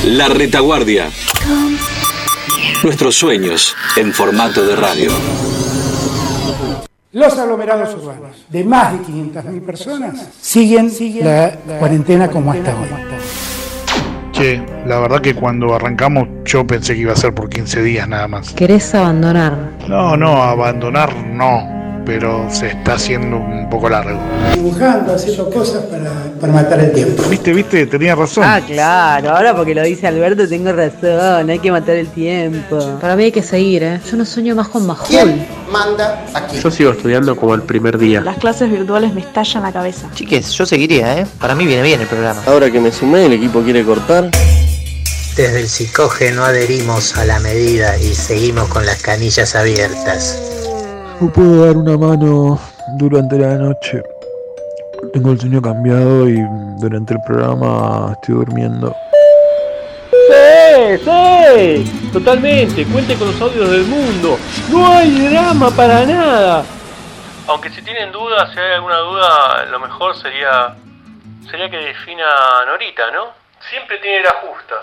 La Retaguardia. Nuestros sueños en formato de radio. Los aglomerados urbanos de más de 500.000 personas siguen la cuarentena como hasta hoy. Che, la verdad que cuando arrancamos yo pensé que iba a ser por 15 días nada más. ¿Querés abandonar? No, abandonar no, pero se está haciendo un poco largo. Dibujando, haciendo cosas para matar el tiempo. ¿Viste? Tenía razón. Ah, claro, ahora porque lo dice Alberto tengo razón, hay que matar el tiempo. Para mí hay que seguir, Yo no sueño más con Majul. ¿Quién manda aquí? Yo sigo estudiando como el primer día. Las clases virtuales me estallan la cabeza. Chiques, yo seguiría, Para mí viene bien el programa. Ahora que me sumé, el equipo quiere cortar. Desde el psicógeno adherimos a la medida y seguimos con las canillas abiertas. No puedo dar una mano durante la noche. Tengo el sueño cambiado y durante el programa estoy durmiendo. Sí, totalmente. Cuente con los audios del mundo. No hay drama para nada. Aunque si tienen dudas, si hay alguna duda, lo mejor sería que defina Norita, ¿no? Siempre tiene la justa.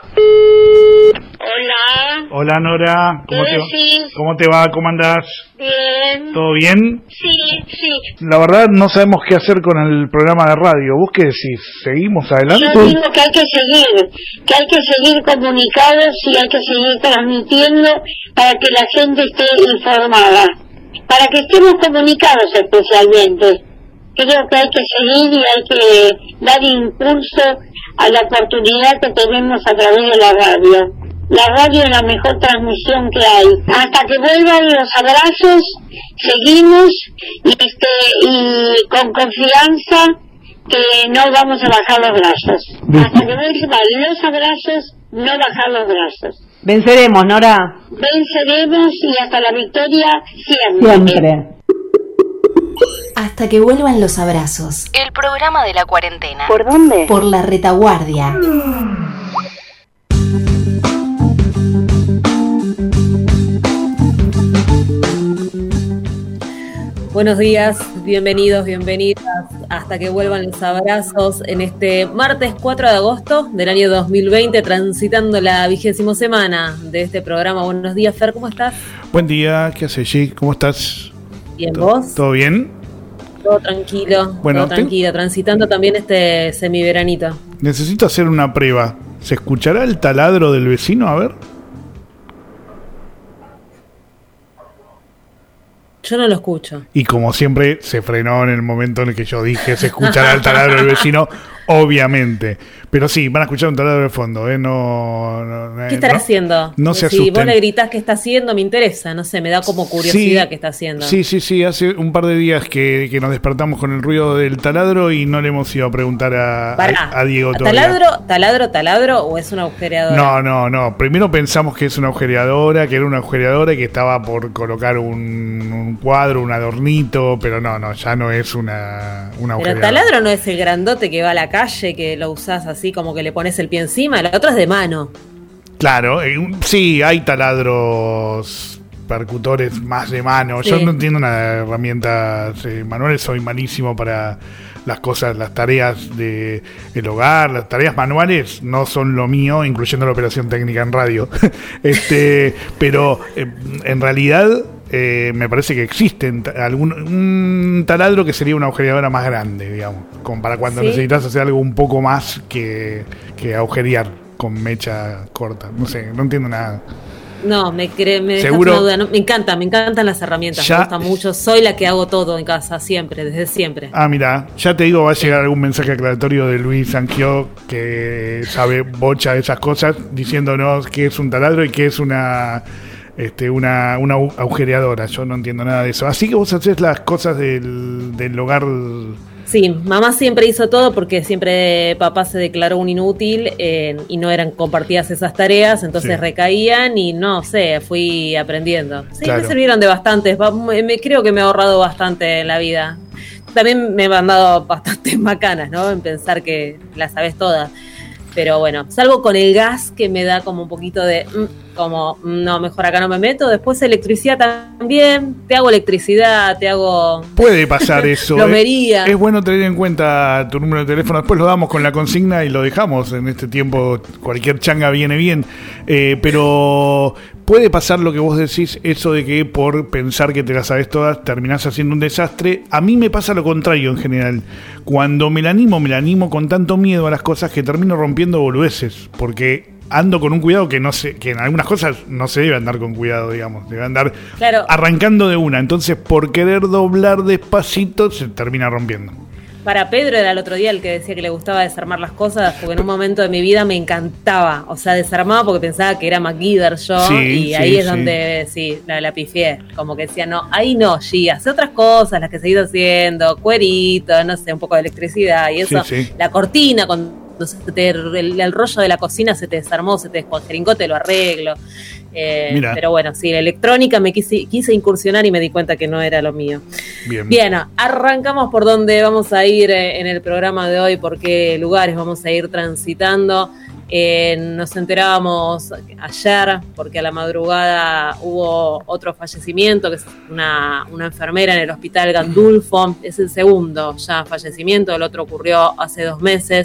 Hola. Hola Nora, ¿cómo te va? ¿Cómo andás? Bien. ¿Todo bien? Sí. La verdad no sabemos qué hacer con el programa de radio. ¿Vos qué decís? ¿Seguimos adelante? Yo digo que hay que seguir comunicados y hay que seguir transmitiendo para que la gente esté informada, para que estemos comunicados especialmente. Creo que hay que seguir y hay que dar impulso a la oportunidad que tenemos a través de la radio. La radio es la mejor transmisión que hay. Hasta que vuelvan los abrazos, seguimos y con confianza que no vamos a bajar los brazos. Hasta que vuelvan los abrazos, no bajar los brazos. Venceremos, Nora. Venceremos y hasta la victoria siempre. Hasta que vuelvan los abrazos. El programa de la cuarentena. ¿Por dónde? Por La Retaguardia. Buenos días, bienvenidos, bienvenidas. Hasta que vuelvan los abrazos en este martes 4 de agosto del año 2020, transitando la 20ª semana de este programa. Buenos días, Fer, ¿cómo estás? Buen día, ¿qué haces, G? ¿Cómo estás? Bien, ¿vos? ¿Todo bien? Todo tranquilo, todo tranquilo, transitando también este semiveranito. Necesito hacer una prueba. ¿Se escuchará el taladro del vecino? A ver. Yo no lo escucho. Y como siempre, se frenó en el momento en el que yo dije se escuchará el taladro del vecino, obviamente. Pero sí, van a escuchar un taladro de fondo, ¿Qué estará haciendo? No se asusten. Si vos le gritás qué está haciendo, me interesa, no sé, me da como curiosidad qué está haciendo. Sí, hace un par de días que nos despertamos con el ruido del taladro y no le hemos ido a preguntar a Diego todavía. ¿Taladro o es una agujereadora? No. Primero pensamos que es una agujereadora, que era una agujereadora y que estaba por colocar un cuadro, un adornito, pero no, ya no es una agujereadora. Pero taladro no es el grandote que va a la calle, que lo usás así como que le pones el pie encima, el otro es de mano. Claro, sí, hay taladros percutores más de mano. Sí. Yo no entiendo nada de herramientas manuales, soy malísimo para las tareas del hogar, las tareas manuales no son lo mío, incluyendo la operación técnica en radio. Pero en realidad me parece que existen un taladro que sería una agujereadora más grande, digamos, como para cuando necesitas hacer algo un poco más que agujerear con mecha corta. No sé, no entiendo nada. No, me dejas ¿Seguro? una duda. No, me encantan las herramientas, me gusta mucho. Soy la que hago todo en casa, siempre, desde siempre. Ah, mira, ya te digo, va a llegar algún mensaje aclaratorio de Luis Angio, que sabe bocha de esas cosas, diciéndonos qué es un taladro y qué es una agujereadora. Yo no entiendo nada de eso. Así que vos hacés las cosas del hogar. Sí, mamá siempre hizo todo porque siempre papá se declaró un inútil y no eran compartidas esas tareas, entonces recaían y no sé, fui aprendiendo. Sí, claro. Me sirvieron de bastantes, creo que me he ahorrado bastante en la vida. También me han dado bastantes macanas, ¿no? En pensar que las sabes todas. Pero bueno, salvo con el gas que me da como un poquito de... como, no, mejor acá no me meto. Después electricidad también, te hago electricidad, te hago... Puede pasar eso. Plomería. Es bueno tener en cuenta tu número de teléfono, después lo damos con la consigna y lo dejamos. En este tiempo cualquier changa viene bien, pero puede pasar lo que vos decís, eso de que por pensar que te las sabes todas terminás haciendo un desastre. A mí me pasa lo contrario en general. Cuando me la animo con tanto miedo a las cosas que termino rompiendo boludeces, porque ando con un cuidado que no sé, que en algunas cosas no se debe andar con cuidado, digamos, debe andar arrancando de una. Entonces, por querer doblar despacito, se termina rompiendo. Para Pedro era el otro día el que decía que le gustaba desarmar las cosas, porque en un momento de mi vida me encantaba. O sea, desarmaba porque pensaba que era MacGyver yo, y ahí es donde la pifié. Como que decía, no, ahí no, G, hace otras cosas, las que he seguido haciendo, cuerito, no sé, un poco de electricidad y eso. La cortina, cuando el rollo de la cocina se te desarmó, se te descuajerincó, te lo arreglo. Pero bueno, sí, la electrónica me quise incursionar y me di cuenta que no era lo mío. Bien, arrancamos por donde vamos a ir en el programa de hoy, por qué lugares vamos a ir transitando. Nos enterábamos ayer, porque a la madrugada hubo otro fallecimiento, que es una enfermera en el hospital Gandulfo. Es el segundo ya fallecimiento, el otro ocurrió hace 2 meses.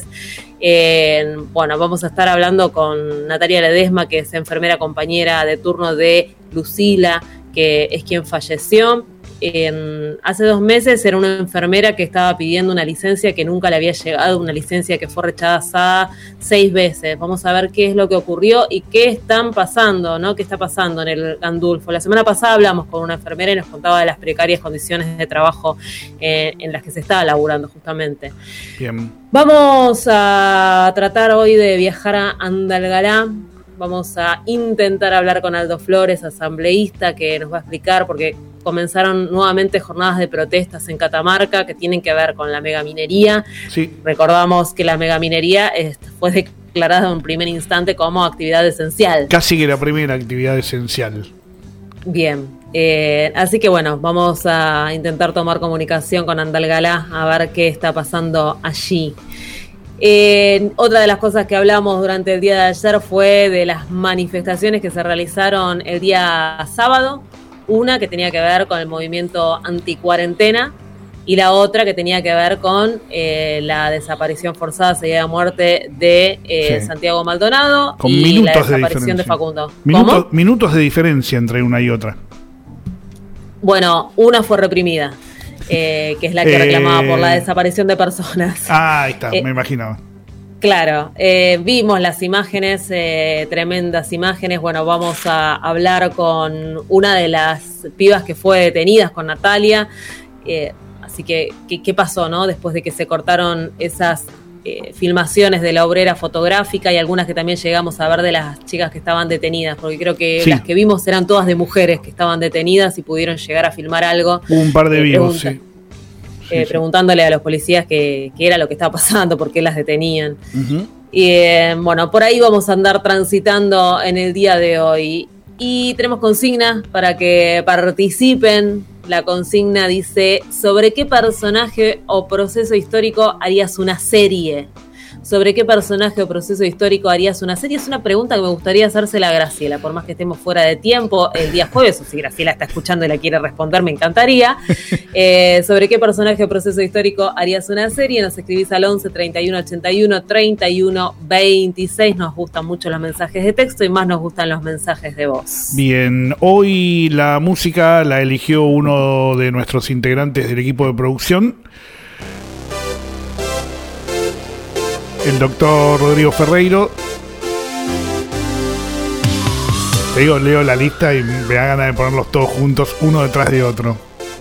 Bueno, vamos a estar hablando con Natalia Ledesma, que es enfermera compañera de turno de Lucila, que es quien falleció. Hace 2 meses era una enfermera que estaba pidiendo una licencia que nunca le había llegado, una licencia que fue rechazada 6 veces. Vamos a ver qué es lo que ocurrió y qué están pasando, ¿no? ¿Qué está pasando en el Gandulfo? La semana pasada hablamos con una enfermera y nos contaba de las precarias condiciones de trabajo en las que se estaba laburando justamente. Bien. Vamos a tratar hoy de viajar a Andalgalá. Vamos a intentar hablar con Aldo Flores, asambleísta, que nos va a explicar, porque comenzaron nuevamente jornadas de protestas en Catamarca que tienen que ver con la megaminería. Sí. Recordamos que la megaminería fue declarada en primer instante como actividad esencial. Casi que la primera actividad esencial. Bien, así que bueno, vamos a intentar tomar comunicación con Andalgalá a ver qué está pasando allí. Otra de las cosas que hablamos durante el día de ayer fue de las manifestaciones que se realizaron el día sábado. Una que tenía que ver con el movimiento anticuarentena y la otra que tenía que ver con la desaparición forzada, seguida de muerte de Santiago Maldonado con y la desaparición de Facundo. Minutos de diferencia entre una y otra. Bueno, una fue reprimida. Que es la que reclamaba por la desaparición de personas. Ahí está, me imaginaba. Claro, vimos las imágenes, tremendas imágenes. Bueno, vamos a hablar con una de las pibas que fue detenida, con Natalia. Así que, ¿qué pasó, no? Después de que se cortaron esas filmaciones de la obrera fotográfica y algunas que también llegamos a ver de las chicas que estaban detenidas, porque creo que las que vimos eran todas de mujeres que estaban detenidas y pudieron llegar a filmar algo. Un par de vivos, preguntándole a los policías qué era lo que estaba pasando, por qué las detenían. Uh-huh. Y bueno, por ahí vamos a andar transitando en el día de hoy. Y tenemos consignas para que participen. La consigna dice: ¿sobre qué personaje o proceso histórico harías una serie? ¿Sobre qué personaje o proceso histórico harías una serie? Es una pregunta que me gustaría hacérsela a Graciela, por más que estemos fuera de tiempo el día jueves, o si Graciela está escuchando y la quiere responder, me encantaría. ¿Sobre qué personaje o proceso histórico harías una serie? Nos escribís al 11 31 81 31 26. Nos gustan mucho los mensajes de texto y más nos gustan los mensajes de voz. Bien, hoy la música la eligió uno de nuestros integrantes del equipo de producción, el doctor Rodrigo Ferreiro. Te digo, leo la lista y me da ganas de ponerlos todos juntos, uno detrás de otro.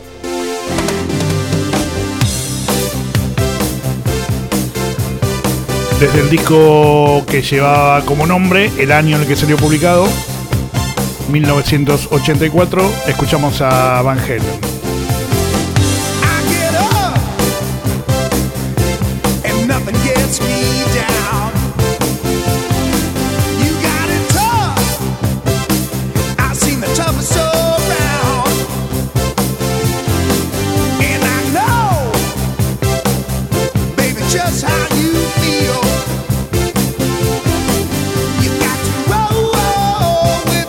Desde el disco que llevaba como nombre, el año en el que salió publicado, 1984, escuchamos a Van Halen. Just how you feel. You got to roll with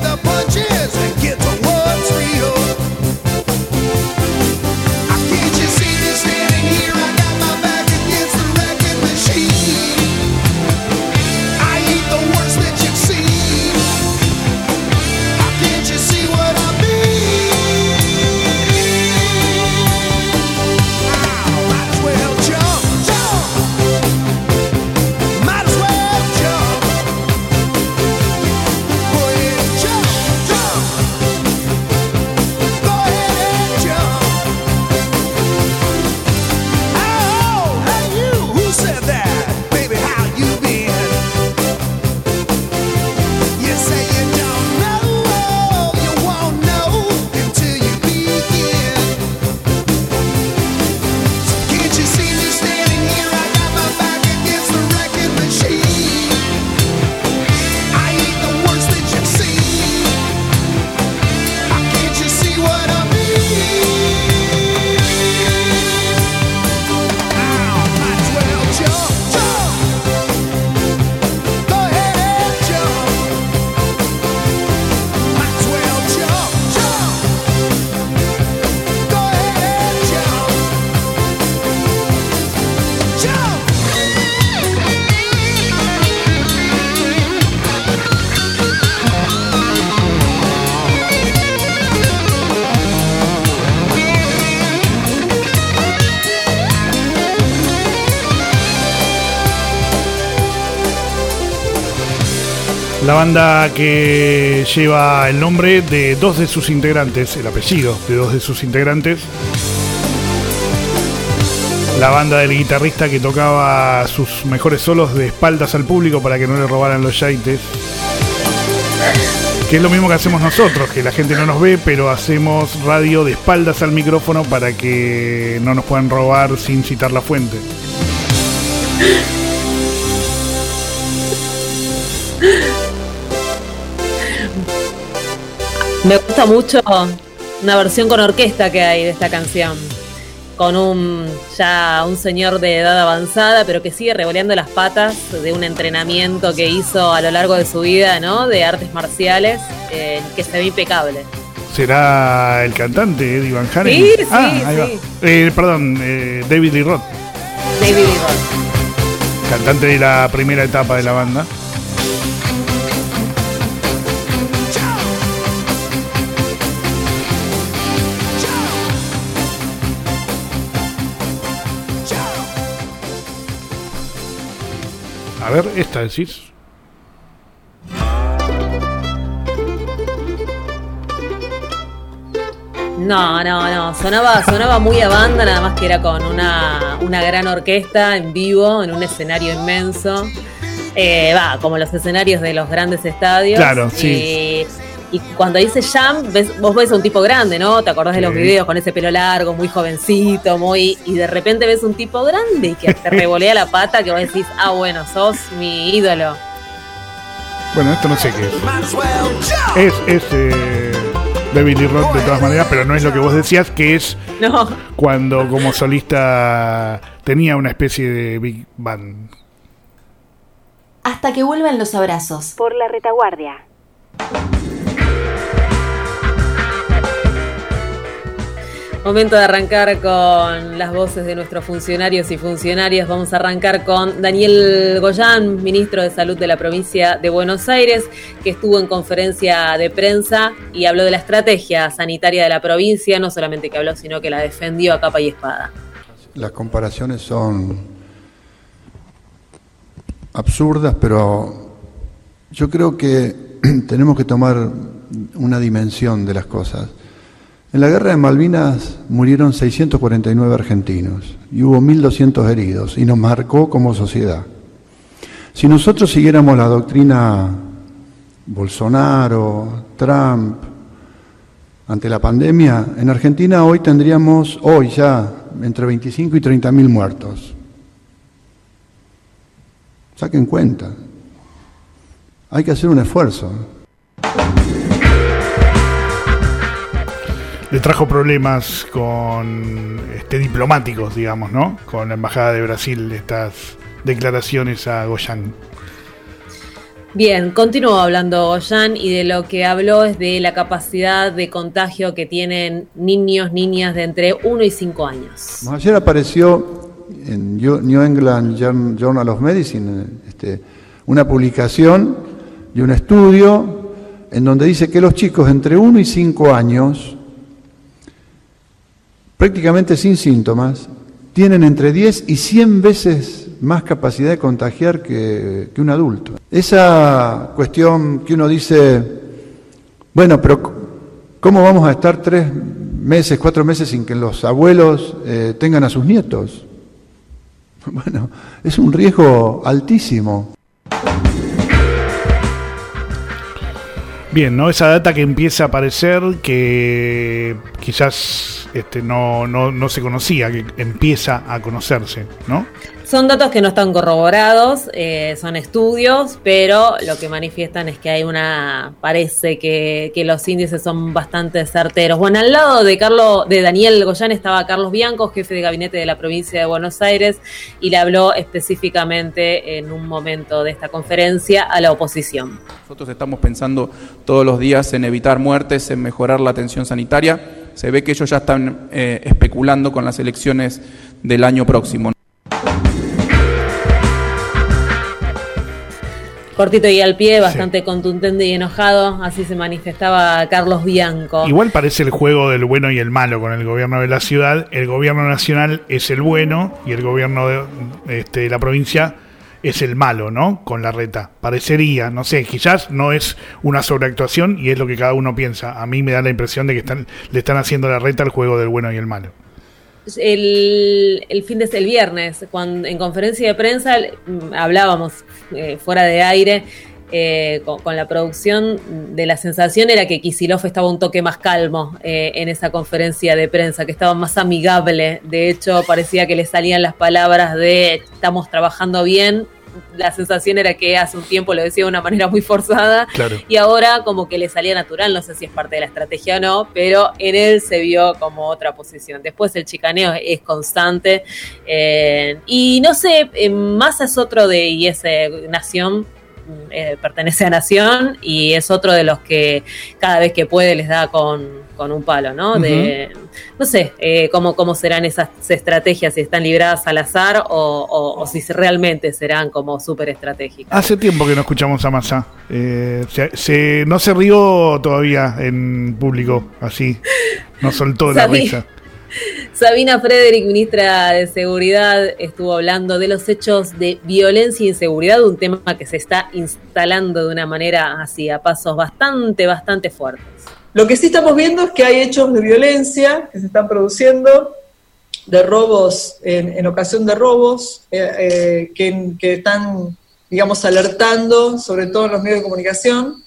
La banda que lleva el nombre de dos de sus integrantes, el apellido de dos de sus integrantes. La banda del guitarrista que tocaba sus mejores solos de espaldas al público para que no le robaran los yaites. Que es lo mismo que hacemos nosotros, que la gente no nos ve, pero hacemos radio de espaldas al micrófono para que no nos puedan robar sin citar la fuente. Me gusta mucho una versión con orquesta que hay de esta canción, con un señor de edad avanzada, pero que sigue revoleando las patas de un entrenamiento que hizo a lo largo de su vida, ¿no? De artes marciales, que se ve impecable. ¿Será el cantante Eddie Van Halen? Sí, ahí sí. Va. David Lee Roth. David Lee Roth. Cantante de la primera etapa de la banda. A ver, esta decís. No. Sonaba muy a banda, nada más que era con una gran orquesta en vivo, en un escenario inmenso. Como los escenarios de los grandes estadios. Claro, sí. Y cuando dice Jam, vos ves a un tipo grande, ¿no? Te acordás de los videos con ese pelo largo, muy jovencito, y de repente ves un tipo grande que te revolea la pata, que vos decís, bueno, sos mi ídolo. Bueno, esto no sé qué es. Es David Lee Roth de todas maneras, pero no es lo que vos decías, que es cuando como solista tenía una especie de big band. Hasta que vuelvan los abrazos. Por la retaguardia. Momento de arrancar con las voces de nuestros funcionarios y funcionarias. Vamos a arrancar con Daniel Goyan, ministro de Salud de la provincia de Buenos Aires, que estuvo en conferencia de prensa y habló de la estrategia sanitaria de la provincia. No solamente que habló, sino que la defendió a capa y espada. Las comparaciones son absurdas, pero yo creo que tenemos que tomar una dimensión de las cosas. En la guerra de Malvinas murieron 649 argentinos y hubo 1.200 heridos y nos marcó como sociedad. Si nosotros siguiéramos la doctrina Bolsonaro, Trump, ante la pandemia, en Argentina hoy tendríamos, ya, entre 25 y 30.000 muertos. Saquen cuenta. Hay que hacer un esfuerzo. Le trajo problemas con diplomáticos, digamos, ¿no? Con la Embajada de Brasil, estas declaraciones a Goyan. Bien, continuó hablando Goyan y de lo que habló es de la capacidad de contagio que tienen niños, niñas de entre 1 y 5 años. Ayer apareció en New England Journal of Medicine una publicación de un estudio en donde dice que los chicos entre 1 y 5 años, prácticamente sin síntomas, tienen entre 10 y 100 veces más capacidad de contagiar que un adulto. Esa cuestión que uno dice, bueno, pero ¿cómo vamos a estar 3 meses, 4 meses sin que los abuelos tengan a sus nietos? Bueno, es un riesgo altísimo. Bien, ¿no? Esa data que empieza a aparecer, que quizás no se conocía, que empieza a conocerse, ¿no? Son datos que no están corroborados, son estudios, pero lo que manifiestan es que hay parece que los índices son bastante certeros. Bueno, al lado de Daniel Goyan estaba Carlos Bianco, jefe de gabinete de la provincia de Buenos Aires, y le habló específicamente en un momento de esta conferencia a la oposición. Nosotros estamos pensando todos los días en evitar muertes, en mejorar la atención sanitaria. Se ve que ellos ya están especulando con las elecciones del año próximo. Cortito y al pie, bastante contundente y enojado, así se manifestaba Carlos Bianco. Igual parece el juego del bueno y el malo con el gobierno de la ciudad. El gobierno nacional es el bueno y el gobierno de la provincia es el malo, ¿no? Con Larreta. Parecería, no sé, quizás no es una sobreactuación y es lo que cada uno piensa. A mí me da la impresión de que le están haciendo a Larreta el juego del bueno y el malo. El viernes, cuando en conferencia de prensa hablábamos fuera de aire con la producción, de la sensación era que Kicillof estaba un toque más calmo en esa conferencia de prensa, que estaba más amigable. De hecho, parecía que le salían las palabras de estamos trabajando bien. La sensación era que hace un tiempo lo decía de una manera muy forzada, claro. Y ahora como que le salía natural, no sé si es parte de la estrategia o no, pero en él se vio como otra posición. Después el chicaneo es constante, y no sé, Massa es otro de, y es Nación, pertenece a Nación, y es otro de los que cada vez que puede les da con un palo, ¿no? Uh-huh. No sé cómo serán esas estrategias, si están libradas al azar o si realmente serán como súper estratégicas. Hace tiempo que no escuchamos a Massa. No se rió todavía en público, así. No soltó la risa. Sabina Frederick, ministra de Seguridad, estuvo hablando de los hechos de violencia e inseguridad, un tema que se está instalando de una manera así, a pasos bastante fuertes. Lo que sí estamos viendo es que hay hechos de violencia que se están produciendo, de robos, en ocasión de robos, que están, digamos, alertando, sobre todo en los medios de comunicación,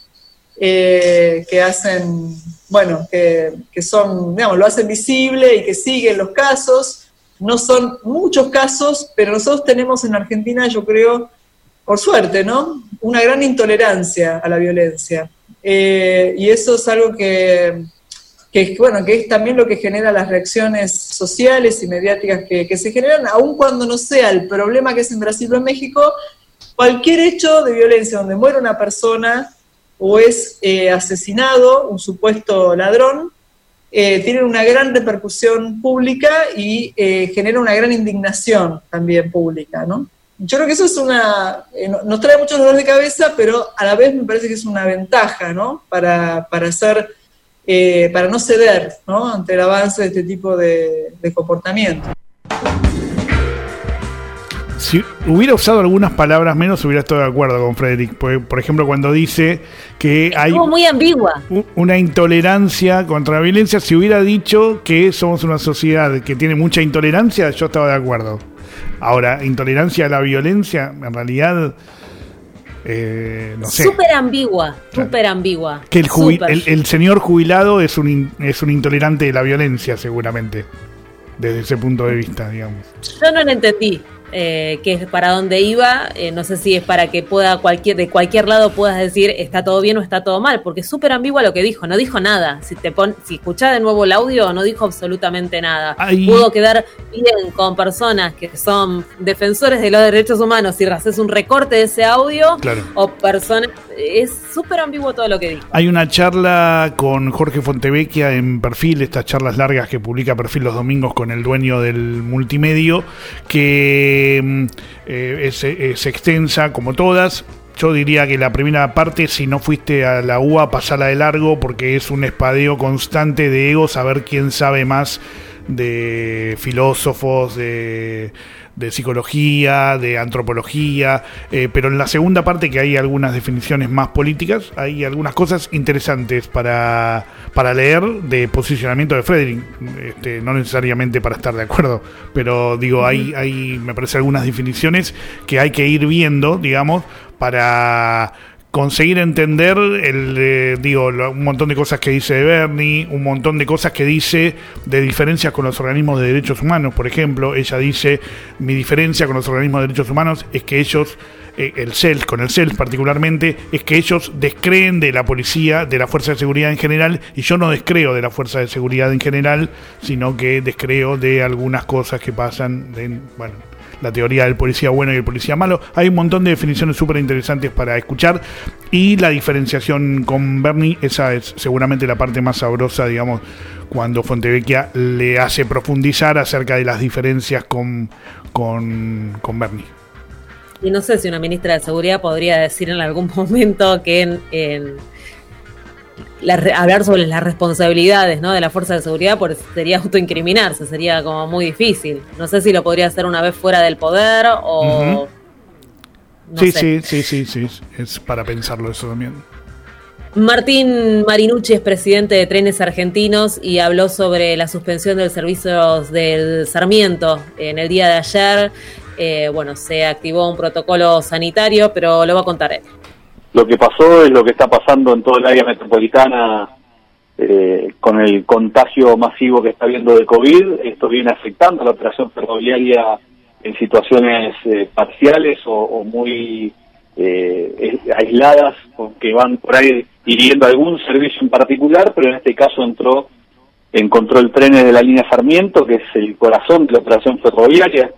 que hacen, bueno, que son, digamos, lo hacen visible y que siguen los casos. No son muchos casos, pero nosotros tenemos en Argentina, yo creo, por suerte, ¿no?, una gran intolerancia a la violencia. Y eso es algo que es también lo que genera las reacciones sociales y mediáticas que se generan, aun cuando no sea el problema que es en Brasil o en México. Cualquier hecho de violencia donde muere una persona o es asesinado un supuesto ladrón, tiene una gran repercusión pública y genera una gran indignación también pública, ¿no? Yo creo que eso es nos trae mucho dolor de cabeza, pero a la vez me parece que es una ventaja, ¿no?, para no ceder, ¿no?, ante el avance de este tipo de comportamiento. Si hubiera usado algunas palabras menos, hubiera estado de acuerdo con Frederick. Por ejemplo, cuando dice que hay muy ambigua una intolerancia contra la violencia, si hubiera dicho que somos una sociedad que tiene mucha intolerancia, yo estaba de acuerdo. Ahora, intolerancia a la violencia, en realidad, no sé. Súper ambigua, súper ambigua. Que el señor jubilado es un intolerante de la violencia, seguramente, desde ese punto de vista, digamos. Yo no lo entendí. Que es para dónde iba, no sé si es para que pueda de cualquier lado puedas decir está todo bien o está todo mal, porque es súper ambigua lo que dijo, no dijo nada. Si escuchás de nuevo el audio, no dijo absolutamente nada. Pudo quedar bien con personas que son defensores de los derechos humanos si haces un recorte de ese audio, claro. O personas, es súper ambiguo todo lo que dijo. Hay una charla con Jorge Fontevecchia en Perfil, estas charlas largas que publica Perfil los domingos con el dueño del multimedio, que es extensa como todas. Yo diría que la primera parte, si no fuiste a la UBA, pasala de largo, porque es un espadeo constante de egos, a ver quién sabe más de filósofos, de psicología, de antropología, pero en la segunda parte, que hay algunas definiciones más políticas, hay algunas cosas interesantes para leer de posicionamiento de Frederick, no necesariamente para estar de acuerdo, pero digo, hay me parece algunas definiciones que hay que ir viendo, digamos, para conseguir entender un montón de cosas que dice de Bernie, un montón de cosas que dice de diferencias con los organismos de derechos humanos. Por ejemplo, ella dice, mi diferencia con los organismos de derechos humanos es que ellos, con el CELS particularmente, es que ellos descreen de la policía, de la fuerza de seguridad en general, y yo no descreo de la fuerza de seguridad en general, sino que descreo de algunas cosas que pasan la teoría del policía bueno y el policía malo. Hay un montón de definiciones súper interesantes para escuchar, y la diferenciación con Bernie, esa es seguramente la parte más sabrosa, digamos, cuando Fontevecchia le hace profundizar acerca de las diferencias con Bernie. Y no sé si una ministra de Seguridad podría decir en algún momento que hablar sobre las responsabilidades, ¿no?, de la fuerza de seguridad, porque sería autoincriminarse, sería como muy difícil. No sé si lo podría hacer una vez fuera del poder o... Sí, es para pensarlo eso también. Martín Marinucci es presidente de Trenes Argentinos y habló sobre la suspensión del servicio del Sarmiento. En el día de ayer, se activó un protocolo sanitario, pero lo va a contar él. Lo que pasó es lo que está pasando en todo el área metropolitana con el contagio masivo que está habiendo de COVID. Esto viene afectando a la operación ferroviaria en situaciones parciales o muy aisladas, que van por ahí hiriendo algún servicio en particular, pero en este caso encontró el tren de la línea Sarmiento, que es el corazón de la operación ferroviaria.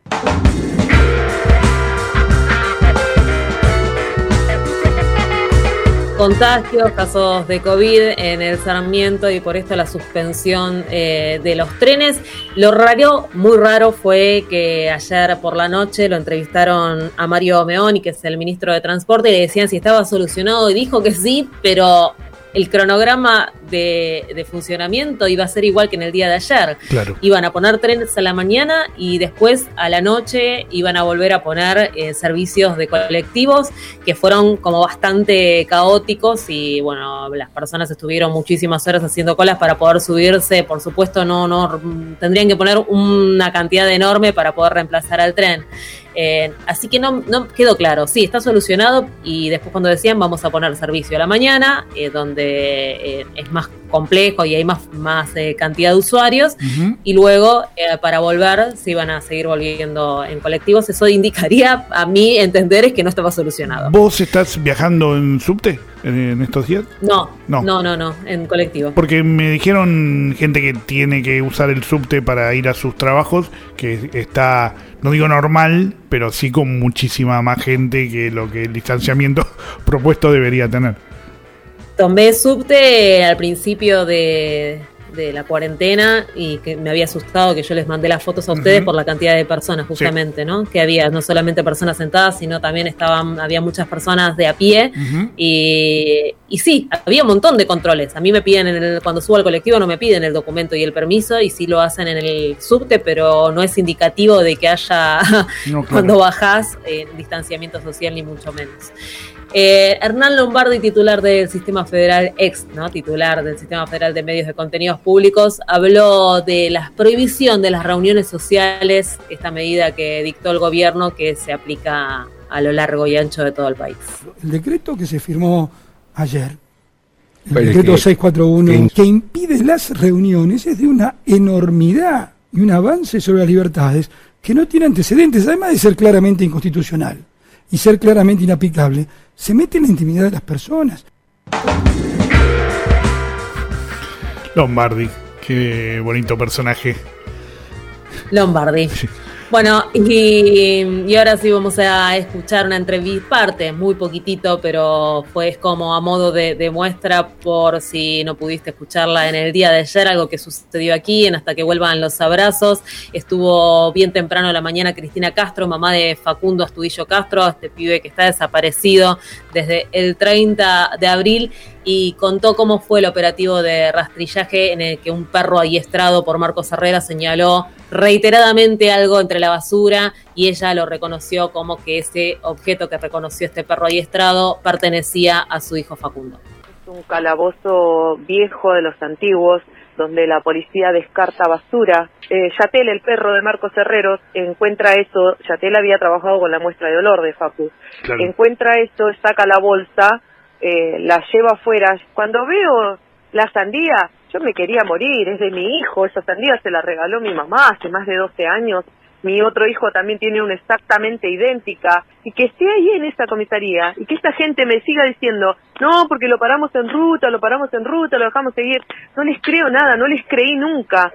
Contagios, casos de COVID en el Sarmiento y por esto la suspensión de los trenes. Lo raro, muy raro, fue que ayer por la noche lo entrevistaron a Mario Meoni, que es el ministro de Transporte, y le decían si estaba solucionado y dijo que sí, pero el cronograma de funcionamiento iba a ser igual que en el día de ayer. Claro. Iban a poner trenes a la mañana y después a la noche iban a volver a poner servicios de colectivos que fueron como bastante caóticos y bueno, las personas estuvieron muchísimas horas haciendo colas para poder subirse. Por supuesto no tendrían que poner una cantidad enorme para poder reemplazar al tren. Así que no quedó claro. Sí, está solucionado y después cuando decían vamos a poner servicio a la mañana, donde es más complejo y hay más cantidad de usuarios, y luego para volver se iban a seguir volviendo en colectivos. Eso indicaría, a mi entender, es que no estaba solucionado. ¿Vos estás viajando en subte en estos días? No, en colectivo. Porque me dijeron gente que tiene que usar el subte para ir a sus trabajos, que está, no digo normal, pero sí con muchísima más gente que lo que el distanciamiento propuesto debería tener. Tomé subte al principio de la cuarentena y que me había asustado, que yo les mandé las fotos a ustedes por la cantidad de personas justamente, ¿no? Que había no solamente personas sentadas, sino también había muchas personas de a pie y sí, había un montón de controles. A mí me piden, cuando subo al colectivo no me piden el documento y el permiso, y sí lo hacen en el subte, pero no es indicativo de que haya cuando bajás distanciamiento social, ni mucho menos. Hernán Lombardi, titular del Sistema Federal, titular del Sistema Federal de Medios de Contenidos Públicos, habló de la prohibición de las reuniones sociales, esta medida que dictó el gobierno que se aplica a lo largo y ancho de todo el país. El decreto que se firmó ayer, el decreto 641, que impide las reuniones, es de una enormidad y un avance sobre las libertades que no tiene antecedentes, además de ser claramente inconstitucional y ser claramente inaplicable. Se mete en la intimidad de las personas. Lombardi, qué bonito personaje. Lombardi. Sí. Bueno, y ahora sí vamos a escuchar una entrevista, parte, muy poquitito, pero fue como a modo de muestra, por si no pudiste escucharla en el día de ayer, algo que sucedió aquí en Hasta que vuelvan los abrazos. Estuvo bien temprano a la mañana Cristina Castro, mamá de Facundo Astudillo Castro, este pibe que está desaparecido desde el 30 de abril, y contó cómo fue el operativo de rastrillaje en el que un perro adiestrado por Marcos Herrera señaló reiteradamente algo entre la basura, y ella lo reconoció como que ese objeto que reconoció este perro adiestrado pertenecía a su hijo Facundo. Es un calabozo viejo de los antiguos, donde la policía descarta basura. Yatel, el perro de Marcos Herreros, encuentra eso. Yatel había trabajado con la muestra de olor de Facu. Claro. Encuentra eso, saca la bolsa, la lleva afuera. Cuando veo la sandía, yo me quería morir, es de mi hijo, esa sandía se la regaló mi mamá hace más de 12 años, mi otro hijo también tiene una exactamente idéntica, y que esté ahí en esta comisaría, y que esta gente me siga diciendo, no, porque lo paramos en ruta, lo dejamos seguir, no les creo nada, no les creí nunca.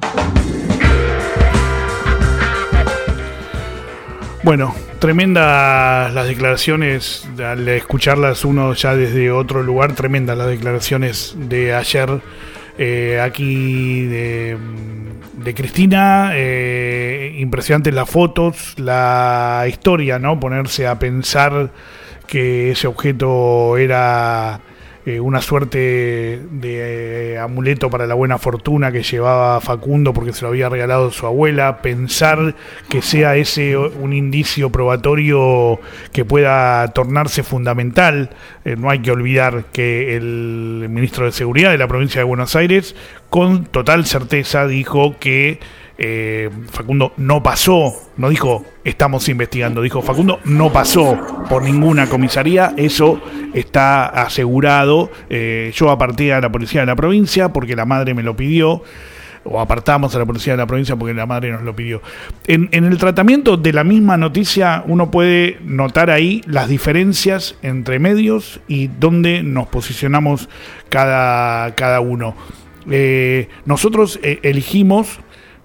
Bueno, tremendas las declaraciones, al escucharlas uno ya desde otro lugar, tremendas las declaraciones de ayer aquí de Cristina, impresionantes las fotos, la historia, ¿no? Ponerse a pensar que ese objeto era una suerte de amuleto para la buena fortuna que llevaba Facundo porque se lo había regalado su abuela, pensar que sea ese un indicio probatorio que pueda tornarse fundamental. No hay que olvidar que el ministro de Seguridad de la provincia de Buenos Aires con total certeza dijo que Facundo no pasó, no dijo estamos investigando, dijo Facundo no pasó por ninguna comisaría, eso está asegurado. Yo aparté a la policía de la provincia porque la madre me lo pidió, o apartamos a la policía de la provincia porque la madre nos lo pidió. En el tratamiento de la misma noticia uno puede notar ahí las diferencias entre medios y dónde nos posicionamos cada uno. Nosotros elegimos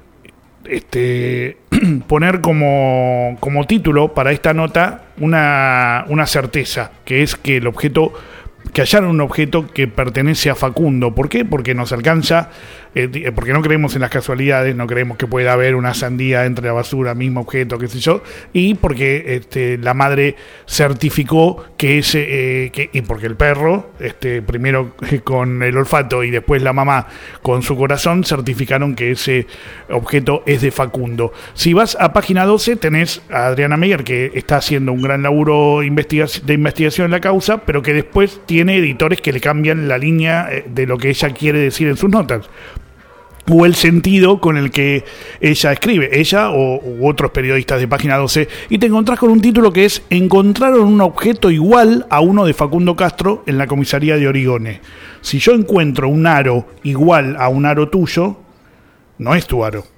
poner como título para esta nota una certeza, que es que que hallaron un objeto que pertenece a Facundo. ¿Por qué? Porque nos alcanza, porque no creemos en las casualidades, no creemos que pueda haber una sandía entre la basura, mismo objeto, qué sé yo, y porque la madre certificó que y porque el perro, primero con el olfato y después la mamá con su corazón, certificaron que ese objeto es de Facundo. Si vas a página 12 tenés a Adriana Meyer, que está haciendo un gran laburo de investigación en la causa, pero que después tiene editores que le cambian la línea de lo que ella quiere decir en sus notas, o el sentido con el que ella escribe, ella u otros periodistas de página 12, y te encontrás con un título que es: encontraron un objeto igual a uno de Facundo Castro en la comisaría de Origone. Si yo encuentro un aro igual a un aro tuyo, no es tu aro,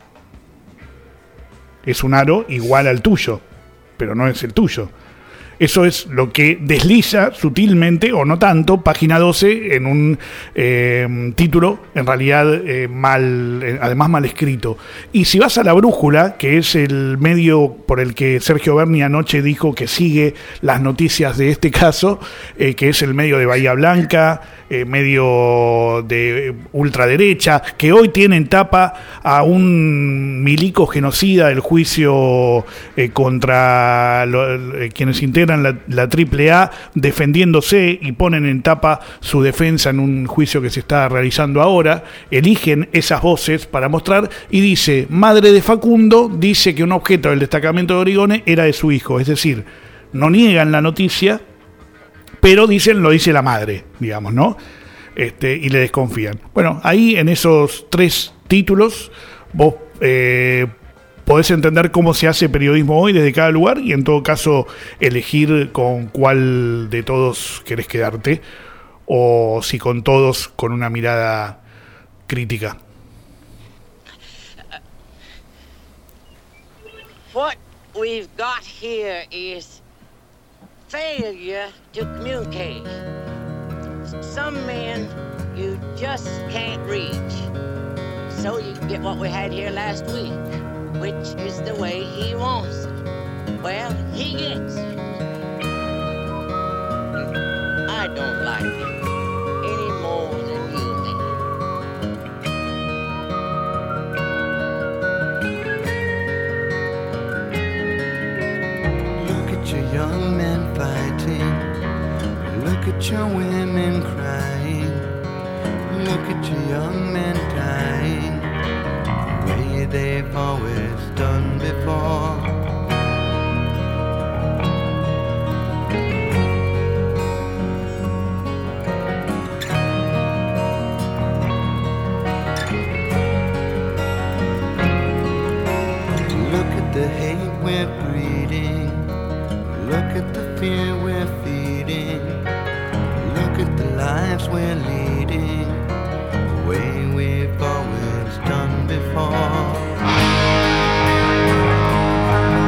es un aro igual al tuyo, pero no es el tuyo. Eso es lo que desliza sutilmente, o no tanto, página 12 en un título, en realidad además mal escrito. Y si vas a La Brújula, que es el medio por el que Sergio Berni anoche dijo que sigue las noticias de este caso, que es el medio de Bahía Blanca, medio de ultraderecha, que hoy tiene en tapa a un milico genocida del juicio contra quienes integran la AAA, defendiéndose, y ponen en tapa su defensa en un juicio que se está realizando ahora. Eligen esas voces para mostrar, y dice: madre de Facundo dice que un objeto del destacamento de Origone era de su hijo. Es decir, no niegan la noticia, pero lo dice la madre, digamos, ¿no? Y le desconfían. Bueno, ahí en esos 3 títulos vos podés entender cómo se hace periodismo hoy desde cada lugar, y en todo caso elegir con cuál de todos querés quedarte, o si con todos con una mirada crítica. What we've got here is failure to communicate. Some men you just can't reach. So you get what we had here last week, which is the way he wants it. Well, he gets it. I don't like it any more than you may. Look at your young men fighting. Look at your women crying. Look at your young men dying the way they've always done before. Look at the hate we're breeding. Look at the fear we're feeding. Look at the lives we're leading, the way we've always done before.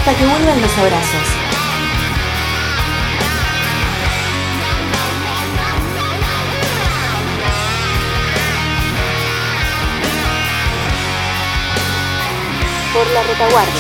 Hasta que vuelvan los abrazos. Por la retaguardia.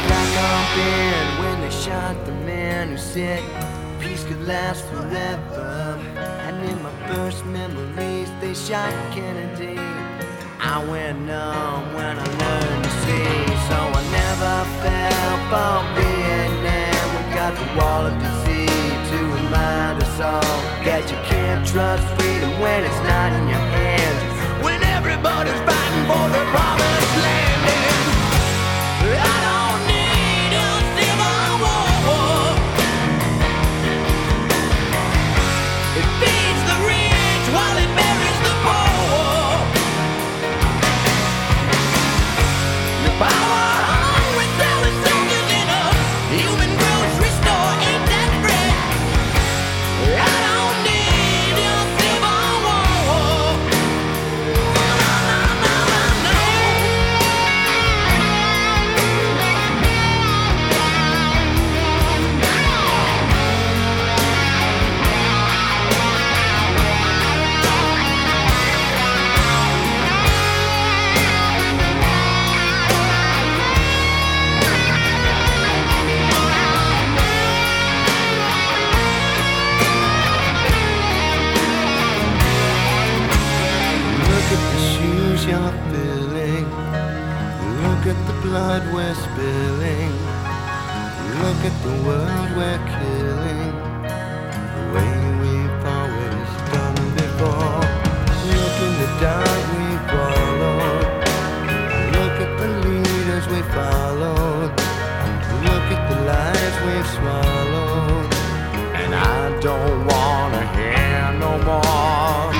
Peace could last forever. And in my first memories, they shot Kennedy. I went numb when I learned to see. So I never fell for Vietnam. We got the wall of disease to remind us all that you can't trust freedom when it's not in your hands. When everybody's fighting for the promised land. I don't need a civil war. It feeds the rich while it buries the poor. The power hungry selling soldiers in a human grocery store. Ain't that bread? I don't need a civil war. You're feeling. Look at the blood we're spilling. Look at the world we're killing. The way we've always done before. Look in the dark we followed. Look at the leaders we followed. Look at the lies we've swallowed. And I don't wanna hear no more.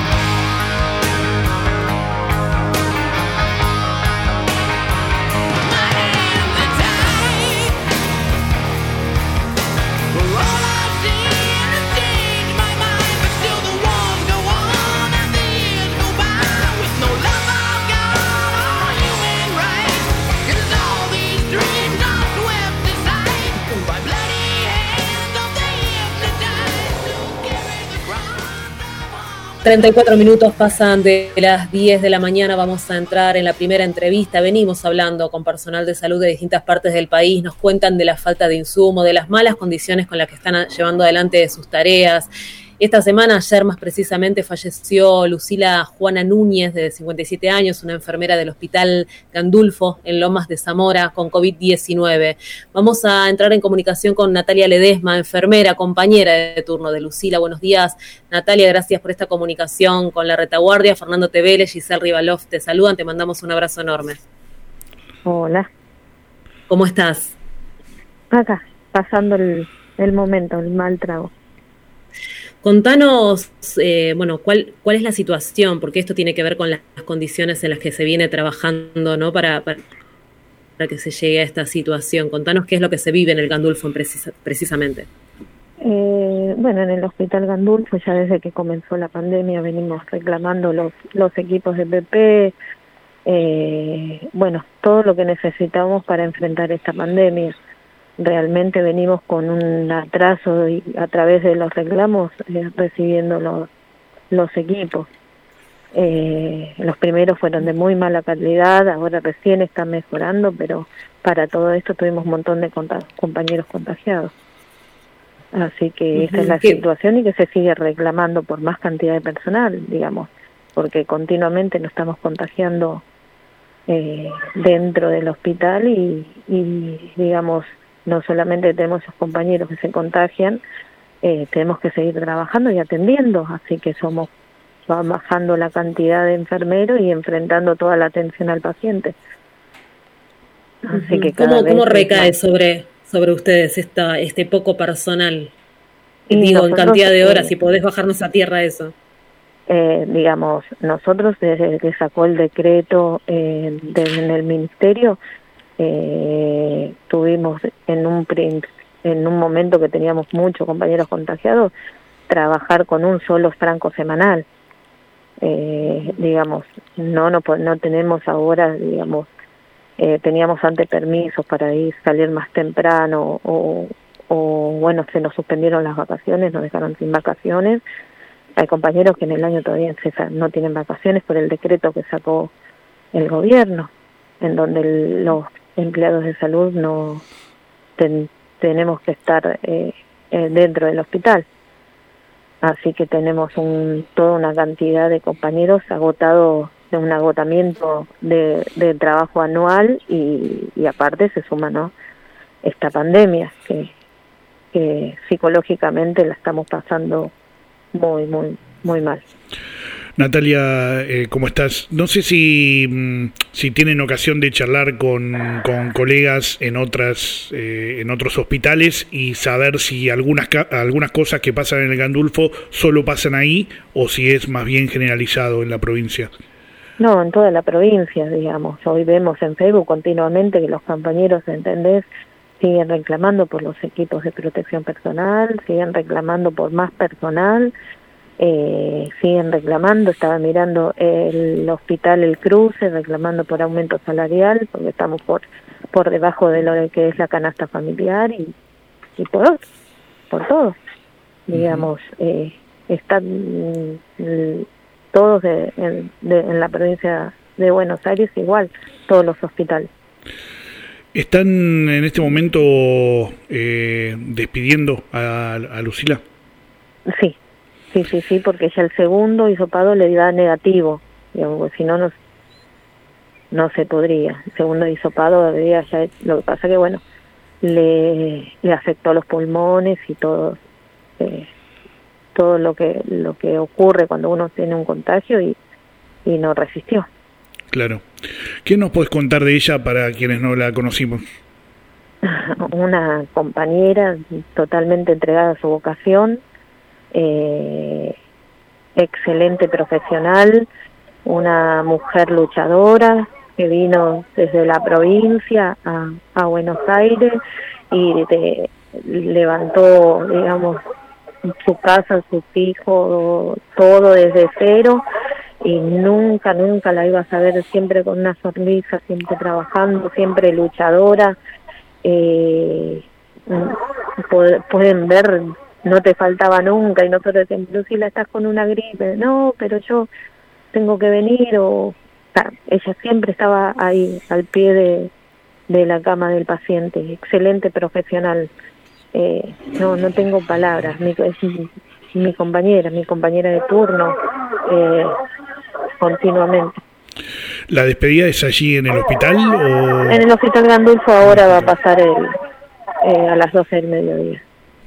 ...34 minutos pasan de las 10 de la mañana, vamos a entrar en la primera entrevista. Venimos hablando con personal de salud de distintas partes del país, nos cuentan de la falta de insumo, de las malas condiciones con las que están llevando adelante sus tareas. Esta semana, ayer más precisamente, falleció Lucila Juana Núñez, de 57 años, una enfermera del Hospital Gandulfo, en Lomas de Zamora, con COVID-19. Vamos a entrar en comunicación con Natalia Ledesma, enfermera, compañera de turno de Lucila. Buenos días, Natalia, gracias por esta comunicación con la retaguardia. Fernando Tevele, Giselle Rivalov te saludan, te mandamos un abrazo enorme. Hola. ¿Cómo estás? Acá, pasando el momento, el mal trago. Contanos, ¿cuál es la situación? Porque esto tiene que ver con las condiciones en las que se viene trabajando, ¿no? Para que se llegue a esta situación. Contanos qué es lo que se vive en el Gandulfo precisamente. En el Hospital Gandulfo, ya desde que comenzó la pandemia, venimos reclamando los equipos de PP, todo lo que necesitamos para enfrentar esta pandemia. Realmente venimos con un atraso y a través de los reclamos recibiendo los equipos. Los primeros fueron de muy mala calidad, ahora recién están mejorando, pero para todo esto tuvimos un montón de compañeros contagiados. Así que esta es la situación y que se sigue reclamando por más cantidad de personal, digamos, porque continuamente nos estamos contagiando dentro del hospital y digamos, no solamente tenemos esos compañeros que se contagian, tenemos que seguir trabajando y atendiendo, así que va bajando la cantidad de enfermeros y enfrentando toda la atención al paciente. Así que ¿Cómo recae sobre ustedes este poco personal? Digo, en cantidad de horas, si podés bajarnos a tierra eso. Digamos, nosotros desde que sacó el decreto en el ministerio, tuvimos en un momento que teníamos muchos compañeros contagiados, trabajar con un solo franco semanal. Digamos, no tenemos ahora, digamos, teníamos antes permisos para salir más temprano o bueno, se nos suspendieron las vacaciones, nos dejaron sin vacaciones. Hay compañeros que en el año todavía no tienen vacaciones por el decreto que sacó el gobierno, en donde los empleados de salud no tenemos que estar dentro del hospital. Así que tenemos toda una cantidad de compañeros agotados, de un agotamiento de trabajo anual y aparte se suma, ¿no?, esta pandemia que psicológicamente la estamos pasando muy, muy, muy mal. Natalia, ¿cómo estás? No sé si tienen ocasión de charlar con colegas en otros hospitales y saber si algunas cosas que pasan en el Gandulfo solo pasan ahí o si es más bien generalizado en la provincia. No, en toda la provincia, digamos. Hoy vemos en Facebook continuamente que los compañeros, ¿entendés?, siguen reclamando por los equipos de protección personal, siguen reclamando por más personal, siguen reclamando, estaba mirando el hospital El Cruce, reclamando por aumento salarial, porque estamos por debajo de lo que es la canasta familiar y por todo. Digamos, están todos en la provincia de Buenos Aires igual, todos los hospitales. ¿Están en este momento despidiendo a Lucila? Sí, porque ya el segundo hisopado le da negativo, digamos, si no se podría. El segundo hisopado ya lo que pasa que bueno, le afectó los pulmones y todo lo que ocurre cuando uno tiene un contagio y no resistió. Claro. ¿Qué nos podés contar de ella para quienes no la conocimos? Una compañera totalmente entregada a su vocación, excelente profesional, una mujer luchadora que vino desde la provincia a Buenos Aires y levantó, digamos, su casa, sus hijos, todo desde cero. Y nunca la ibas a ver siempre con una sonrisa, siempre trabajando, siempre luchadora. Pueden ver, no te faltaba nunca, y nosotros decíamos, Lucila, estás con una gripe. No, pero yo tengo que venir, ella siempre estaba ahí, al pie de la cama del paciente. Excelente profesional. No tengo palabras. Mi compañera de turno, continuamente. ¿La despedida es allí en el hospital? ¿O? En el hospital Gandulfo ahora va a pasar a las 12 del mediodía.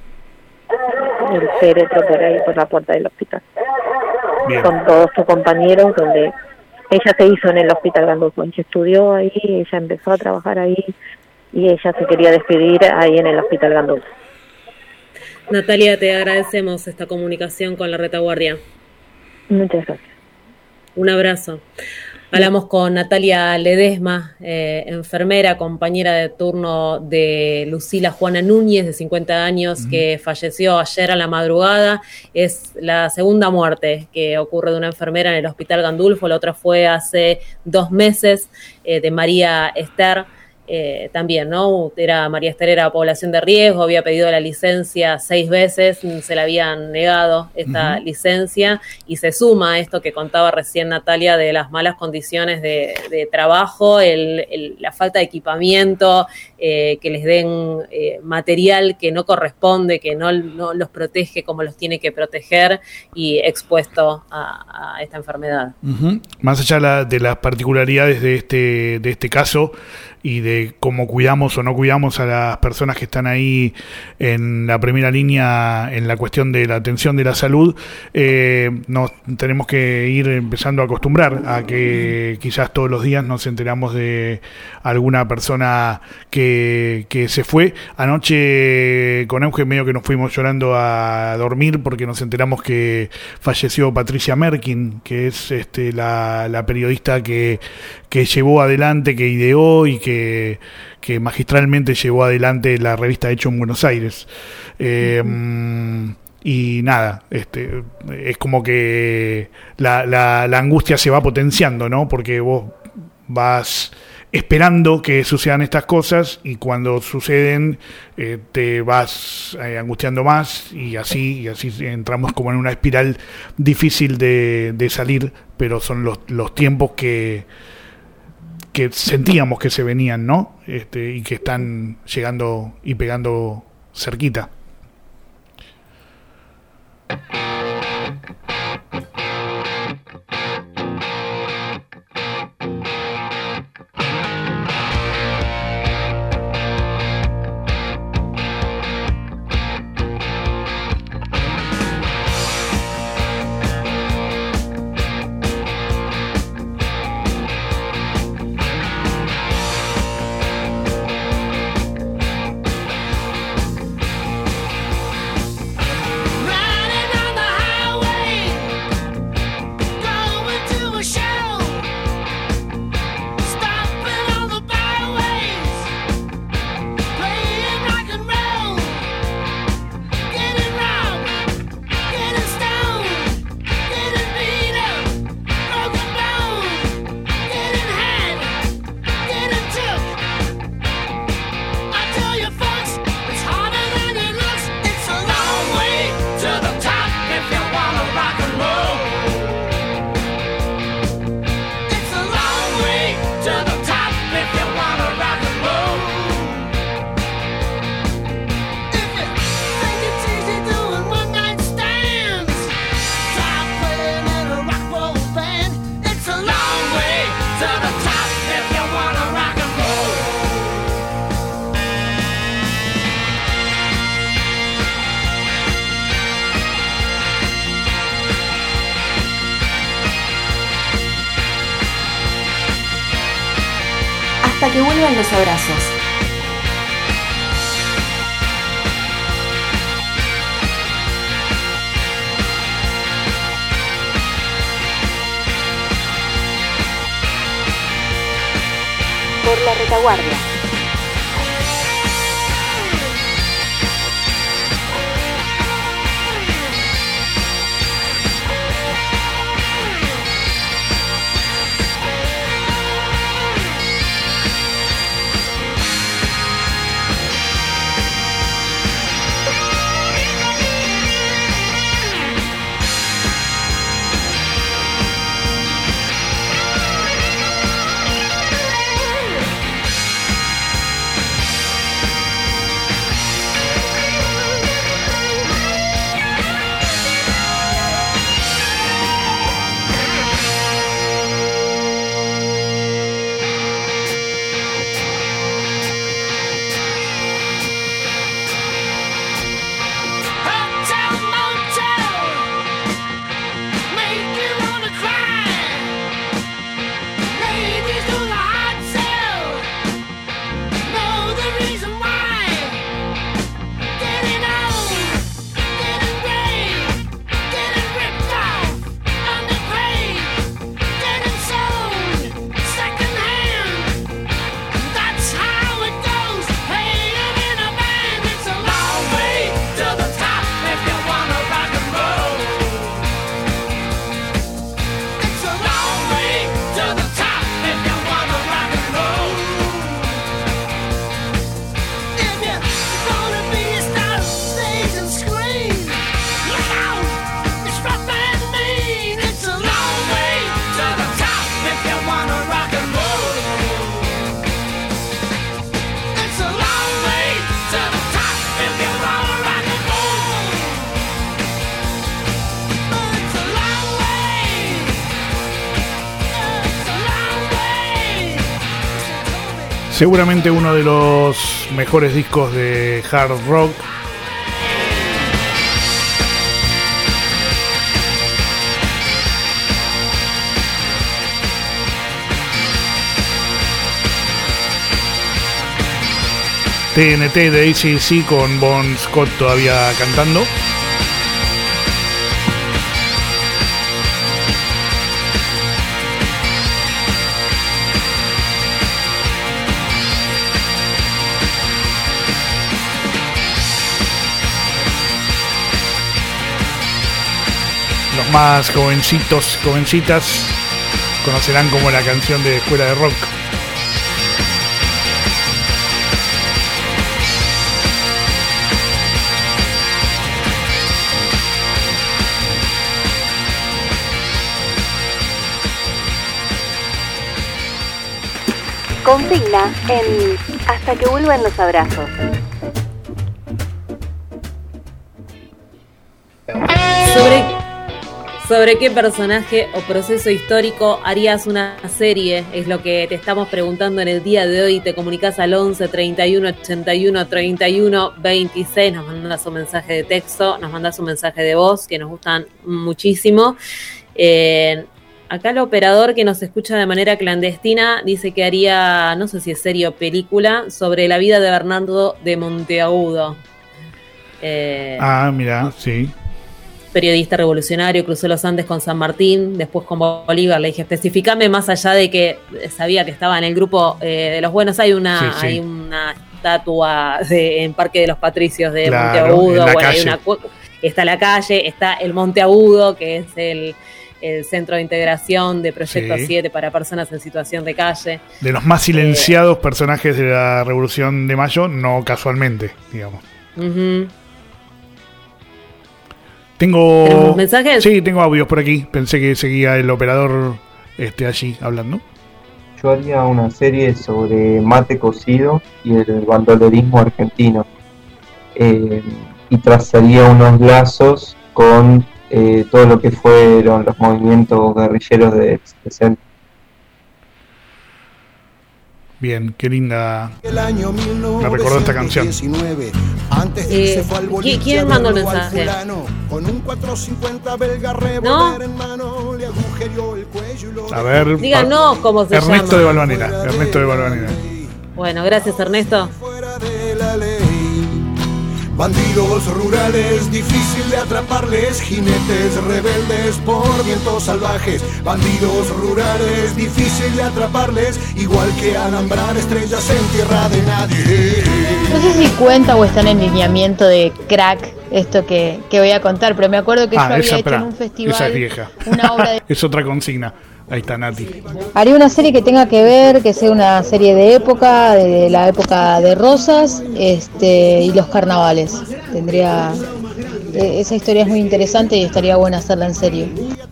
El féretro por ahí, por la puerta del hospital. Bien. Con todos sus compañeros, donde ella se hizo en el hospital Gandulfo. Ella estudió ahí, ella empezó a trabajar ahí y ella se quería despedir ahí en el hospital Gandulfo. Natalia, te agradecemos esta comunicación con la retaguardia. Muchas gracias. Un abrazo. Hablamos con Natalia Ledesma, enfermera, compañera de turno de Lucila Juana Núñez, de 50 años, que falleció ayer a la madrugada. Es la segunda muerte que ocurre de una enfermera en el hospital Gandulfo. La otra fue hace 2 meses, de María Esther. También, ¿no? María Esther era población de riesgo, había pedido la licencia 6 veces, se le habían negado esta licencia, y se suma a esto que contaba recién Natalia de las malas condiciones de trabajo, la falta de equipamiento, que les den material que no corresponde, que no los protege como los tiene que proteger, y expuesto a esta enfermedad. Más allá de las particularidades de este caso y de cómo cuidamos o no cuidamos a las personas que están ahí en la primera línea en la cuestión de la atención de la salud, nos tenemos que ir empezando a acostumbrar a que quizás todos los días nos enteramos de alguna persona que se fue. Anoche con Eugen medio que nos fuimos llorando a dormir porque nos enteramos que falleció Patricia Merkin, que es la periodista que llevó adelante, que ideó y que magistralmente llevó adelante la revista Hecho en Buenos Aires. Y nada, es como que la angustia se va potenciando, ¿no? Porque vos vas esperando que sucedan estas cosas, y cuando suceden te vas angustiando más, y así entramos como en una espiral difícil de salir, pero son los tiempos que sentíamos que se venían, ¿no? Y que están llegando y pegando cerquita. Que vuelvan los abrazos. Por la retaguardia. Seguramente uno de los mejores discos de hard rock. TNT de AC/DC con Bon Scott todavía cantando. Los más jovencitas conocerán como la canción de Escuela de Rock. consigna en Hasta que vuelvan los abrazos. ¿Sobre qué personaje o proceso histórico harías una serie? Es lo que te estamos preguntando en el día de hoy. Te comunicas al 11 31 81 31 26. Nos mandas un mensaje de texto, nos mandas un mensaje de voz, que nos gustan muchísimo. Acá el operador que nos escucha de manera clandestina dice que haría, no sé si es serie o película, sobre la vida de Bernardo de Monteagudo. Mira, sí. Periodista revolucionario, cruzó los Andes con San Martín, después con Bolívar. Le dije, especificame, más allá de que sabía que estaba en el grupo de los buenos. Hay una estatua en Parque de los Patricios de Monteagudo. Bueno, hay está la calle, está el Monteagudo, que es el Centro de Integración de Proyecto 7 para personas en situación de calle. De los más silenciados personajes de la Revolución de Mayo, no casualmente, digamos. Uh-huh. ¿Tenemos mensajes? Sí, tengo audios por aquí. Pensé que seguía el operador allí hablando. Yo haría una serie sobre mate cocido y el bandolerismo argentino. Y trazaría unos lazos con todo lo que fueron los movimientos guerrilleros del 60. Bien, qué linda. Me recordó esta canción. ¿Quién mandó el mensaje? ¿No? A ver. Díganos cómo se llama. Ernesto de Valvanera. Bueno, gracias, Ernesto. Bandidos rurales, difícil de atraparles, jinetes rebeldes por vientos salvajes. Bandidos rurales, difícil de atraparles, igual que alambrar estrellas en tierra de nadie. No sé si cuenta o está en el lineamiento de Crack esto que voy a contar, pero me acuerdo que yo había hecho en un festival esa es vieja. Una obra de... Es otra consigna. Ahí está Nati. Haría una serie que tenga que ver, que sea una serie de época, de la época de Rosas, y los carnavales. Tendría esa historia es muy interesante y estaría buena hacerla en serio.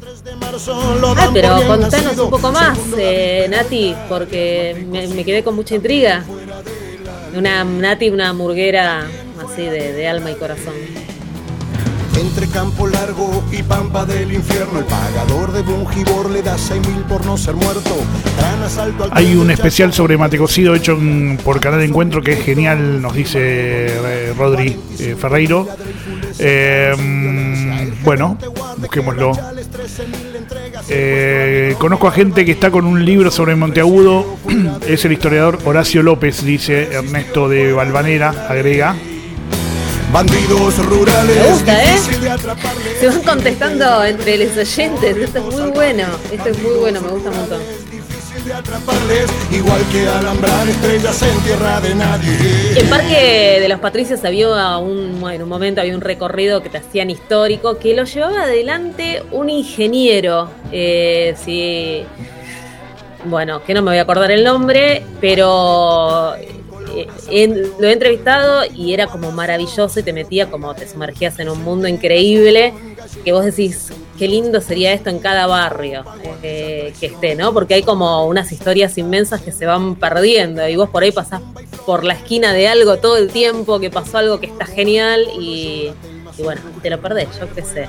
Pero contanos un poco más, Nati, porque me quedé con mucha intriga. Nati, una murguera así de alma y corazón. Entre Campo Largo y Pampa del Infierno, el pagador de Bungibor le da 6.000 por no ser muerto. Gran asalto al... Hay un especial sobre mate cocido hecho por Canal Encuentro que es genial, nos dice Rodri Ferreiro. Bueno, busquémoslo. Conozco a gente que está con un libro sobre Monteagudo. Es el historiador Horacio López, dice Ernesto de Valvanera, agrega. Bandidos rurales. Me gusta, se van contestando entre los oyentes. Esto es muy bueno, me gusta un montón. De atraparles, igual que alambrar estrellas en tierra de nadie. En Parque de los Patricios había un momento había un recorrido que te hacían histórico que lo llevaba adelante un ingeniero, bueno, que no me voy a acordar el nombre, pero lo he entrevistado y era como maravilloso y te metía como te sumergías en un mundo increíble que vos decís qué lindo sería esto en cada barrio que esté, ¿no? Porque hay como unas historias inmensas que se van perdiendo y vos por ahí pasás por la esquina de algo todo el tiempo, que pasó algo que está genial y bueno, te lo perdés, yo qué sé.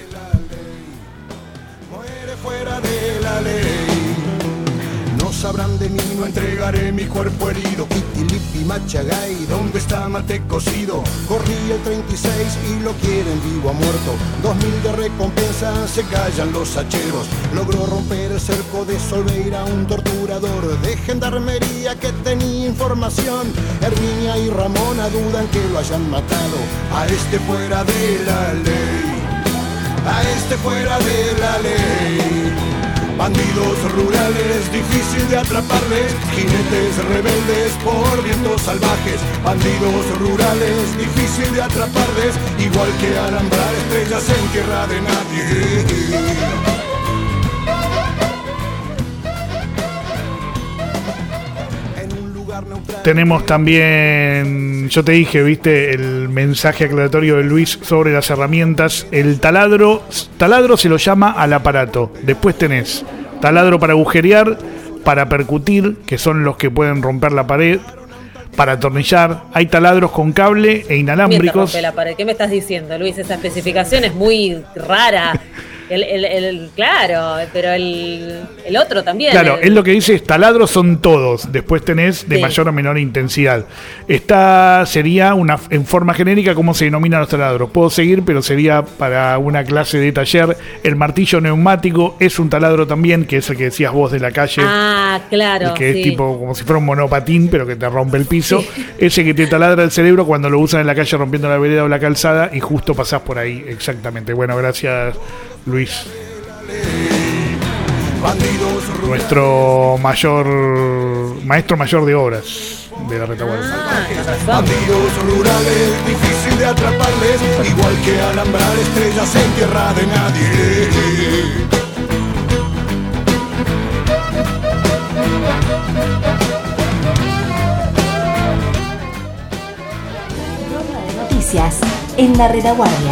Muere fuera de la ley. No sabrán de mí, no entregaré mi cuerpo herido. Pitilipi, Machagay, ¿dónde está mate cocido? Corrí el 36 y lo quieren vivo a muerto. 2.000 de recompensa, se callan los hacheros. Logró romper el cerco de Solveira, un torturador de gendarmería que tenía información. Herminia y Ramona dudan que lo hayan matado. A este fuera de la ley, a este fuera de la ley. Bandidos rurales, difícil de atraparles, jinetes rebeldes por vientos salvajes. Bandidos rurales, difícil de atraparles, igual que alambrar estrellas en tierra de nadie. Tenemos también, yo te dije, viste, el mensaje aclaratorio de Luis sobre las herramientas. El taladro se lo llama al aparato. Después tenés taladro para agujerear, para percutir, que son los que pueden romper la pared, para atornillar. Hay taladros con cable e inalámbricos. Rompe la pared. ¿Qué me estás diciendo, Luis? Esa especificación es muy rara. Claro, pero el otro también. Claro, él lo que dice es taladros son todos, después tenés de mayor o menor intensidad. Esta sería en forma genérica cómo se denominan los taladros. Puedo seguir, pero sería para una clase de taller. El martillo neumático es un taladro también, que es el que decías vos de la calle. Ah, claro. El que es tipo como si fuera un monopatín, pero que te rompe el piso. Sí. Ese que te taladra el cerebro cuando lo usan en la calle rompiendo la vereda o la calzada y justo pasás por ahí, exactamente. Bueno, gracias, Luis. Nuestro maestro mayor de obras de la retaguardia. Bandidos rurales, difícil de atraparles, igual que alambrar estrellas en tierra de nadie. Noticias en la retaguardia.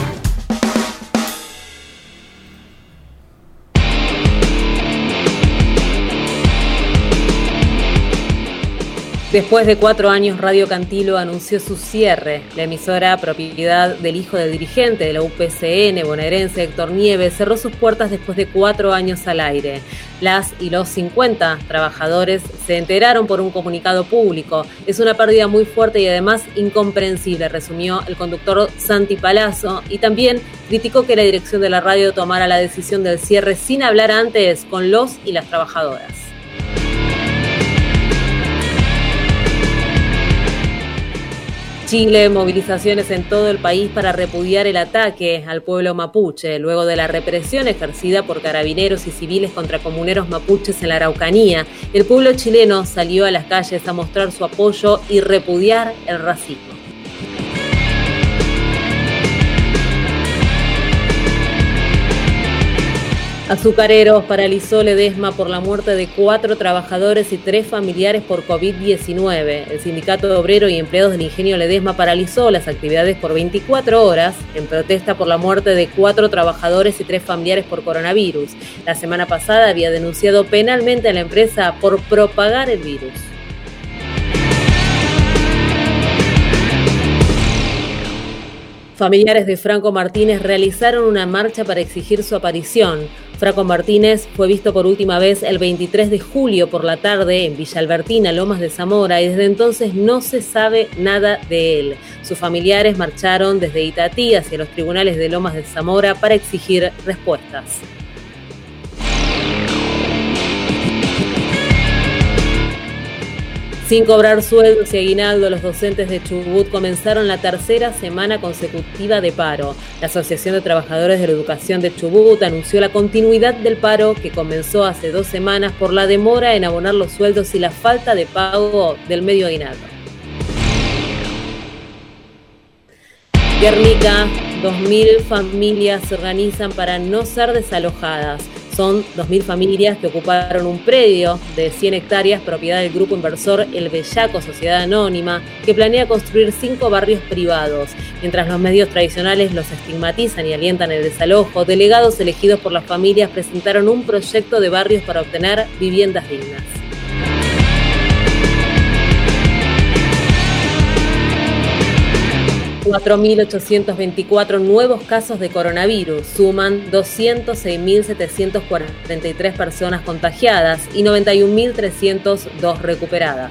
Después de 4 años, Radio Cantilo anunció su cierre. La emisora, propiedad del hijo del dirigente de la UPCN bonaerense, Héctor Nieves, cerró sus puertas después de 4 años al aire. Las y los 50 trabajadores se enteraron por un comunicado público. Es una pérdida muy fuerte y además incomprensible, resumió el conductor Santi Palazzo, y también criticó que la dirección de la radio tomara la decisión del cierre sin hablar antes con los y las trabajadoras. Chile, movilizaciones en todo el país para repudiar el ataque al pueblo mapuche, luego de la represión ejercida por carabineros y civiles contra comuneros mapuches en la Araucanía. El pueblo chileno salió a las calles a mostrar su apoyo y repudiar el racismo. Azucareros paralizó Ledesma por la muerte de 4 trabajadores y 3 familiares por COVID-19. El Sindicato Obrero y Empleados del Ingenio Ledesma paralizó las actividades por 24 horas en protesta por la muerte de 4 trabajadores y 3 familiares por coronavirus. La semana pasada había denunciado penalmente a la empresa por propagar el virus. Familiares de Franco Martínez realizaron una marcha para exigir su aparición. Franco Martínez fue visto por última vez el 23 de julio por la tarde en Villa Albertina, Lomas de Zamora, y desde entonces no se sabe nada de él. Sus familiares marcharon desde Itatí hacia los tribunales de Lomas de Zamora para exigir respuestas. Sin cobrar sueldos y aguinaldo, los docentes de Chubut comenzaron la 3ª semana consecutiva de paro. La Asociación de Trabajadores de la Educación de Chubut anunció la continuidad del paro que comenzó hace 2 semanas por la demora en abonar los sueldos y la falta de pago del medio aguinaldo. Guernica, 2.000 familias se organizan para no ser desalojadas. Son 2.000 familias que ocuparon un predio de 100 hectáreas propiedad del grupo inversor El Bellaco Sociedad Anónima, que planea construir 5 barrios privados. Mientras los medios tradicionales los estigmatizan y alientan el desalojo, delegados elegidos por las familias presentaron un proyecto de barrios para obtener viviendas dignas. ...4.824 nuevos casos de coronavirus, suman 206.743 personas contagiadas y 91.302 recuperadas.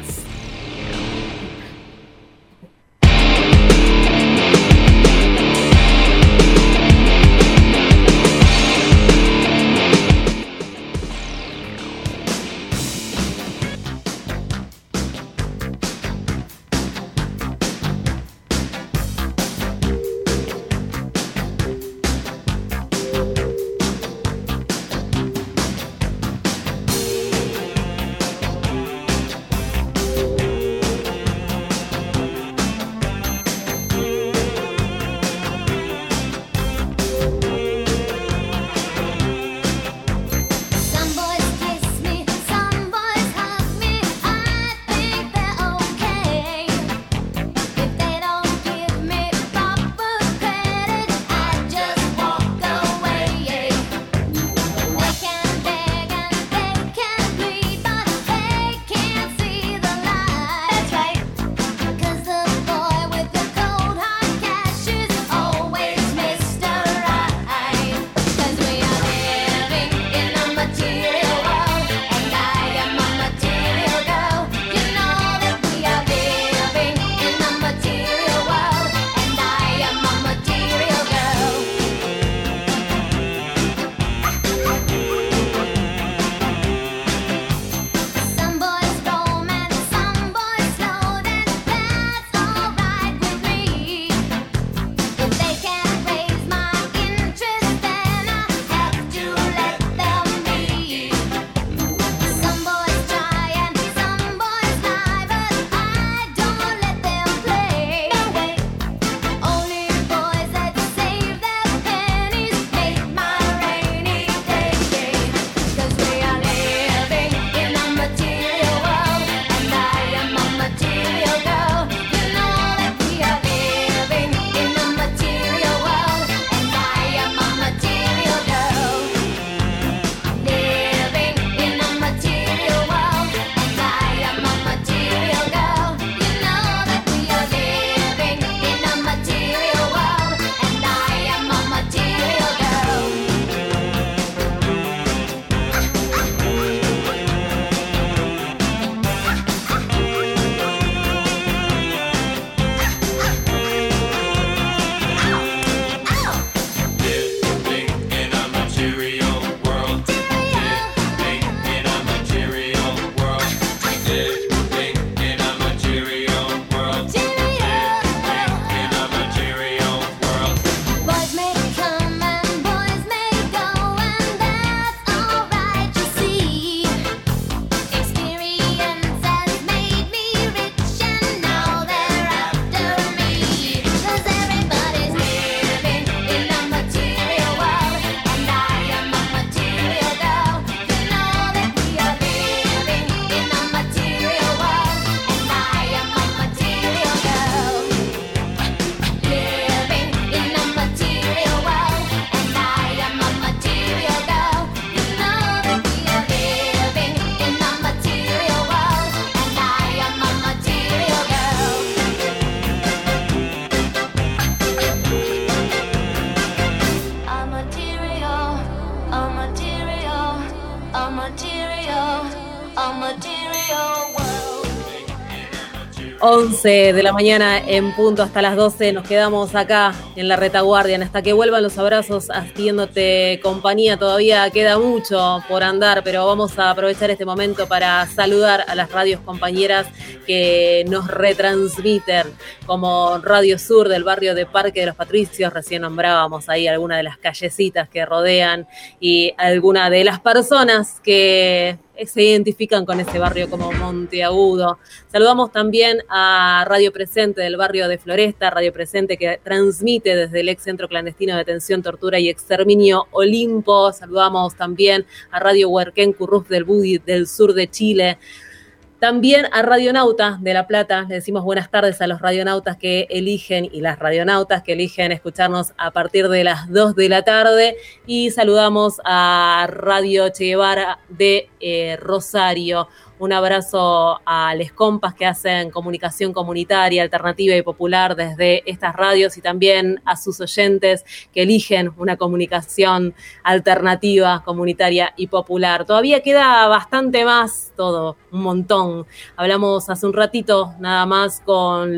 11 de la mañana en punto hasta las 12. Nos quedamos acá en la retaguardia hasta que vuelvan los abrazos, haciéndote compañía. Todavía queda mucho por andar, pero vamos a aprovechar este momento para saludar a las radios compañeras que nos retransmiten, como Radio Sur del barrio de Parque de los Patricios. Recién nombrábamos ahí algunas de las callecitas que rodean y algunas de las personas que se identifican con ese barrio como Monteagudo. Saludamos también a Radio Presente del barrio de Floresta, Radio Presente que transmite desde el ex centro clandestino de detención, tortura y exterminio Olimpo. Saludamos también a Radio Huerquén Curruf del Budi del sur de Chile. También a Radionautas de La Plata, le decimos buenas tardes a los radionautas que eligen y las radionautas que eligen escucharnos a partir de las 2 de la tarde. Y saludamos a Radio Che Guevara de Rosario. Un abrazo a les compas que hacen comunicación comunitaria, alternativa y popular desde estas radios y también a sus oyentes que eligen una comunicación alternativa, comunitaria y popular. Todavía queda bastante más, todo, un montón. Hablamos hace un ratito nada más con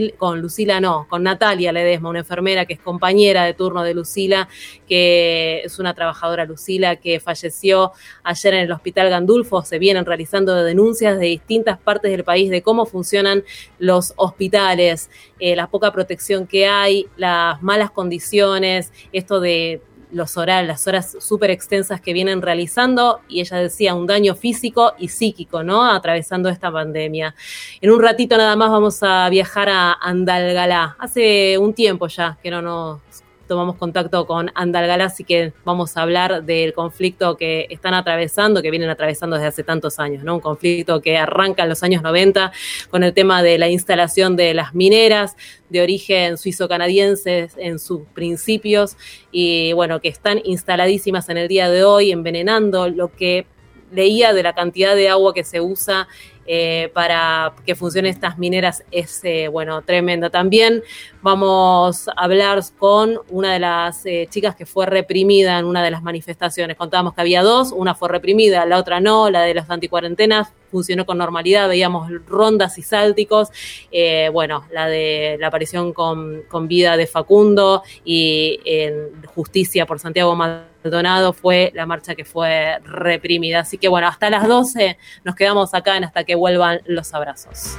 Natalia Ledesma, una enfermera que es compañera de turno de Lucila, que es una trabajadora Lucila que falleció ayer en el Hospital Gandulfo. Se vienen realizando denuncias de distintas partes del país de cómo funcionan los hospitales, la poca protección que hay, las malas condiciones, esto de las horas súper extensas que vienen realizando, y ella decía un daño físico y psíquico, ¿no?, atravesando esta pandemia. En un ratito nada más vamos a viajar a Andalgalá. Hace un tiempo ya que no nos tomamos contacto con Andalgalá, así que vamos a hablar del conflicto que están atravesando, que vienen atravesando desde hace tantos años, ¿no? Un conflicto que arranca en los años 90 con el tema de la instalación de las mineras de origen suizo-canadiense en sus principios y, bueno, que están instaladísimas en el día de hoy, envenenando. Lo que leía de la cantidad de agua que se usa para que funcionen estas mineras es, tremenda. También vamos a hablar con una de las chicas que fue reprimida en una de las manifestaciones. Contábamos que había dos, una fue reprimida, la otra no, la de las anticuarentenas funcionó con normalidad, veíamos rondas y sálticos, la de la aparición con vida de Facundo y en Justicia por Santiago Maldonado fue la marcha que fue reprimida. Así que bueno, hasta las 12 nos quedamos acá en hasta que vuelvan los abrazos.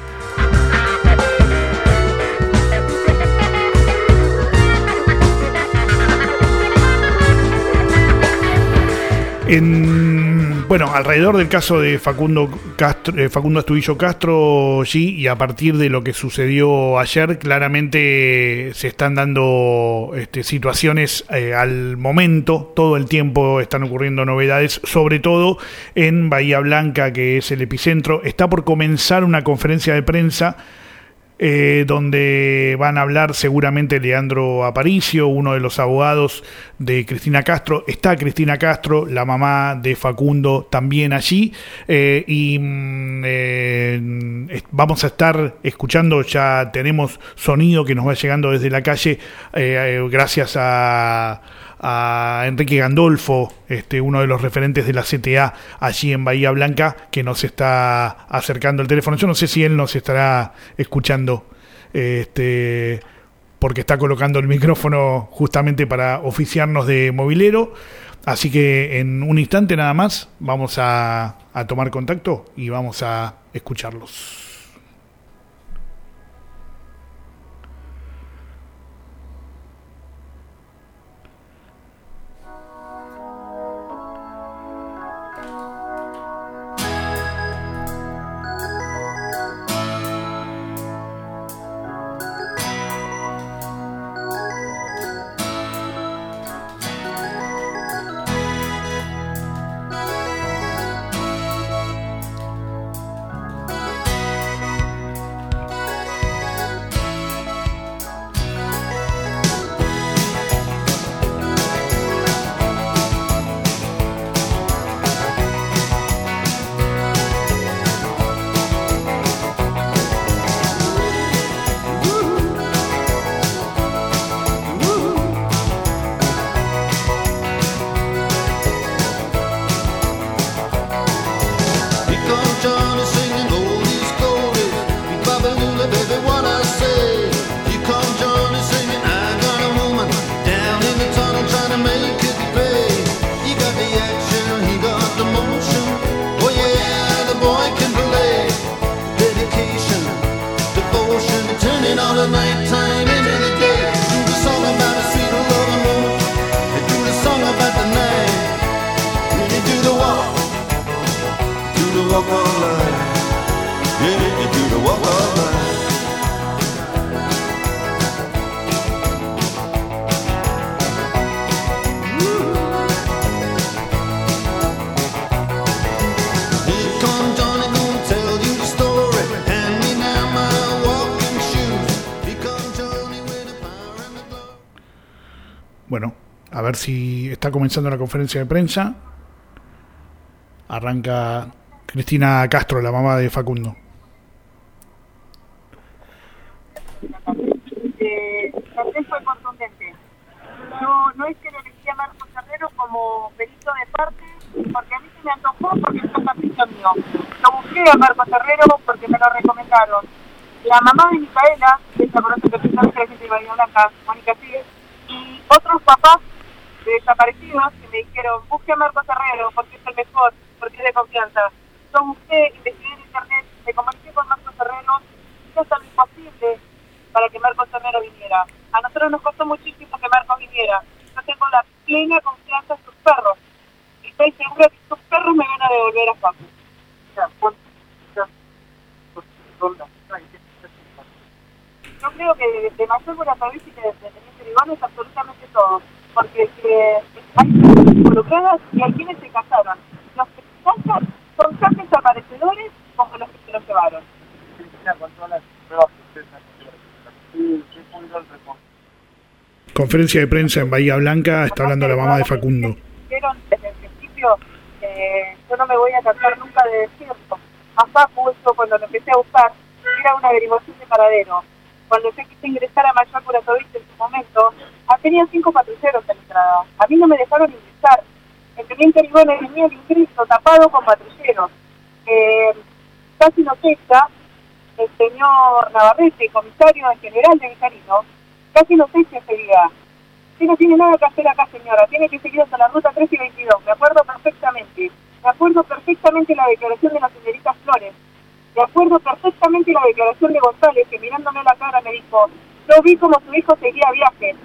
Alrededor del caso de Facundo Astudillo Castro, y a partir de lo que sucedió ayer, claramente se están dando situaciones al momento, todo el tiempo están ocurriendo novedades, sobre todo en Bahía Blanca, que es el epicentro. Está por comenzar una conferencia de prensa donde van a hablar seguramente Leandro Aparicio, uno de los abogados de Cristina Castro. Está Cristina Castro, la mamá de Facundo, también allí, vamos a estar escuchando, ya tenemos sonido que nos va llegando desde la calle, gracias a Enrique Gandolfo, uno de los referentes de la CTA allí en Bahía Blanca, que nos está acercando el teléfono. Yo no sé si él nos estará escuchando, porque está colocando el micrófono justamente para oficiarnos de movilero. Así que en un instante nada más vamos a tomar contacto y vamos a escucharlos. the night time into the day. Do the song about the sweet love and moon. Do the song about the night. You do the walk of life. Yeah, you do the walk of life. Bueno, a ver si está comenzando la conferencia de prensa. Arranca Cristina Castro, la mamá de Facundo. Fue contundente. No es que lo elegí a Marcos Herrero como perito de parte, porque a mí se me antojó, porque es un capricho mío. Lo busqué a Marcos Herrero porque me lo recomendaron. La mamá de Micaela, que ella conoce perfectamente la gente de Bahía Blanca, Mónica Sigue, y otros papás de desaparecidos que me dijeron, busque a Marcos Herrero porque es el mejor, porque es de confianza. Yo busqué, investigué en internet, me comuniqué con Marcos Herrero, hice hasta lo imposible para que Marcos Herrero viniera. A nosotros nos costó muchísimo que Marcos viniera. Yo tengo la plena confianza en sus perros. Y estoy segura que sus perros me van a devolver a Facu. Yo creo que de Mayor Buratavich y de Teniente Ribón es absolutamente todo. Porque hay personas involucradas y hay quienes se casaron. Los que se casan son tan desaparecedores como los que se los llevaron. Conferencia de prensa en Bahía Blanca, está hablando la mamá de Facundo. Dijeron desde el principio, yo no me voy a cansar nunca de decirlo. A Facu, esto cuando lo empecé a buscar, era una averiguación de paradero. Cuando yo quise ingresar a Mayor Buratavich en su momento, tenía 5 patrulleros en la entrada. A mí no me dejaron ingresar. El teniente Ribone venía al ingreso tapado con patrulleros. Casi nos echa el señor Navarrete, comisario en general de Vicarino, casi nos echa ese día. Usted no tiene nada que hacer acá, señora. Tiene que seguir hasta la ruta 3 y 22. Me acuerdo perfectamente. Me acuerdo perfectamente la declaración de la señorita Flores. Me acuerdo perfectamente la declaración de González, que mirándome la cara me dijo, yo vi como su hijo seguía viaje.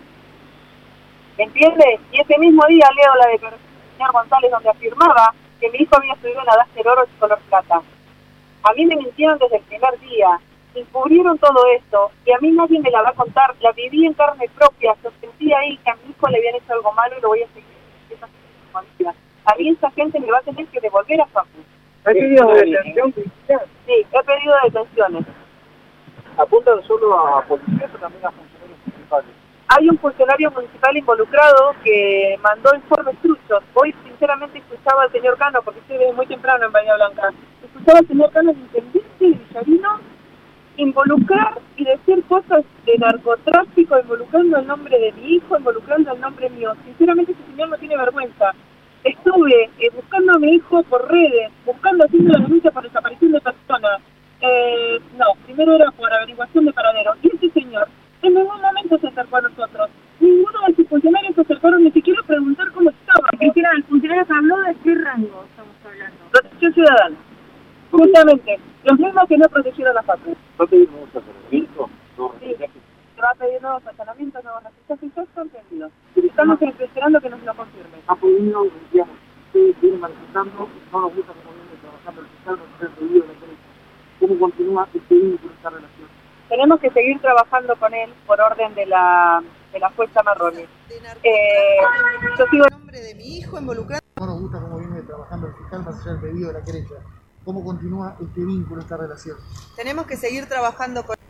¿Entiende? Y ese mismo día leo la declaración del señor González donde afirmaba que mi hijo había subido en Adáster Oro y color plata. A mí me mintieron desde el primer día, encubrieron todo esto y a mí nadie me la va a contar, la viví en carne propia, yo sentí ahí que a mi hijo le habían hecho algo malo y lo voy a seguir. A mí esa gente me va a tener que devolver a Facu. ¿Hay pedido de detención? Sí, he pedido detenciones. ¿Apuntan solo a policías o también a funcionarios municipales? Hay un funcionario municipal involucrado que mandó informes truchos. Hoy, sinceramente, escuchaba al señor Cano, porque estoy desde muy temprano en Bahía Blanca. Escuchaba al señor Cano, el intendente de Villarino, involucrar y decir cosas de narcotráfico, involucrando el nombre de mi hijo, involucrando el nombre mío. Sinceramente, ese señor no tiene vergüenza. Estuve buscando a mi hijo por redes, haciendo la denuncia por desaparición de personas. No, primero era por averiguación de paradero. Y ese señor en ningún momento se acercó a nosotros. Ninguno de sus funcionarios se acercaron ni siquiera a preguntar cómo estaba. Cristina, el funcionario habló de qué rango estamos hablando. Protección ciudadana. Justamente, los mismos que no protegieron a Facu. ¿No pedimos mucho allanamiento? Sí, se va a pedir nuevos allanamientos, nuevos registros y todo está entendido. Estamos esperando que nos lo confirmen. Ha podido, digamos, ustedes vienen manifestando, no nos gusta cómo viene trabajando el fiscal, no se ha pedido la derecha. ¿Cómo continúa este vínculo, esta relación? Tenemos que seguir trabajando con él por orden de la jueza Marroni. Yo sigo el nombre de mi hijo involucrado. No nos gusta cómo viene trabajando el fiscal más allá del pedido de la querella. ¿Cómo continúa este vínculo, esta relación? Tenemos que seguir trabajando con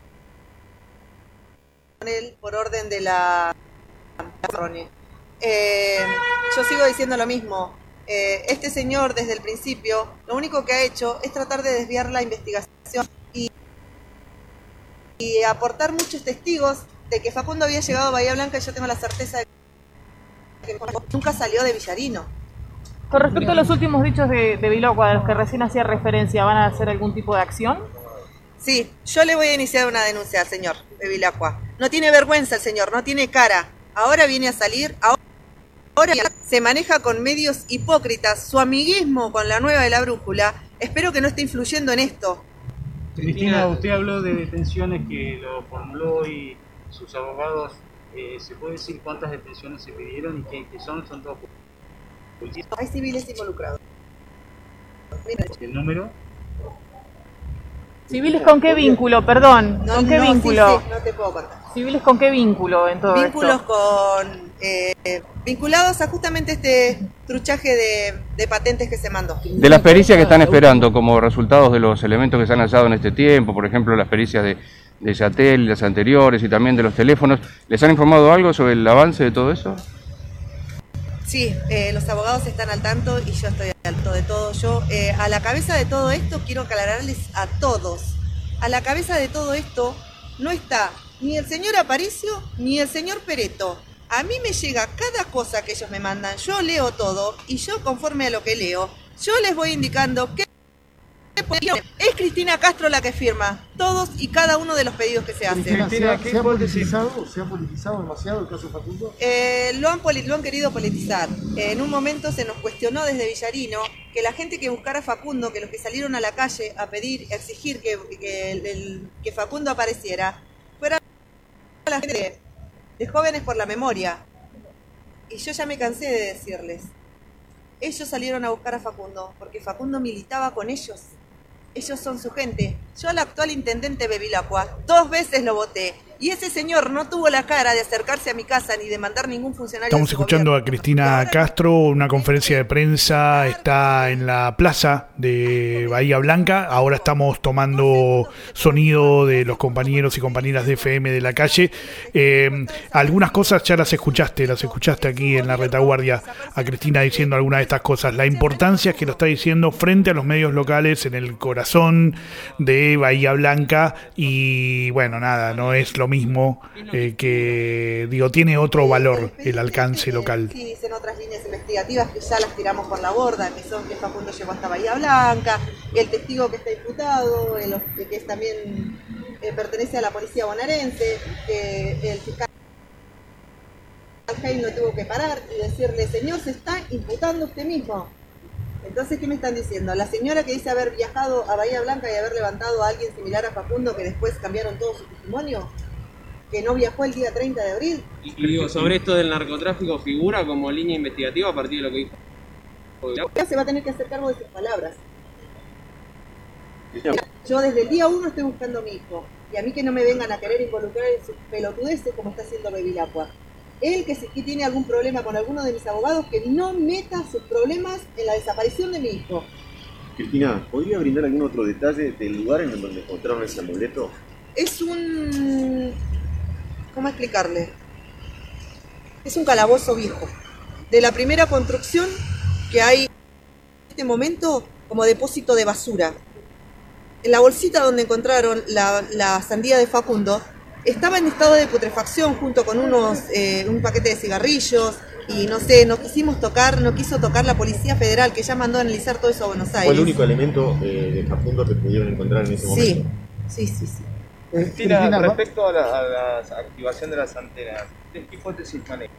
él por orden de la Marroni. Yo sigo diciendo lo mismo. Este señor desde el principio lo único que ha hecho es tratar de desviar la investigación y aportar muchos testigos de que Facundo había llegado a Bahía Blanca y yo tengo la certeza de que nunca salió de Villarino. Con respecto a los últimos dichos de Vilocua, a los que recién hacía referencia, ¿van a hacer algún tipo de acción? Sí, yo le voy a iniciar una denuncia al señor de Vilocua. No tiene vergüenza el señor, no tiene cara. Ahora viene a salir, ahora se maneja con medios hipócritas. Su amiguismo con la Nueva de la Brújula, espero que no esté influyendo en esto. Cristina, usted habló de detenciones que lo formuló y sus abogados. ¿Se puede decir cuántas detenciones se pidieron y qué son? ¿Son todos policías? Hay civiles involucrados. ¿El número? ¿Civiles con qué vínculo? Perdón, ¿con qué vínculo? Sí, no te puedo contar. ¿Civiles con qué vínculo en todo Vínculos esto? con... vinculados a justamente este truchaje de patentes que se mandó. De las pericias que están esperando como resultados de los elementos que se han hallado en este tiempo, por ejemplo las pericias de Yatel, las anteriores y también de los teléfonos, ¿les han informado algo sobre el avance de todo eso? Sí, los abogados están al tanto y yo estoy al tanto de todo. Yo, a la cabeza de todo esto, quiero aclararles a todos, a la cabeza de todo esto no está ni el señor Aparicio ni el señor Peretto. A mí me llega cada cosa que ellos me mandan, yo leo todo y yo conforme a lo que leo, yo les voy indicando qué es Cristina Castro la que firma todos y cada uno de los pedidos que se hacen. ¿Se ha politizado demasiado el caso Facundo? Lo han querido politizar. En un momento se nos cuestionó desde Villarino que la gente que buscara a Facundo, que los que salieron a la calle a pedir, a exigir que Facundo apareciera, fuera la gente de Jóvenes por la Memoria. Y yo ya me cansé de decirles. Ellos salieron a buscar a Facundo porque Facundo militaba con ellos. Ellos son su gente. Yo al actual intendente Bevilacqua 2 veces lo voté y ese señor no tuvo la cara de acercarse a mi casa ni de mandar ningún funcionario. Estamos escuchando a Cristina Castro, una conferencia de prensa, está en la plaza de Bahía Blanca. Ahora estamos tomando sonido de los compañeros y compañeras de FM de la calle. Algunas cosas ya las escuchaste aquí en la retaguardia, a Cristina diciendo algunas de estas cosas. La importancia es que lo está diciendo frente a los medios locales en el corazón de Bahía Blanca y bueno, nada, no es lo mismo que, digo, tiene otro valor el alcance local. Sí, dicen otras líneas investigativas que ya las tiramos por la borda, que son que Facundo llegó hasta Bahía Blanca, el testigo que está imputado, que es también pertenece a la policía bonaerense, que el fiscal no tuvo que parar y decirle, señor, se está imputando usted mismo. Entonces, ¿qué me están diciendo? La señora que dice haber viajado a Bahía Blanca y haber levantado a alguien similar a Facundo, que después cambiaron todo su testimonio, que no viajó el día 30 de abril. Y digo, sobre esto del narcotráfico, ¿figura como línea investigativa a partir de lo que dijo? Se va a tener que hacer cargo de sus palabras. Yo desde el día 1 estoy buscando a mi hijo, y a mí que no me vengan a querer involucrar en sus pelotudeces como está haciendo Bevilacqua. Él que tiene algún problema con alguno de mis abogados, que no meta sus problemas en la desaparición de mi hijo. Cristina, ¿podría brindar algún otro detalle del lugar en donde encontraron ese amuleto? Es un... ¿cómo explicarle? Es un calabozo viejo, de la primera construcción que hay en este momento como depósito de basura. En la bolsita donde encontraron la sandía de Facundo, estaba en estado de putrefacción junto con un paquete de cigarrillos y no sé, no quiso tocar la Policía Federal que ya mandó a analizar todo eso a Buenos Aires. ¿Fue el único elemento de Facundo que pudieron encontrar en ese momento? Sí. Cristina, respecto a la activación de las antenas, ¿qué hipótesis maneja?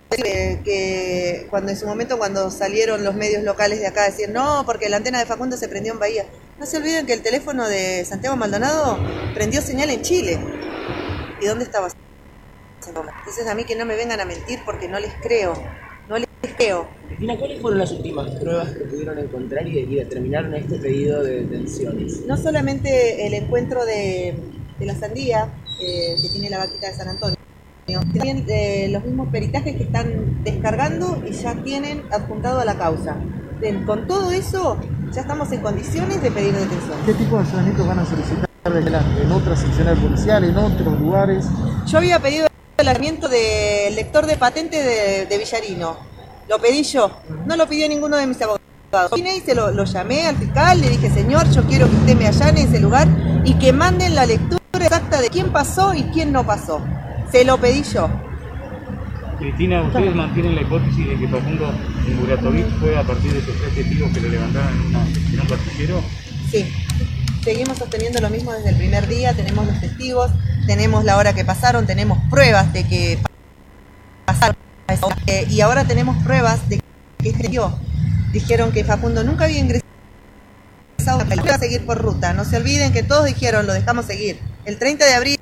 Que cuando en su momento cuando salieron los medios locales de acá a decir no, porque la antena de Facundo se prendió en Bahía, no se olviden que el teléfono de Santiago Maldonado prendió señal en Chile. ¿Y dónde estaba? Entonces a mí que no me vengan a mentir porque no les creo. Cristina, ¿cuáles fueron las últimas pruebas que pudieron encontrar y determinaron este pedido de detenciones? No solamente el encuentro de la sandía que tiene la vaquita de San Antonio, también los mismos peritajes que están descargando y ya tienen adjuntado a la causa. Con todo eso ya estamos en condiciones de pedir detención. ¿Qué tipo de allanamientos van a solicitar en otras seccionales policiales, en otros lugares? Yo había pedido el allanamiento del lector de patente de Villarino. Lo pedí yo, no lo pidió ninguno de mis abogados. Vine y se lo llamé al fiscal, le dije, señor, yo quiero que usted me allane ese lugar y que manden la lectura exacta de quién pasó y quién no pasó. Se lo pedí yo. Cristina, ¿ustedes mantienen la hipótesis de que Facundo en Buratovic fue a partir de esos 3 testigos que lo levantaron en un pastillero? Sí, seguimos sosteniendo lo mismo desde el primer día, tenemos los testigos, tenemos la hora que pasaron, tenemos pruebas de que pasaron y ahora tenemos pruebas de que dijeron que Facundo nunca había ingresado ingresado, iba a seguir por ruta. No se olviden que todos dijeron, lo dejamos seguir. El 30 de abril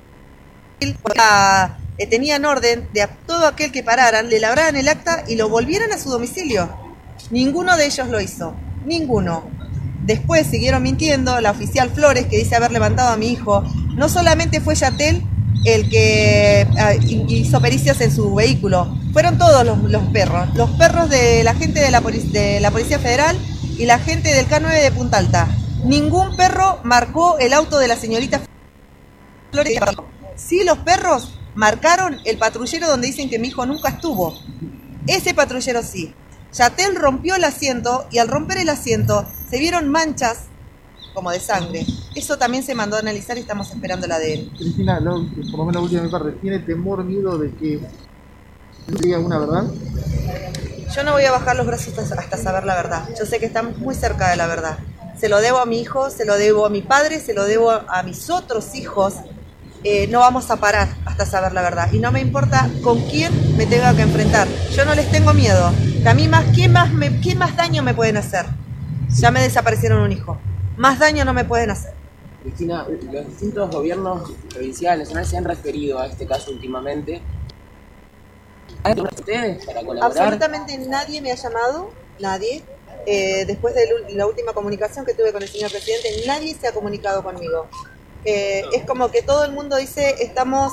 tenían orden de a todo aquel que pararan, le labraran el acta y lo volvieran a su domicilio. Ninguno de ellos lo hizo, ninguno. Después siguieron mintiendo, la oficial Flores, que dice haber levantado a mi hijo, no solamente fue Yatel el que hizo pericias en su vehículo, fueron todos los perros de la gente de la Policía Federal y la gente del K9 de Punta Alta. Ningún perro marcó el auto de la señorita Flores. Sí, los perros marcaron el patrullero donde dicen que mi hijo nunca estuvo. Ese patrullero sí. Yatel rompió el asiento y al romper el asiento se vieron manchas como de sangre. Eso también se mandó a analizar y estamos esperando la ADN. Cristina, por lo menos la última parte, ¿tiene temor, miedo de que no diga una verdad? Yo no voy a bajar los brazos hasta saber la verdad. Yo sé que estamos muy cerca de la verdad. Se lo debo a mi hijo, se lo debo a mi padre, se lo debo a mis otros hijos. No vamos a parar hasta saber la verdad. Y no me importa con quién me tenga que enfrentar. Yo no les tengo miedo. A mí ¿qué más daño me pueden hacer? Ya me desaparecieron un hijo. Más daño no me pueden hacer. Cristina, los distintos gobiernos provinciales, nacionales se han referido a este caso últimamente. ¿Han llamado a ustedes para colaborar? Absolutamente nadie me ha llamado, nadie. Después de la última comunicación que tuve con el señor presidente, nadie se ha comunicado conmigo. Es como que todo el mundo dice, estamos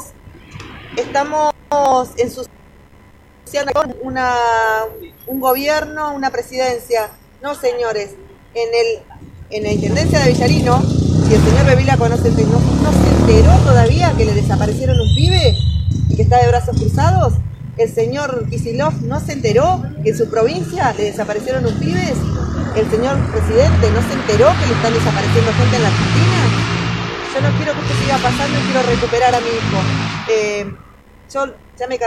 ensuciando un gobierno, una presidencia. No, señores, en la Intendencia de Villarino, si el señor Bevila conoce, no se enteró todavía que le desaparecieron un pibe y que está de brazos cruzados. El señor Kicillof no se enteró que en su provincia le desaparecieron un pibe. El señor presidente no se enteró que le están desapareciendo gente en la Argentina. Yo no quiero que esto siga pasando y quiero recuperar a mi hijo. Yo ya me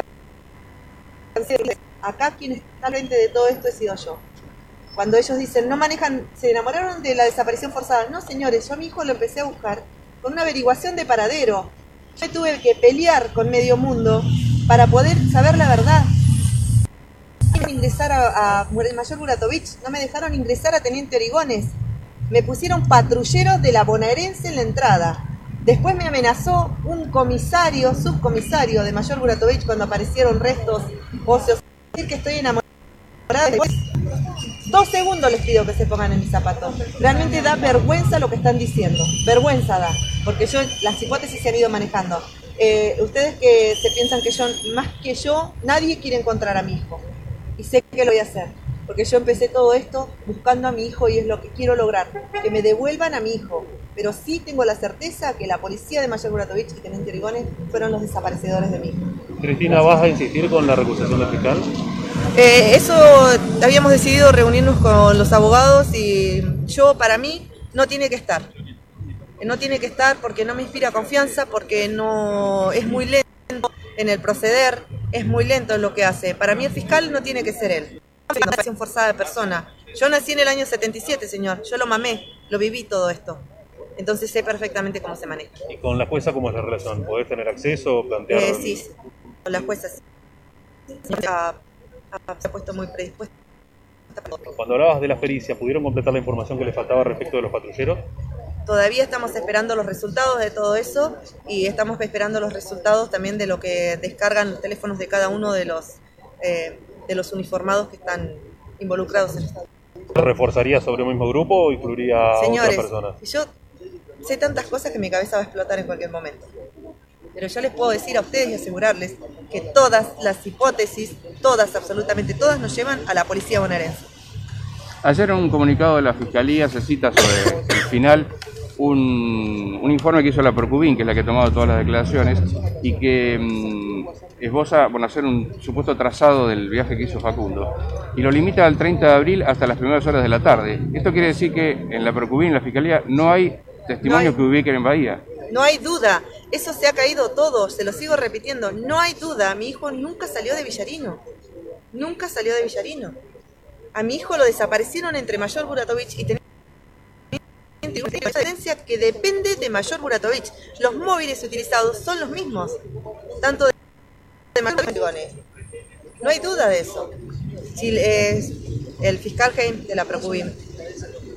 cansé. Acá quien está al frente de todo esto he sido yo. Cuando ellos dicen, no manejan, se enamoraron de la desaparición forzada. No, señores, yo a mi hijo lo empecé a buscar con una averiguación de paradero. Yo tuve que pelear con medio mundo para poder saber la verdad. No me dejaron ingresar a Mayor Buratovich, no me dejaron ingresar a Teniente Origones. Me pusieron patrulleros de la bonaerense en la entrada. Después me amenazó un subcomisario de Mayor Buratovich cuando aparecieron restos óseos. Decir que estoy enamorada. Después, 2 segundos les pido que se pongan en mis zapatos. Realmente da vergüenza lo que están diciendo. Vergüenza da. Porque las hipótesis se han ido manejando. Ustedes que se piensan que más que yo, nadie quiere encontrar a mi hijo. Y sé que lo voy a hacer. Porque yo empecé todo esto buscando a mi hijo y es lo que quiero lograr, que me devuelvan a mi hijo. Pero sí tengo la certeza que la policía de Mayor Buratovich y Teniente Origones fueron los desaparecedores de mi hijo. Cristina, ¿vas a insistir con la recusación del fiscal? Eso habíamos decidido reunirnos con los abogados y para mí, no tiene que estar. No tiene que estar porque no me inspira confianza, porque no es muy lento en el proceder, es muy lento en lo que hace. Para mí el fiscal no tiene que ser él. Una desaparición forzada de persona. Yo nací en el año 77, señor. Yo lo mamé, lo viví todo esto. Entonces sé perfectamente cómo se maneja. ¿Y con la jueza cómo es la relación? ¿Podés tener acceso o plantear...? Sí, con la jueza sí. Se ha puesto muy predispuesta. Cuando hablabas de la pericia, ¿pudieron completar la información que les faltaba respecto de los patrulleros? Todavía estamos esperando los resultados de todo eso y estamos esperando los resultados también de lo que descargan los teléfonos de cada uno de los uniformados que están involucrados en esto. ¿Reforzaría sobre un mismo grupo o incluiría a otras personas? Yo sé tantas cosas que mi cabeza va a explotar en cualquier momento. Pero yo les puedo decir a ustedes y asegurarles que todas las hipótesis, absolutamente todas, nos llevan a la policía bonaerense. Ayer en un comunicado de la Fiscalía se cita sobre el final un informe que hizo la Procubín, que es la que ha tomado todas las declaraciones, y que esboza hacer un supuesto trazado del viaje que hizo Facundo, y lo limita al 30 de abril hasta las primeras horas de la tarde. Esto quiere decir que en la Procubín, en la Fiscalía, no hay testimonios que ubiquen en Bahía. No hay duda, eso se ha caído todo, se lo sigo repitiendo, no hay duda, mi hijo nunca salió de Villarino, A mi hijo lo desaparecieron entre Mayor Buratovich y Teniente Origones, que depende de Mayor Buratovich. Los móviles utilizados son los mismos, tanto de Mayor Origones. No hay duda de eso. Si el fiscal Heim de la Procubín.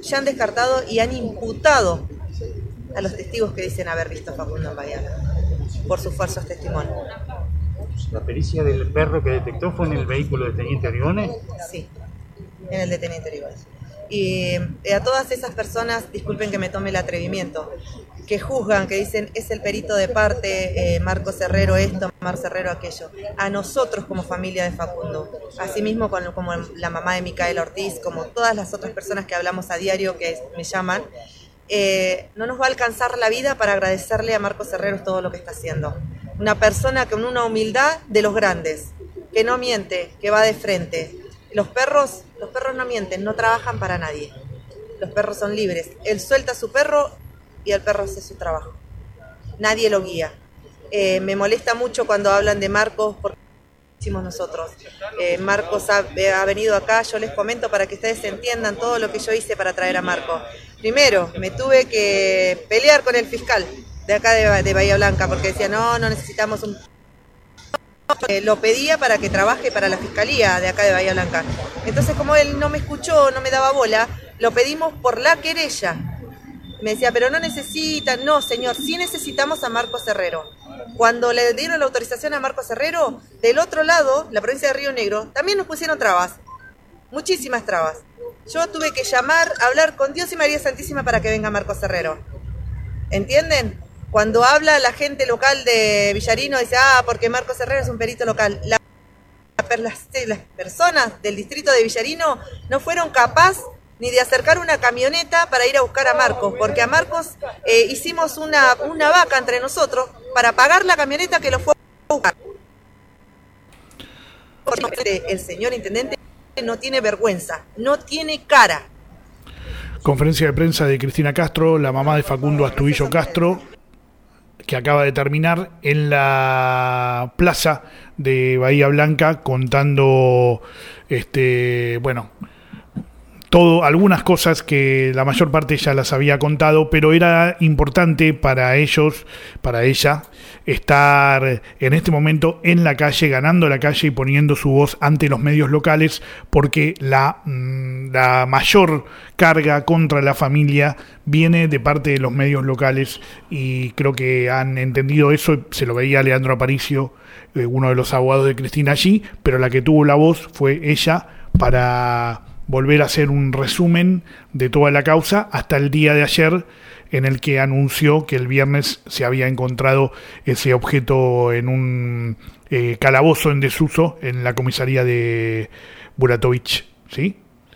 ya han descartado y han imputado a los testigos que dicen haber visto a Facundo en Bahía Blanca por sus falsos testimonios. ¿La pericia del perro que detectó fue en el vehículo del teniente Oribone? Sí, en el de teniente Oribone. Y a todas esas personas, disculpen que me tome el atrevimiento, que juzgan, que dicen es el perito de parte, Marcos Herrero esto, Marcos Herrero aquello. A nosotros como familia de Facundo, asimismo como la mamá de Micaela Ortiz, como todas las otras personas que hablamos a diario que me llaman, no nos va a alcanzar la vida para agradecerle a Marcos Herrero todo lo que está haciendo. Una persona con una humildad de los grandes, que no miente, que va de frente. Los perros no mienten, no trabajan para nadie. Los perros son libres. Él suelta a su perro y el perro hace su trabajo. Nadie lo guía. Me molesta mucho cuando hablan de Marcos, porque hicimos nosotros. Marcos ha venido acá, yo les comento para que ustedes entiendan todo lo que yo hice para traer a Marcos. Primero, me tuve que pelear con el fiscal de acá de Bahía Blanca, porque decía, no necesitamos un... Lo pedía para que trabaje para la fiscalía de acá de Bahía Blanca. Entonces, como él no me escuchó, no me daba bola, lo pedimos por la querella. Me decía, pero no necesitan. No, señor, sí necesitamos a Marcos Herrero. Cuando le dieron la autorización a Marcos Herrero, del otro lado, la provincia de Río Negro, también nos pusieron trabas. Muchísimas trabas. Yo tuve que llamar, hablar con Dios y María Santísima para que venga Marcos Herrero. ¿Entienden? Cuando habla la gente local de Villarino, dice, porque Marcos Herrero es un perito local. Las personas del distrito de Villarino no fueron capaces ni de acercar una camioneta para ir a buscar a Marcos, porque a Marcos hicimos una vaca entre nosotros para pagar la camioneta que lo fue a buscar. El señor intendente no tiene vergüenza, no tiene cara. Conferencia de prensa de Cristina Castro, la mamá de Facundo Astudillo Castro, que acaba de terminar en la plaza de Bahía Blanca, contando algunas cosas que la mayor parte ya las había contado, pero era importante para ellos, para ella, estar en este momento en la calle, ganando la calle y poniendo su voz ante los medios locales, porque la mayor carga contra la familia viene de parte de los medios locales, y creo que han entendido eso. Se lo veía Leandro Aparicio, uno de los abogados de Cristina allí, pero la que tuvo la voz fue ella para volver a hacer un resumen de toda la causa hasta el día de ayer, en el que anunció que el viernes se había encontrado ese objeto en un calabozo en desuso en la comisaría de Buratovich, ¿sí?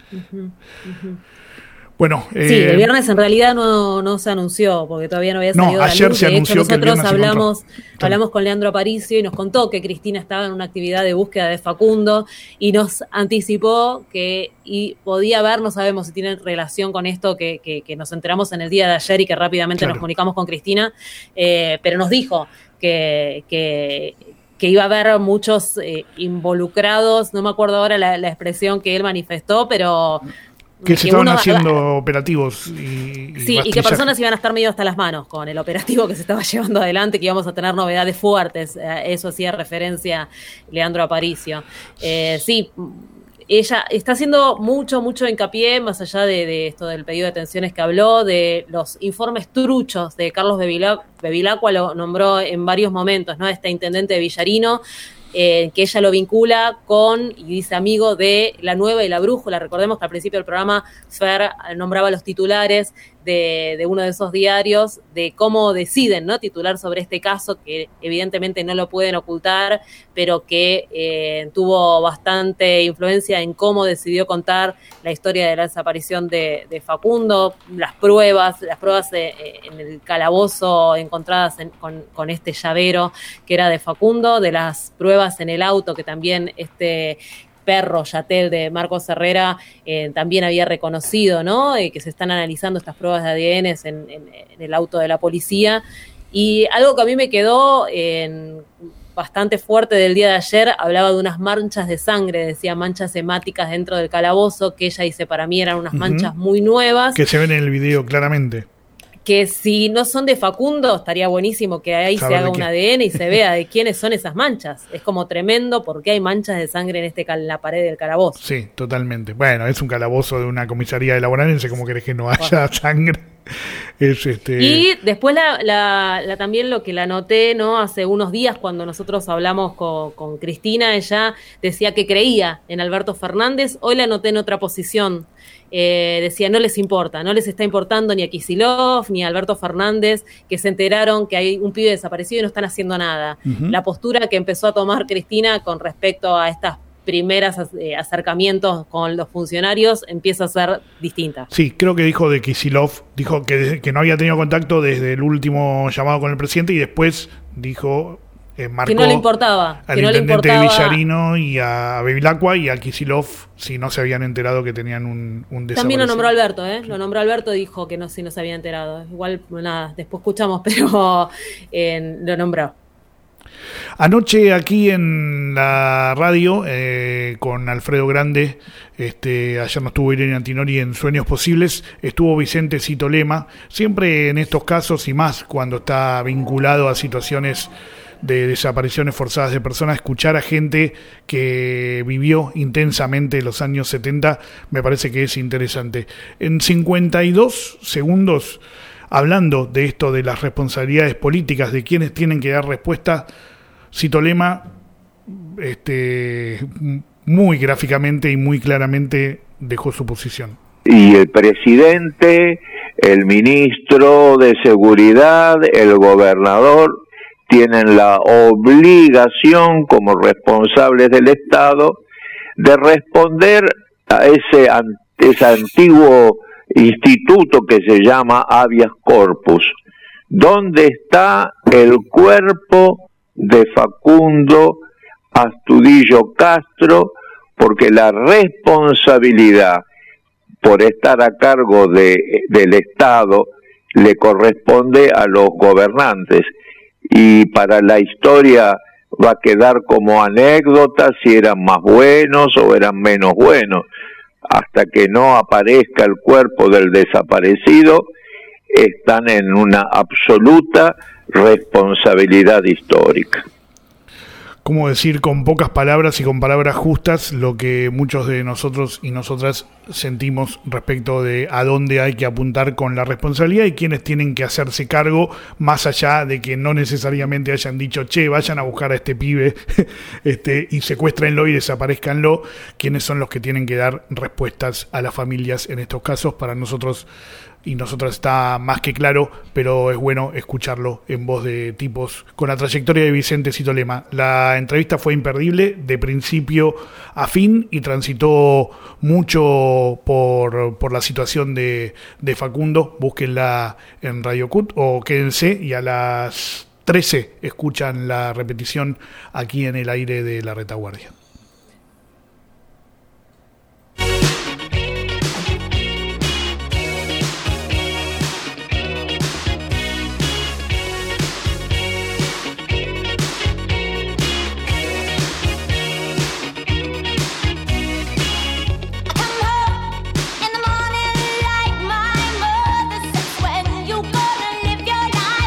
Bueno, sí, el viernes en realidad no se anunció, porque todavía no había salido a la luz. Ayer se anunció. Nosotros que el viernes hablamos con Leandro Aparicio y nos contó que Cristina estaba en una actividad de búsqueda de Facundo y nos anticipó que podía haber, no sabemos si tiene relación con esto que nos enteramos en el día de ayer y que rápidamente nos comunicamos con Cristina, pero nos dijo que iba a haber muchos involucrados. No me acuerdo ahora la expresión que él manifestó, pero que se estaban haciendo operativos y que personas iban a estar medio hasta las manos con el operativo que se estaba llevando adelante, que íbamos a tener novedades fuertes. Eso hacía referencia Leandro Aparicio. Sí, ella está haciendo mucho hincapié, más allá de esto del pedido de detenciones que habló, de los informes truchos de Carlos Bevilacqua, lo nombró en varios momentos, ¿no? Este intendente de Villarino, que ella lo vincula con, y dice amigo de La Nueva y La Brújula. Recordemos que al principio del programa Fer nombraba los titulares de uno de esos diarios, de cómo deciden, ¿no?, titular sobre este caso, que evidentemente no lo pueden ocultar, pero que tuvo bastante influencia en cómo decidió contar la historia de la desaparición de Facundo, las pruebas en el calabozo encontradas con este llavero que era de Facundo, de las pruebas en el auto que también este perro Yatel de Marcos Herrera también había reconocido, ¿no? Que se están analizando estas pruebas de ADN en el auto de la policía. Y algo que a mí me quedó bastante fuerte del día de ayer, hablaba de unas manchas de sangre, decía manchas hemáticas dentro del calabozo, que ella dice para mí eran unas manchas muy nuevas. Que se ven en el video claramente. que si no son de Facundo, estaría buenísimo que ahí se haga un ADN y se vea de quiénes son esas manchas. Es como tremendo porque hay manchas de sangre en la pared del calabozo. Sí, totalmente. Bueno, es un calabozo de una comisaría de la Bonaerense, ¿cómo querés que no haya sangre? Y después también lo que la noté, ¿no? Hace unos días cuando nosotros hablamos con Cristina, ella decía que creía en Alberto Fernández. Hoy la noté en otra posición. Decía, no les está importando ni a Kicillof ni a Alberto Fernández, que se enteraron que hay un pibe desaparecido y no están haciendo nada. Uh-huh. La postura que empezó a tomar Cristina con respecto a estas primeras acercamientos con los funcionarios empieza a ser distinta. Sí, creo que dijo de Kicillof, dijo que no había tenido contacto desde el último llamado con el presidente y después dijo... marcó que no le importaba. Al intendente de Villarino y a Bevilacqua y a Kicillof si no se habían enterado que tenían un desaparecido. También lo nombró Alberto, Lo nombró Alberto, dijo que si no se había enterado. Igual, nada, después escuchamos, pero lo nombró. Anoche aquí en la radio con Alfredo Grande, ayer no estuvo Irene Antinori en Sueños Posibles, estuvo Vicente Citolema, siempre en estos casos y más cuando está vinculado a situaciones de desapariciones forzadas de personas, escuchar a gente que vivió intensamente los años 70 me parece que es interesante. En 52 segundos, hablando de esto de las responsabilidades políticas, de quienes tienen que dar respuesta, Citolema muy gráficamente y muy claramente dejó su posición. Y el presidente, el ministro de Seguridad, el gobernador tienen la obligación como responsables del Estado de responder a ese antiguo instituto que se llama habeas corpus. ¿Dónde está el cuerpo de Facundo Astudillo Castro? Porque la responsabilidad por estar a cargo del Estado le corresponde a los gobernantes. Y para la historia va a quedar como anécdota si eran más buenos o eran menos buenos. Hasta que no aparezca el cuerpo del desaparecido, están en una absoluta responsabilidad histórica. ¿Cómo decir con pocas palabras y con palabras justas lo que muchos de nosotros y nosotras sentimos respecto de a dónde hay que apuntar con la responsabilidad y quiénes tienen que hacerse cargo, más allá de que no necesariamente hayan dicho, che, vayan a buscar a este pibe y secuéstrenlo y desaparezcanlo? ¿Quiénes son los que tienen que dar respuestas a las familias en estos casos? Para nosotros y nosotras está más que claro, pero es bueno escucharlo en voz de tipos con la trayectoria de Vicente Citolema. La entrevista fue imperdible de principio a fin y transitó mucho por la situación de Facundo. Búsquenla en Radio Cut o quédense y a las 13 escuchan la repetición aquí en el aire de La Retaguardia.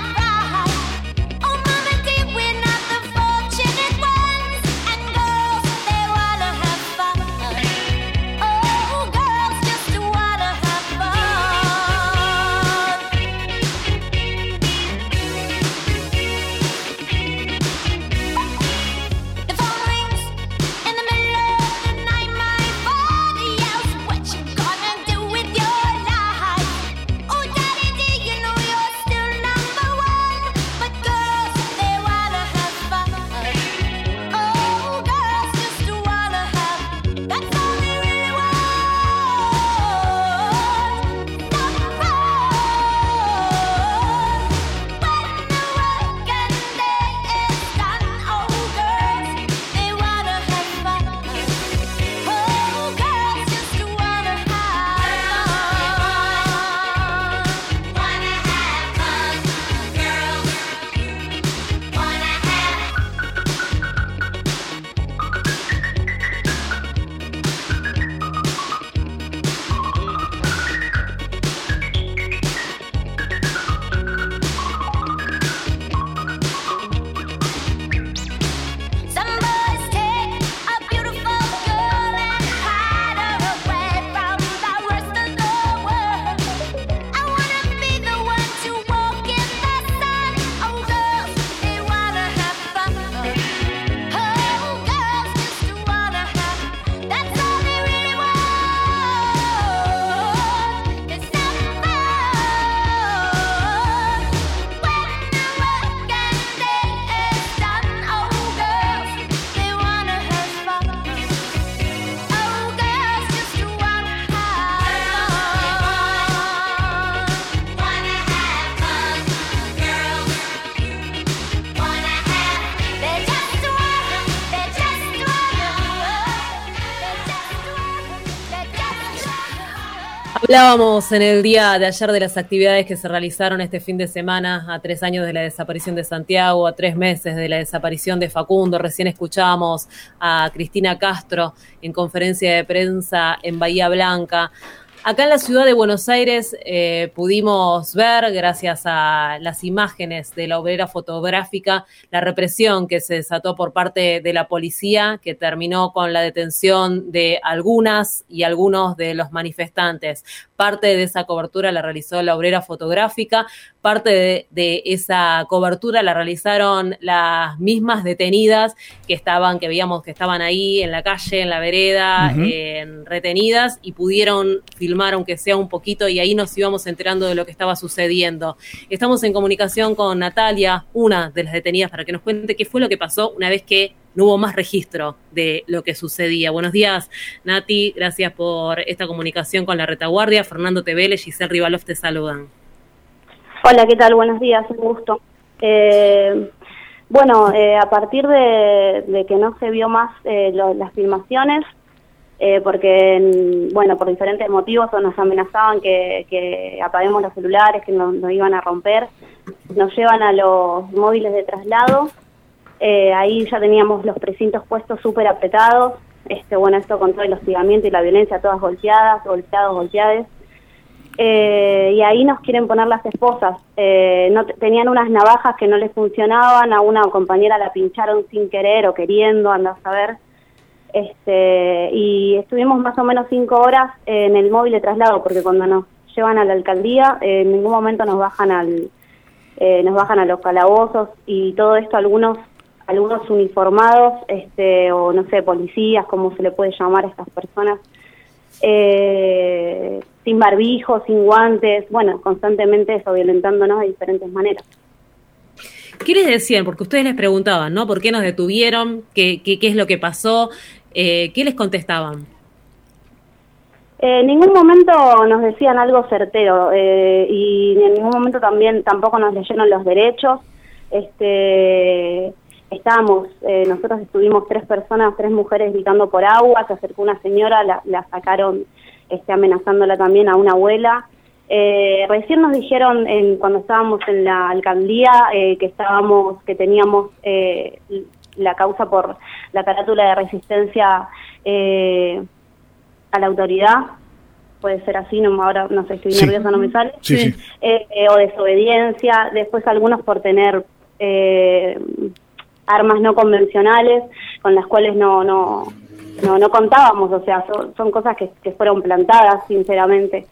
Oh, mama, dear, we're not the fortunate ones. And girls Hablábamos en el día de ayer de las actividades que se realizaron este fin de semana a 3 años de la desaparición de Santiago, a 3 meses de la desaparición de Facundo. Recién escuchábamos a Cristina Castro en conferencia de prensa en Bahía Blanca. Acá en la ciudad de Buenos Aires pudimos ver, gracias a las imágenes de la hoguera fotográfica, la represión que se desató por parte de la policía, que terminó con la detención de algunas y algunos de los manifestantes. Parte de esa cobertura la realizó la hoguera fotográfica, parte de esa cobertura la realizaron las mismas detenidas que veíamos que estaban ahí en la calle, en la vereda, retenidas, y pudieron filmar aunque sea un poquito, y ahí nos íbamos enterando de lo que estaba sucediendo. Estamos en comunicación con Natalia, una de las detenidas, para que nos cuente qué fue lo que pasó una vez que no hubo más registro de lo que sucedía. Buenos días, Nati, gracias por esta comunicación con la retaguardia. Fernando Tevele, Giselle Rivalov te saludan. Hola, ¿qué tal? Buenos días, un gusto. A partir de que no se vio más las filmaciones, porque, por diferentes motivos nos amenazaban que apaguemos los celulares, que nos iban a romper, nos llevan a los móviles de traslado. Ahí ya teníamos los precintos puestos súper apretados, esto con todo el hostigamiento y la violencia, todas golpeadas. Y ahí nos quieren poner las esposas. Tenían unas navajas que no les funcionaban, a una compañera la pincharon sin querer o queriendo, andás a ver. Y estuvimos más o menos 5 horas en el móvil de traslado, porque cuando nos llevan a la alcaldía, en ningún momento nos bajan a los calabozos, y todo esto algunos uniformados, o no sé, policías, como se le puede llamar a estas personas, sin barbijo, sin guantes, constantemente eso, violentándonos de diferentes maneras. ¿Qué les decían? Porque ustedes les preguntaban, ¿no? ¿Por qué nos detuvieron? ¿Qué es lo que pasó? ¿Qué les contestaban? En ningún momento nos decían algo certero, y en ningún momento tampoco nos leyeron los derechos. Nosotros estuvimos 3 mujeres gritando por agua, se acercó una señora, la sacaron amenazándola también a una abuela. Recién nos dijeron cuando estábamos en la alcaldía que teníamos la causa por la carátula de resistencia a la autoridad, puede ser así, ahora no sé, estoy nerviosa, no me sale, o desobediencia, después algunos por tener armas no convencionales con las cuales no contábamos, o sea, son cosas que fueron plantadas, sinceramente.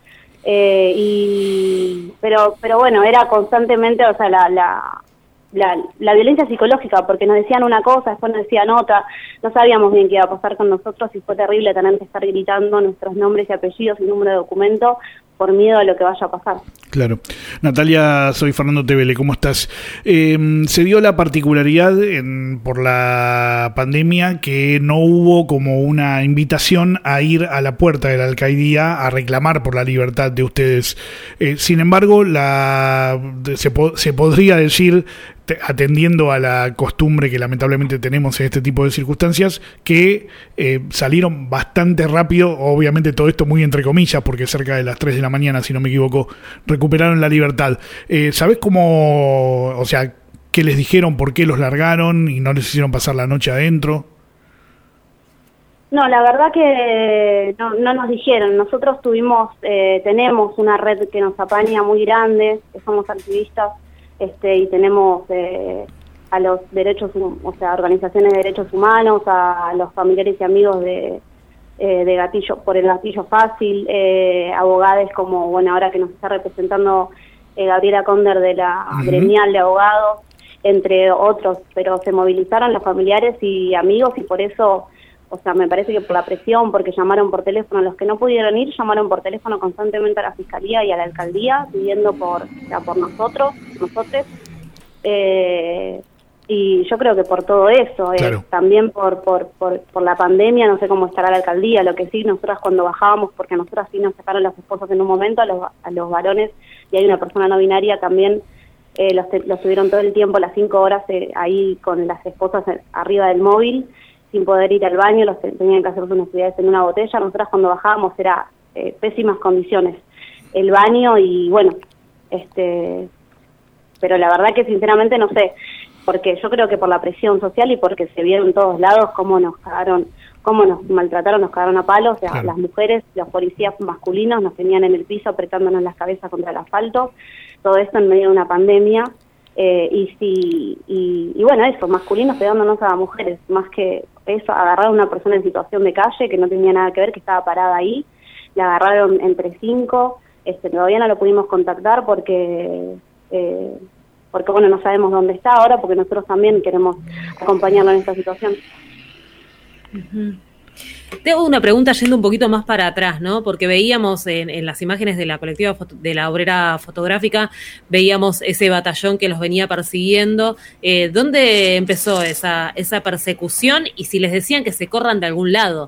Pero era constantemente, o sea, la violencia psicológica, porque nos decían una cosa, después nos decían otra, no sabíamos bien qué iba a pasar con nosotros, y fue terrible tener que estar gritando nuestros nombres y apellidos y número de documento por miedo a lo que vaya a pasar. Claro. Natalia, soy Fernando Tevele, ¿cómo estás? Se dio la particularidad por la pandemia que no hubo como una invitación a ir a la puerta de la alcaldía a reclamar por la libertad de ustedes. Sin embargo, se podría decir, atendiendo a la costumbre que lamentablemente tenemos en este tipo de circunstancias, que salieron bastante rápido, obviamente todo esto muy entre comillas, porque cerca de las 3 de la mañana, si no me equivoco, recuperaron la libertad. ¿Sabés cómo, o sea, qué les dijeron, por qué los largaron y no les hicieron pasar la noche adentro? No, la verdad que no nos dijeron. Nosotros tenemos una red que nos apaña muy grande, que somos activistas, y tenemos a los derechos, o sea, organizaciones de derechos humanos, a los familiares y amigos de Gatillo, por el Gatillo Fácil, abogados como, ahora que nos está representando Gabriela Conder de la gremial de abogados, entre otros, pero se movilizaron los familiares y amigos, y por eso, o sea, me parece que por la presión, porque llamaron por teléfono, los que no pudieron ir, llamaron por teléfono constantemente a la Fiscalía y a la Alcaldía, pidiendo por nosotros, y yo creo que por todo eso, claro. También por la pandemia, no sé cómo estará la Alcaldía, lo que sí, nosotras cuando bajábamos, porque nosotras sí nos sacaron las esposas en un momento, a los varones, y hay una persona no binaria también, los tuvieron todo el tiempo, las 5 horas ahí con las esposas arriba del móvil, sin poder ir al baño, tenían que hacer sus necesidades en una botella. Nosotras cuando bajábamos era pésimas condiciones el baño y bueno, pero la verdad que sinceramente no sé, porque yo creo que por la presión social y porque se vieron en todos lados cómo nos maltrataron, nos cagaron a palos, o sea, Claro. las mujeres, los policías masculinos nos tenían en el piso apretándonos las cabezas contra el asfalto, todo esto en medio de una pandemia, y bueno, eso, masculinos pegándonos a mujeres, más que eso, agarrar a una persona en situación de calle que no tenía nada que ver, que estaba parada ahí, la agarraron entre 5, todavía no lo pudimos contactar porque bueno, no sabemos dónde está ahora, porque nosotros también queremos acompañarlo en esta situación. Ujú. Tengo una pregunta yendo un poquito más para atrás, ¿no? Porque veíamos en las imágenes de la colectiva de la obrera fotográfica, veíamos ese batallón que los venía persiguiendo. ¿Dónde empezó esa persecución? Y si les decían que se corran de algún lado.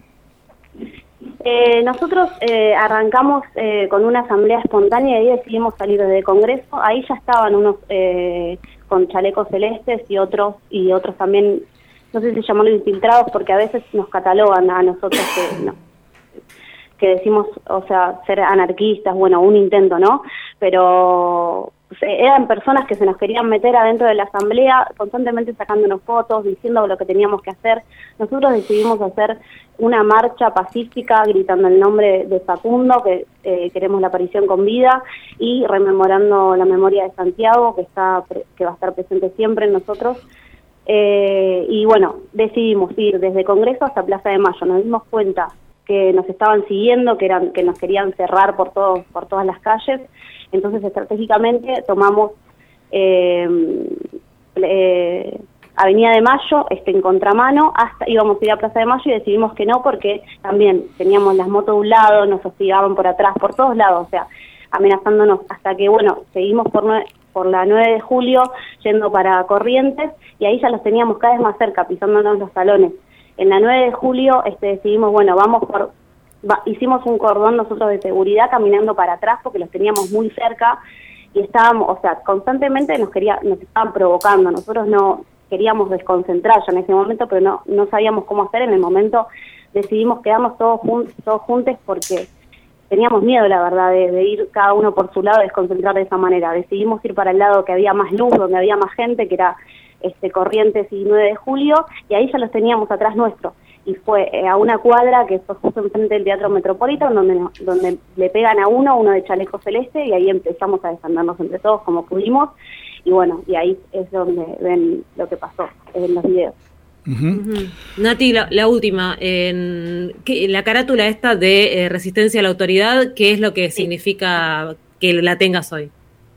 Nosotros arrancamos con una asamblea espontánea y ahí decidimos salir desde Congreso. Ahí ya estaban unos con chalecos celestes y otros también, no sé si llamarlos infiltrados, porque a veces nos catalogan a nosotros que decimos, o sea, ser anarquistas, bueno, un intento, ¿no? Pero eran personas que se nos querían meter adentro de la asamblea, constantemente sacándonos fotos, diciendo lo que teníamos que hacer. Nosotros decidimos hacer una marcha pacífica gritando el nombre de Facundo, que queremos la aparición con vida, y rememorando la memoria de Santiago, que va a estar presente siempre en nosotros. Y bueno, decidimos ir desde Congreso hasta Plaza de Mayo. Nos dimos cuenta que nos estaban siguiendo, que nos querían cerrar por todas las calles. Entonces, estratégicamente tomamos Avenida de Mayo, en contramano, íbamos a ir a Plaza de Mayo y decidimos que no, porque también teníamos las motos de un lado, nos hostigaban por atrás, por todos lados, o sea, amenazándonos, hasta que, bueno, seguimos por la 9 de julio, yendo para Corrientes, y ahí ya los teníamos cada vez más cerca, pisándonos los talones. En la 9 de julio decidimos, bueno, hicimos un cordón nosotros de seguridad caminando para atrás porque los teníamos muy cerca y estábamos, o sea, constantemente nos estaban provocando. Nosotros no queríamos desconcentrar ya en ese momento, pero no sabíamos cómo hacer. En el momento decidimos quedarnos todos juntos porque teníamos miedo, la verdad, de ir cada uno por su lado, desconcentrar de esa manera. Decidimos ir para el lado que había más luz, donde había más gente, que era Corrientes y 9 de julio, y ahí ya los teníamos atrás nuestro. Y fue a una cuadra que fue justo enfrente del Teatro Metropolitan, donde le pegan a uno de chaleco celeste, y ahí empezamos a defendernos entre todos como pudimos, y bueno, y ahí es donde ven lo que pasó en los videos. Uh-huh. Nati, la última, la carátula esta de resistencia a la autoridad, ¿qué es lo que significa que la tengas hoy?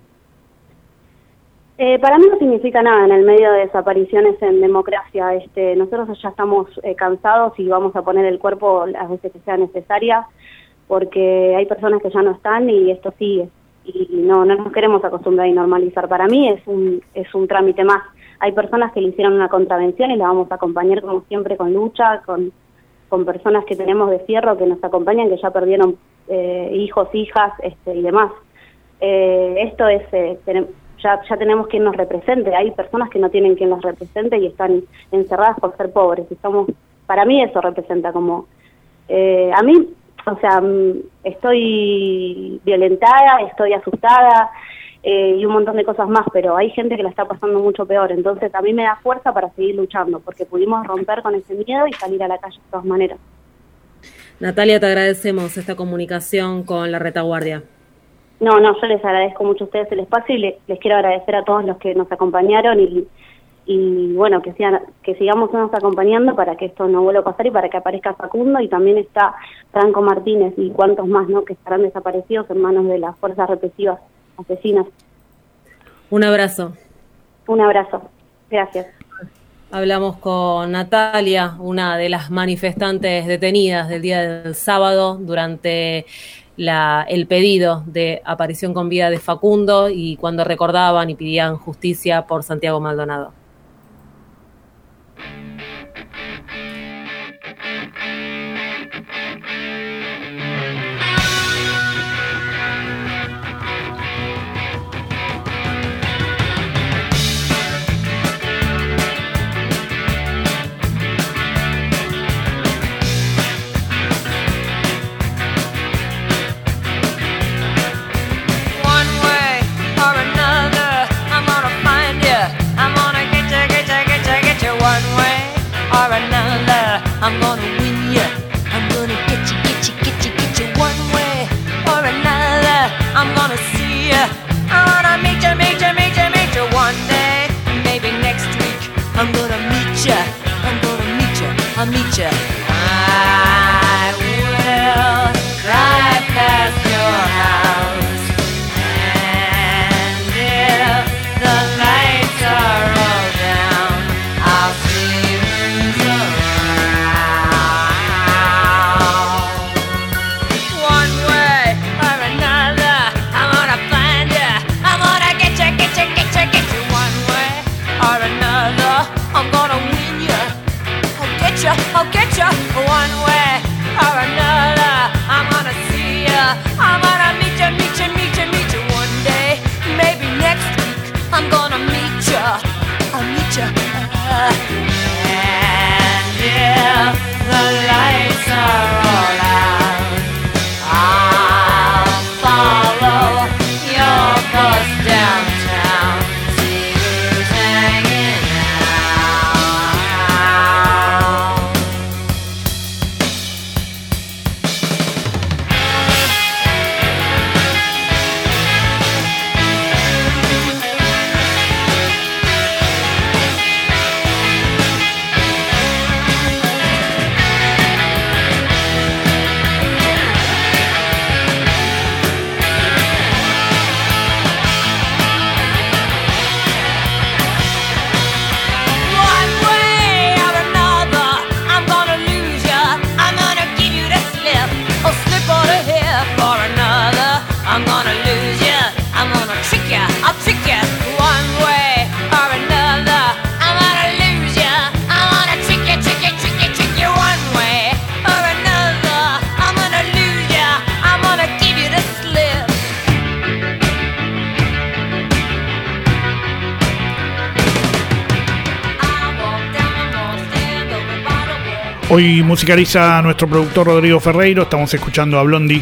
Para mí no significa nada en el medio de desapariciones en democracia. Nosotros ya estamos cansados y vamos a poner el cuerpo las veces que sea necesaria, porque hay personas que ya no están y esto sigue. Y no nos queremos acostumbrar y normalizar. Para mí es un trámite más. Hay personas que le hicieron una contravención y la vamos a acompañar como siempre con lucha, con personas que tenemos de fierro que nos acompañan, que ya perdieron hijos, hijas y demás. Esto es... Ya tenemos quien nos represente. Hay personas que no tienen quien los represente y están encerradas por ser pobres. Para mí eso representa como... a mí, o sea, estoy violentada, estoy asustada y un montón de cosas más, pero hay gente que la está pasando mucho peor. Entonces a mí me da fuerza para seguir luchando, porque pudimos romper con ese miedo y salir a la calle de todas maneras. Natalia, te agradecemos esta comunicación con la Retaguardia. No, yo les agradezco mucho a ustedes el espacio y les quiero agradecer a todos los que nos acompañaron y bueno, que sigamos nos acompañando para que esto no vuelva a pasar y para que aparezca Facundo, y también está Franco Martínez y cuantos más, ¿no?, que estarán desaparecidos en manos de las fuerzas represivas asesinas. Un abrazo. Un abrazo. Gracias. Hablamos con Natalia, una de las manifestantes detenidas del día del sábado durante el pedido de aparición con vida de Facundo y cuando recordaban y pedían justicia por Santiago Maldonado. or another. I'm gonna win you. I'm gonna get you one way or another. I'm gonna see you. I wanna meet you one day, maybe next week. I'm gonna meet you. I'll meet you. I will drive past your house, and if the lights are all down, I'll see who's around. One way or another, I'm gonna find you. I'm gonna get you. One way or another, I'm gonna win you. I'll get you one way or another. I'm gonna see you. I'm gonna meet you one day, maybe next week. I'm gonna meet you. I'll meet you. And if the lights are all out, I'll follow your bus downtown. See who's hanging Hoy musicaliza a nuestro productor Rodrigo Ferreiro. Estamos escuchando a Blondie.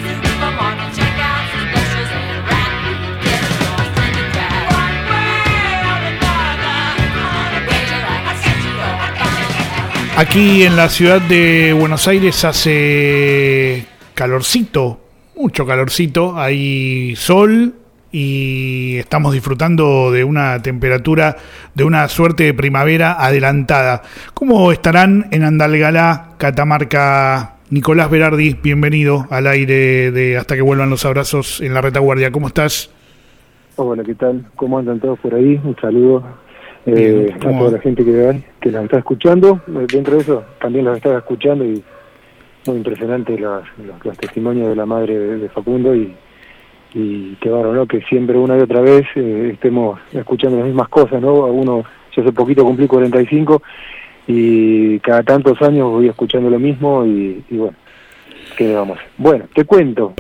Aquí en la ciudad de Buenos Aires hace calorcito, mucho calorcito, hay sol y estamos disfrutando de una temperatura, de una suerte de primavera adelantada. ¿Cómo estarán en Andalgalá, Catamarca? Nicolás Berardi, bienvenido al aire de Hasta que vuelvan los abrazos en la retaguardia. ¿Cómo estás? Hola, ¿qué tal? ¿Cómo andan todos por ahí? Un saludo a toda la gente que las está escuchando. Dentro de eso también las está escuchando y muy impresionante los testimonios de la madre de Facundo y qué bárbaro, ¿no? Que siempre una y otra vez estemos escuchando las mismas cosas, ¿no? Yo hace poquito cumplí 45 y cada tantos años voy escuchando lo mismo y bueno, ¿qué vamos? Bueno, te cuento.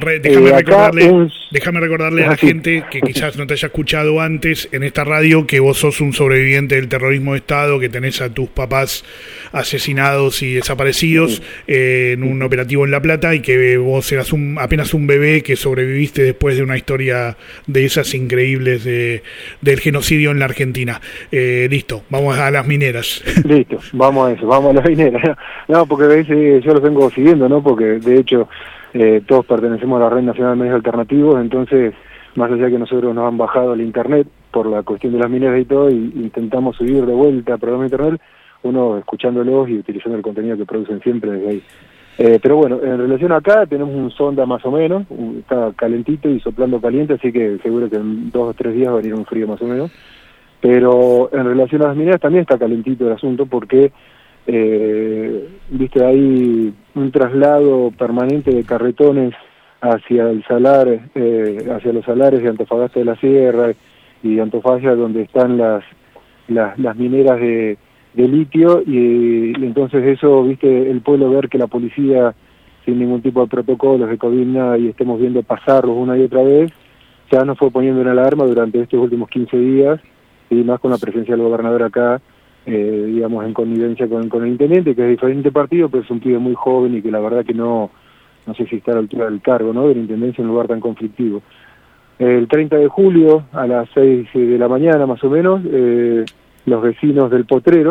Déjame recordarle a la gente que quizás no te haya escuchado antes en esta radio que vos sos un sobreviviente del terrorismo de Estado, que tenés a tus papás asesinados y desaparecidos en un operativo en La Plata y que vos eras apenas un bebé que sobreviviste después de una historia de esas increíbles del genocidio en la Argentina. Listo, vamos a las mineras. Listo, vamos a eso, vamos a las mineras. No, porque a veces yo los vengo siguiendo, ¿no? Porque de hecho todos pertenecemos a la Red Nacional de Medios Alternativos, entonces más allá que nosotros nos han bajado al internet por la cuestión de las mineras y todo, y intentamos subir de vuelta al programa de internet, uno escuchándolos y utilizando el contenido que producen siempre desde ahí. Pero bueno, en relación acá tenemos un sonda más o menos, está calentito y soplando caliente, así que seguro que en 2 o 3 días va a venir un frío más o menos. Pero en relación a las mineras también está calentito el asunto porque viste, hay un traslado permanente de carretones hacia el salar, hacia los salares de Antofagasta de la Sierra y Antofagasta, donde están las mineras de litio, y entonces eso, viste, el pueblo ver que la policía sin ningún tipo de protocolos de COVID nada, y estemos viendo pasarlos una y otra vez, ya nos fue poniendo en alarma durante estos últimos 15 días, y más con la presencia del gobernador acá, digamos, en connivencia con el intendente, que es de diferente partido, pero es un pibe muy joven y que la verdad que no sé si está a la altura del cargo, ¿no?, de la intendencia en un lugar tan conflictivo. El 30 de julio, a las 6 de la mañana más o menos, los vecinos del Potrero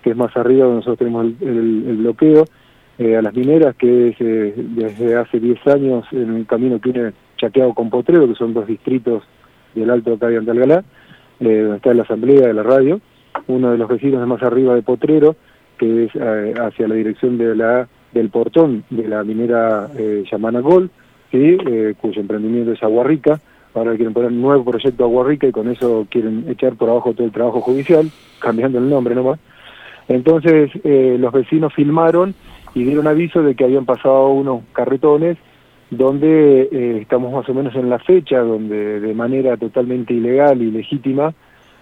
que es más arriba donde nosotros tenemos el bloqueo, a las mineras, que es desde hace 10 años en un camino que une Chaqueado con Potrero, que son 2 distritos del Alto acá de Andalgalá, donde está la asamblea de la radio. Uno de los vecinos de más arriba de Potrero, que es hacia la dirección del portón de la minera Yamana Gold, ¿sí? Cuyo emprendimiento es Agua Rica. Ahora quieren poner un nuevo proyecto Agua Rica y con eso quieren echar por abajo todo el trabajo judicial, cambiando el nombre nomás. Entonces los vecinos filmaron y dieron aviso de que habían pasado unos carretones donde estamos más o menos en la fecha donde de manera totalmente ilegal y legítima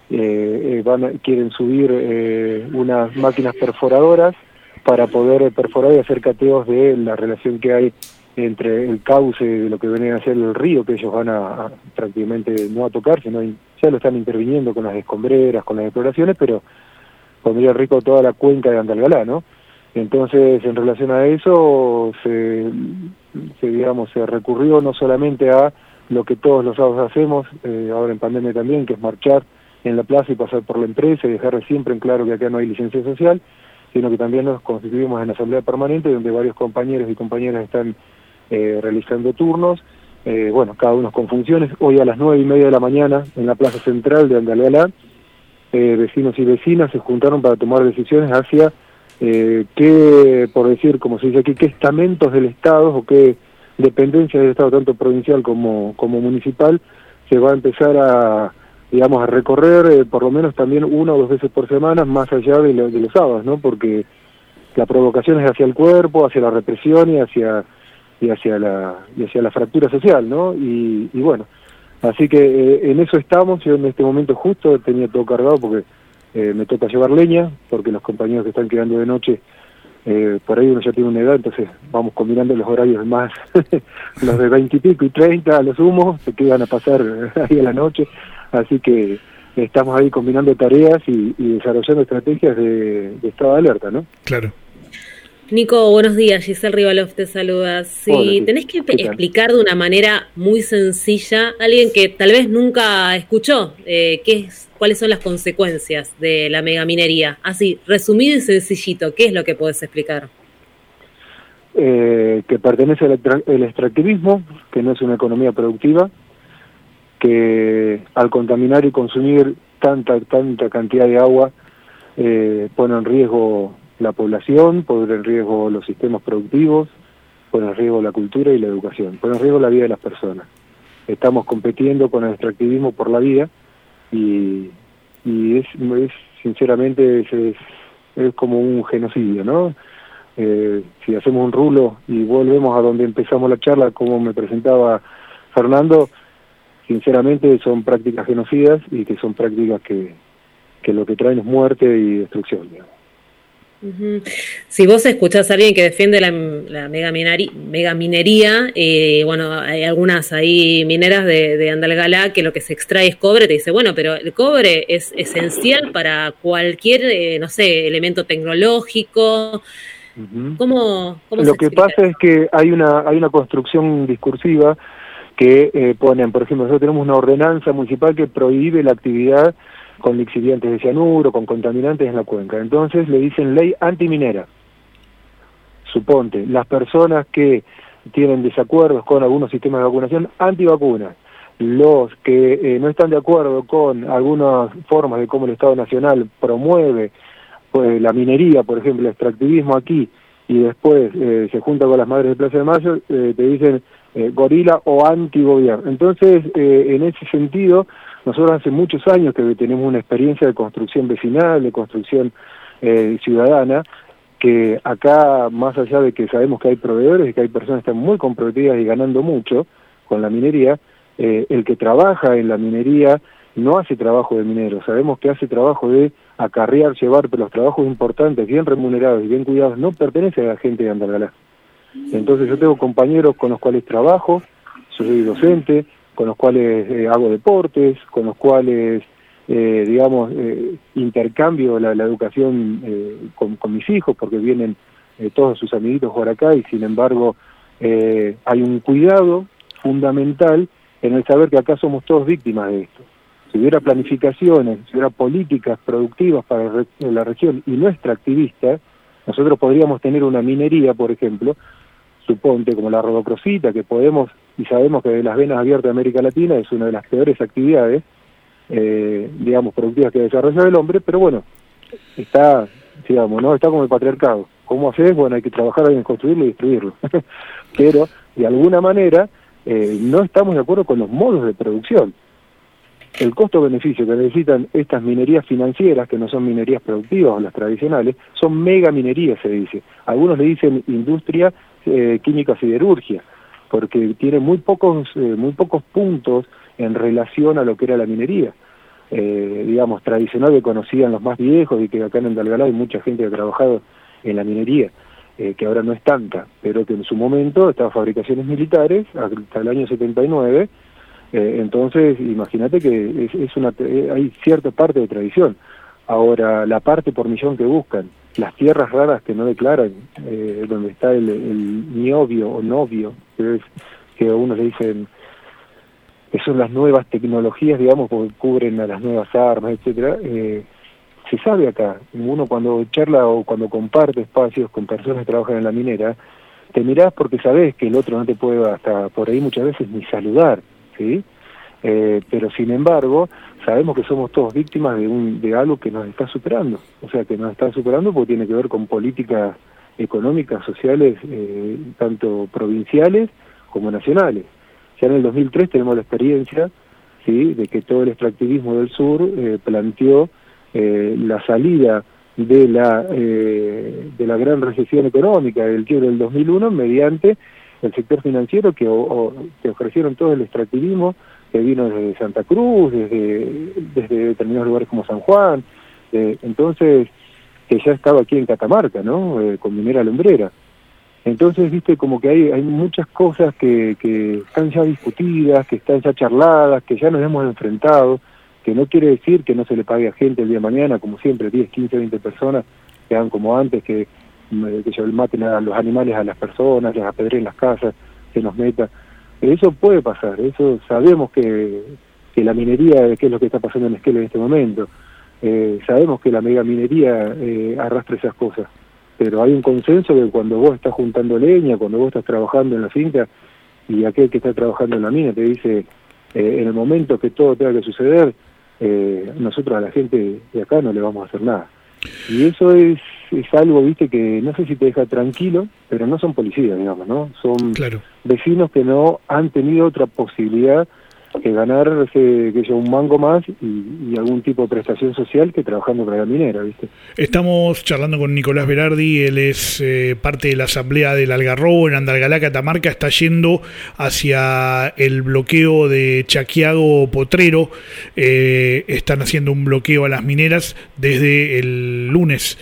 quieren subir unas máquinas perforadoras para poder perforar y hacer cateos de la relación que hay entre el cauce de lo que viene a ser el río, que ellos van a prácticamente no a tocar, sino ya lo están interviniendo con las escombreras, con las exploraciones, pero pondría rico toda la cuenca de Andalgalá, ¿no? Entonces, en relación a eso, se recurrió no solamente a lo que todos los sábados hacemos, ahora en pandemia también, que es marchar en la plaza y pasar por la empresa y dejar siempre en claro que acá no hay licencia social, sino que también nos constituimos en la asamblea permanente, donde varios compañeros y compañeras están realizando turnos, cada uno con funciones. Hoy a las 9:30 de la mañana, en la plaza central de Andalgalá, vecinos y vecinas se juntaron para tomar decisiones hacia qué, por decir, como se dice aquí, qué estamentos del Estado o qué dependencias del Estado, tanto provincial como municipal, se va a empezar a recorrer por lo menos también 1 o 2 veces por semana, más allá de los sábados, ¿no? Porque la provocación es hacia el cuerpo, hacia la represión y hacia la fractura social, ¿no? Y bueno, así que en eso estamos. Yo en este momento justo tenía todo cargado porque me toca llevar leña, porque los compañeros que están quedando de noche, por ahí uno ya tiene una edad, entonces vamos combinando los horarios más, los de 20 y pico y 30 a lo sumo, se quedan a pasar ahí a la noche, así que estamos ahí combinando tareas y desarrollando estrategias de estado de alerta, ¿no? Claro. Nico, buenos días, Giselle Rivalov te saluda. Si tenés que explicar de una manera muy sencilla a alguien que tal vez nunca escuchó cuáles son las consecuencias de la megaminería, así, resumido y sencillito, ¿qué es lo que podés explicar? Que pertenece al extractivismo, que no es una economía productiva, que al contaminar y consumir tanta cantidad de agua pone en riesgo la población, pone en riesgo los sistemas productivos, pone en riesgo la cultura y la educación, pone en riesgo la vida de las personas. Estamos compitiendo con el extractivismo por la vida y es sinceramente es como un genocidio, ¿no? Si hacemos un rulo y volvemos a donde empezamos la charla, como me presentaba Fernando, sinceramente son prácticas genocidas y que son prácticas que lo que traen es muerte y destrucción, digamos. Uh-huh. Si vos escuchás a alguien que defiende la megaminería, hay algunas ahí mineras de Andalgalá que lo que se extrae es cobre, te dice, bueno, pero el cobre es esencial para cualquier, elemento tecnológico. Uh-huh. ¿Cómo lo que pasa es que hay una construcción discursiva que ponen, por ejemplo, nosotros tenemos una ordenanza municipal que prohíbe la actividad con lixiviantes de cianuro, con contaminantes en la cuenca. Entonces le dicen ley antiminera. Suponte, las personas que tienen desacuerdos con algunos sistemas de vacunación, antivacunas. Los que no están de acuerdo con algunas formas de cómo el Estado Nacional promueve la minería, por ejemplo, el extractivismo aquí, y después se junta con las madres de Plaza de Mayo, te dicen gorila o antigobierno. Entonces, en ese sentido, nosotros hace muchos años que tenemos una experiencia de construcción vecinal, de construcción ciudadana, que acá, más allá de que sabemos que hay proveedores y que hay personas que están muy comprometidas y ganando mucho con la minería, el que trabaja en la minería no hace trabajo de minero, sabemos que hace trabajo de acarrear, llevar, pero los trabajos importantes, bien remunerados y bien cuidados, no pertenecen a la gente de Andalgalá. Entonces yo tengo compañeros con los cuales trabajo, soy docente, con los cuales hago deportes, con los cuales, intercambio la educación con mis hijos, porque vienen todos sus amiguitos por acá, y sin embargo hay un cuidado fundamental en el saber que acá somos todos víctimas de esto. si hubiera planificaciones, si hubiera políticas productivas para la región y no extractivistas, nosotros podríamos tener una minería, por ejemplo, suponte como la rodocrosita, que podemos, y sabemos que de las venas abiertas de América Latina es una de las peores actividades, digamos, productivas que desarrolla el hombre, pero bueno, está, digamos, ¿no? Está como el patriarcado. ¿Cómo haces? Bueno, hay que trabajar en construirlo y destruirlo. Pero, de alguna manera, no estamos de acuerdo con los modos de producción. El costo-beneficio que necesitan estas minerías financieras, que no son minerías productivas o las tradicionales, son mega minerías, se dice. Algunos le dicen industria química siderurgia, porque tiene muy pocos puntos en relación a lo que era la minería. Digamos, tradicional, que conocían los más viejos, y que acá en Andalgalá hay mucha gente que ha trabajado en la minería, que ahora no es tanta, pero que en su momento estaban fabricaciones militares hasta el año 79. Entonces, imagínate que hay cierta parte de tradición. Ahora, la parte por millón que buscan, las tierras raras que no declaran, donde está el niobio o novio, que a uno le dicen que son las nuevas tecnologías, digamos, porque cubren a las nuevas armas, etcétera. Se sabe acá, uno cuando charla o cuando comparte espacios con personas que trabajan en la minera, te mirás porque sabés que el otro no te puede hasta por ahí muchas veces ni saludar, ¿sí? Pero sin embargo, sabemos que somos todos víctimas de algo que nos está superando, o sea, que nos está superando porque tiene que ver con políticas económicas, sociales, tanto provinciales como nacionales. Ya en el 2003 tenemos la experiencia, ¿sí?, de que todo el extractivismo del sur planteó la salida de la gran recesión económica, del quiebre del 2001, mediante el sector financiero que ofrecieron todo el extractivismo, que vino desde Santa Cruz, desde determinados lugares como San Juan, entonces, que ya estaba aquí en Catamarca, ¿no?, con Minera Lumbrera. Entonces, viste, como que hay muchas cosas que están ya discutidas, que están ya charladas, que ya nos hemos enfrentado, que no quiere decir que no se le pague a gente el día de mañana, como siempre, 10, 15, 20 personas, que hagan como antes, que maten a los animales a las personas, les apedreen las casas, que nos meta. Eso puede pasar, eso sabemos que la minería, que es lo que está pasando en Esquel en este momento, sabemos que la megaminería arrastra esas cosas, pero hay un consenso que cuando vos estás juntando leña, cuando vos estás trabajando en la finca, y aquel que está trabajando en la mina te dice, en el momento que todo tenga que suceder, nosotros a la gente de acá no le vamos a hacer nada. Y eso es algo, viste, que no sé si te deja tranquilo, pero no son policías, digamos, ¿no? Son vecinos que no han tenido otra posibilidad que ganarse un mango más y algún tipo de prestación social que trabajando para la minera, ¿viste? Estamos charlando con Nicolás Berardi, él es parte de la asamblea del Algarrobo en Andalgalá, Catamarca, está yendo hacia el bloqueo de Chaquiago Potrero, están haciendo un bloqueo a las mineras desde el lunes.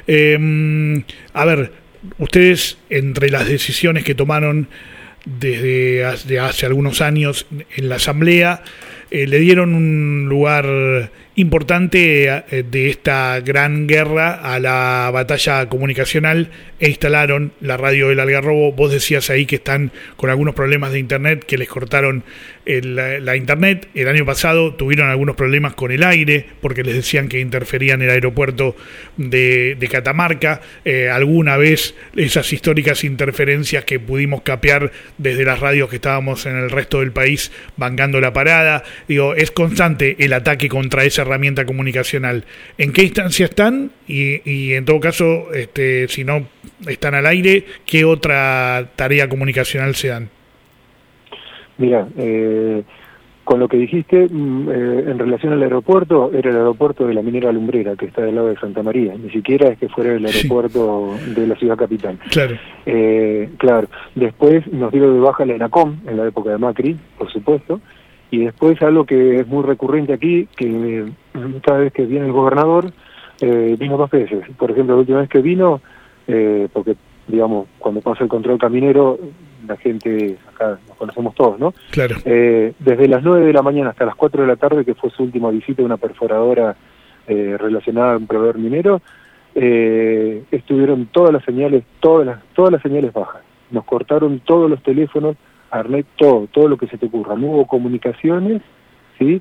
A ver, ustedes, entre las decisiones que tomaron desde hace algunos años en la asamblea, le dieron un lugar importante de esta gran guerra a la batalla comunicacional e instalaron la radio del Algarrobo. Vos decías ahí que están con algunos problemas de internet, que les cortaron la internet. El año pasado tuvieron algunos problemas con el aire porque les decían que interferían el aeropuerto de Catamarca. Alguna vez esas históricas interferencias que pudimos capear desde las radios que estábamos en el resto del país bancando la parada. Digo, es constante el ataque contra esa herramienta comunicacional. ¿En qué instancia están? Y en todo caso, si no están al aire, ¿qué otra tarea comunicacional se dan? Mira, con lo que dijiste, en relación al aeropuerto, era el aeropuerto de la Minera Lumbrera, que está del lado de Santa María, ni siquiera es que fuera el aeropuerto de la ciudad capital. Claro. Claro. Después nos dieron de baja la ENACOM, en la época de Macri, por supuesto, y después algo que es muy recurrente aquí, que cada vez que viene el gobernador, vino 2 veces. Por ejemplo, la última vez que vino, porque, digamos, cuando pasa el control caminero, la gente, acá nos conocemos todos, ¿no? Claro. Desde las 9 de la mañana hasta las 4 de la tarde, que fue su última visita a una perforadora relacionada a un proveedor minero, estuvieron todas las señales bajas. Nos cortaron todos los teléfonos, Arnet, todo lo que se te ocurra. No hubo comunicaciones, ¿sí?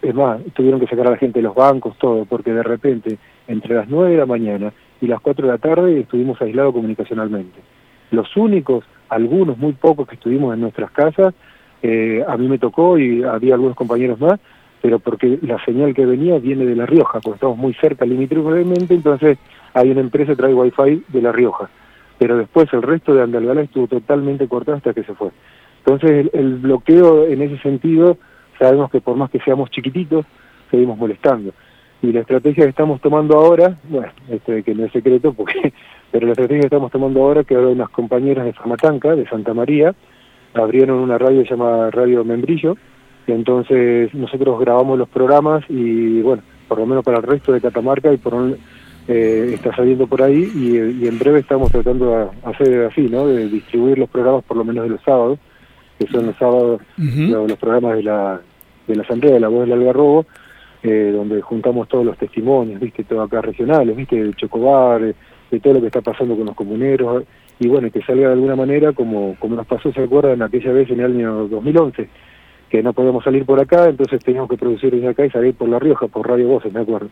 es más, tuvieron que sacar a la gente de los bancos, todo, porque de repente, entre las 9 de la mañana y las 4 de la tarde, estuvimos aislados comunicacionalmente. Los únicos, algunos, muy pocos que estuvimos en nuestras casas, a mí me tocó y había algunos compañeros más, pero porque la señal que venía viene de La Rioja, porque estamos muy cerca limítrofamente, entonces hay una empresa que trae Wi-Fi de La Rioja, pero después el resto de Andalgalá estuvo totalmente cortado hasta que se fue. Entonces el bloqueo en ese sentido, sabemos que por más que seamos chiquititos, seguimos molestando. Y la estrategia que estamos tomando ahora, bueno, que no es secreto, pero la estrategia que estamos tomando ahora, que ahora unas compañeras de Famatanca, de Santa María, abrieron una radio llamada Radio Membrillo, y entonces nosotros grabamos los programas y bueno, por lo menos para el resto de Catamarca y está saliendo por ahí y en breve estamos tratando de hacer así, ¿no? De distribuir los programas por lo menos de los sábados, que son los sábados los programas de la Asamblea de la Voz del Algarrobo, donde juntamos todos los testimonios, viste, todo acá regionales, viste, de Chocobar, de todo lo que está pasando con los comuneros, y bueno, que salga de alguna manera como nos pasó, ¿se acuerdan? Aquella vez en el año 2011, que no podíamos salir por acá, entonces teníamos que producir desde acá y salir por La Rioja, por Radio Voces, me acuerdo.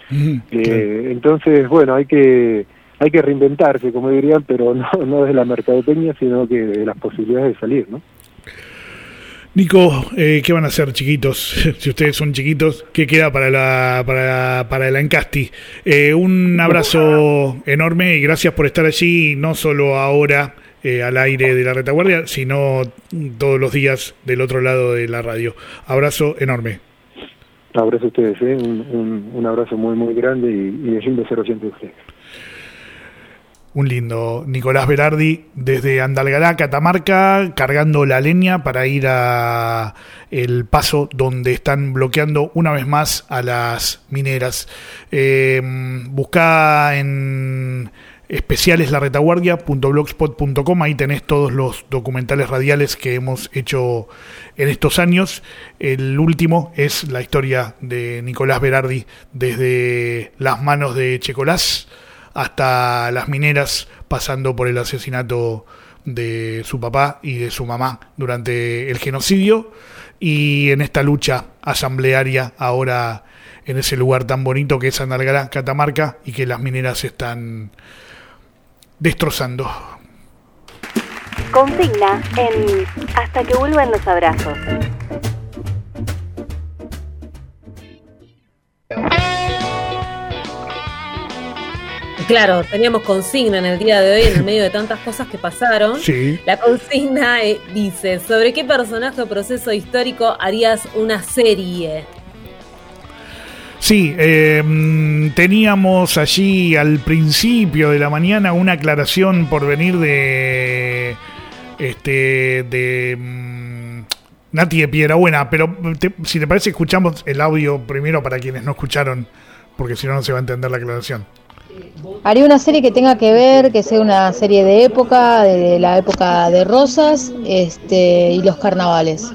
Entonces, bueno, hay que reinventarse, como dirían, pero no desde la mercadotecnia, sino que de las posibilidades de salir, ¿no? Nico, ¿qué van a hacer, chiquitos? Si ustedes son chiquitos, ¿qué queda para el Encasti? Un abrazo enorme y gracias por estar allí, no solo ahora al aire de la retaguardia, sino todos los días del otro lado de la radio. Abrazo enorme. Abrazo a ustedes, un abrazo muy muy grande y es lindo ser oyente de ustedes. Un lindo Nicolás Berardi desde Andalgalá, Catamarca, cargando la leña para ir a el paso donde están bloqueando una vez más a las mineras. Buscá en especialeslaRetaguardia.blogspot.com, ahí tenés todos los documentales radiales que hemos hecho en estos años. El último es la historia de Nicolás Berardi desde las manos de Checolás hasta las mineras, pasando por el asesinato de su papá y de su mamá durante el genocidio, y en esta lucha asamblearia ahora en ese lugar tan bonito que es Andalgalá, Catamarca, y que las mineras están destrozando. Consigna en Hasta que vuelvan los abrazos. Claro, teníamos consigna en el día de hoy, en el medio de tantas cosas que pasaron. Sí. La consigna dice: ¿sobre qué personaje o proceso histórico harías una serie? Sí, teníamos allí al principio de la mañana una aclaración por venir de Nati de Piedrabuena, pero si te parece escuchamos el audio primero para quienes no escucharon, porque si no, no se va a entender la aclaración. Haría una serie que tenga que ver, que sea una serie de época, de la época de Rosas, y los carnavales.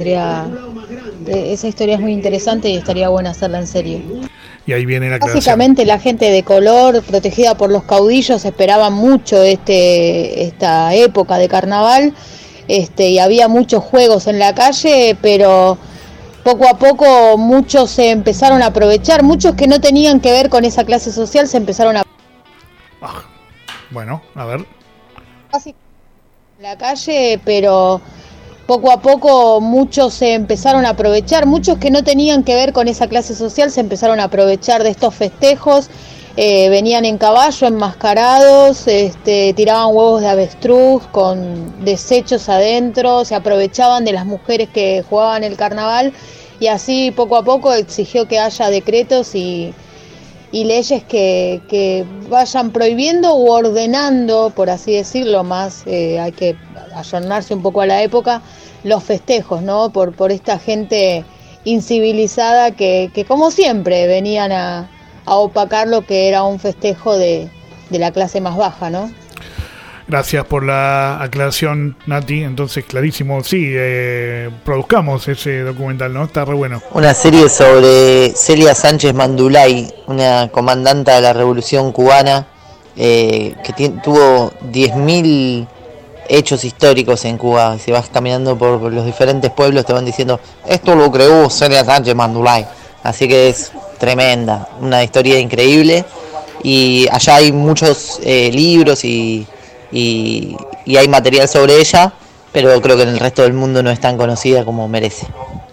Esa historia es muy interesante y estaría buena hacerla en serie. Y ahí viene la aclaración. Básicamente la gente de color, protegida por los caudillos, esperaba mucho esta época de carnaval, y había muchos juegos en la calle, pero poco a poco muchos se empezaron a aprovechar, muchos que no tenían que ver con esa clase social se empezaron a... Bueno, a ver. En la calle, pero poco a poco muchos se empezaron a aprovechar, muchos que no tenían que ver con esa clase social se empezaron a aprovechar de estos festejos, venían en caballo, enmascarados, tiraban huevos de avestruz con desechos adentro, se aprovechaban de las mujeres que jugaban el carnaval, y así poco a poco exigió que haya decretos y leyes que vayan prohibiendo u ordenando, por así decirlo, más hay que ayornarse un poco a la época, los festejos, ¿no? Por esta gente incivilizada que como siempre venían a opacar lo que era un festejo de la clase más baja, ¿no? Gracias por la aclaración, Nati. Entonces, clarísimo, sí, produzcamos ese documental, ¿no? Está re bueno. Una serie sobre Celia Sánchez Mandulay, una comandanta de la Revolución Cubana, que tuvo 10.000 hechos históricos en Cuba. Si vas caminando por los diferentes pueblos te van diciendo, esto lo creó Celia Sánchez Mandulay. Así que es tremenda, una historia increíble. Y allá hay muchos libros y hay material sobre ella, pero creo que en el resto del mundo no es tan conocida como merece.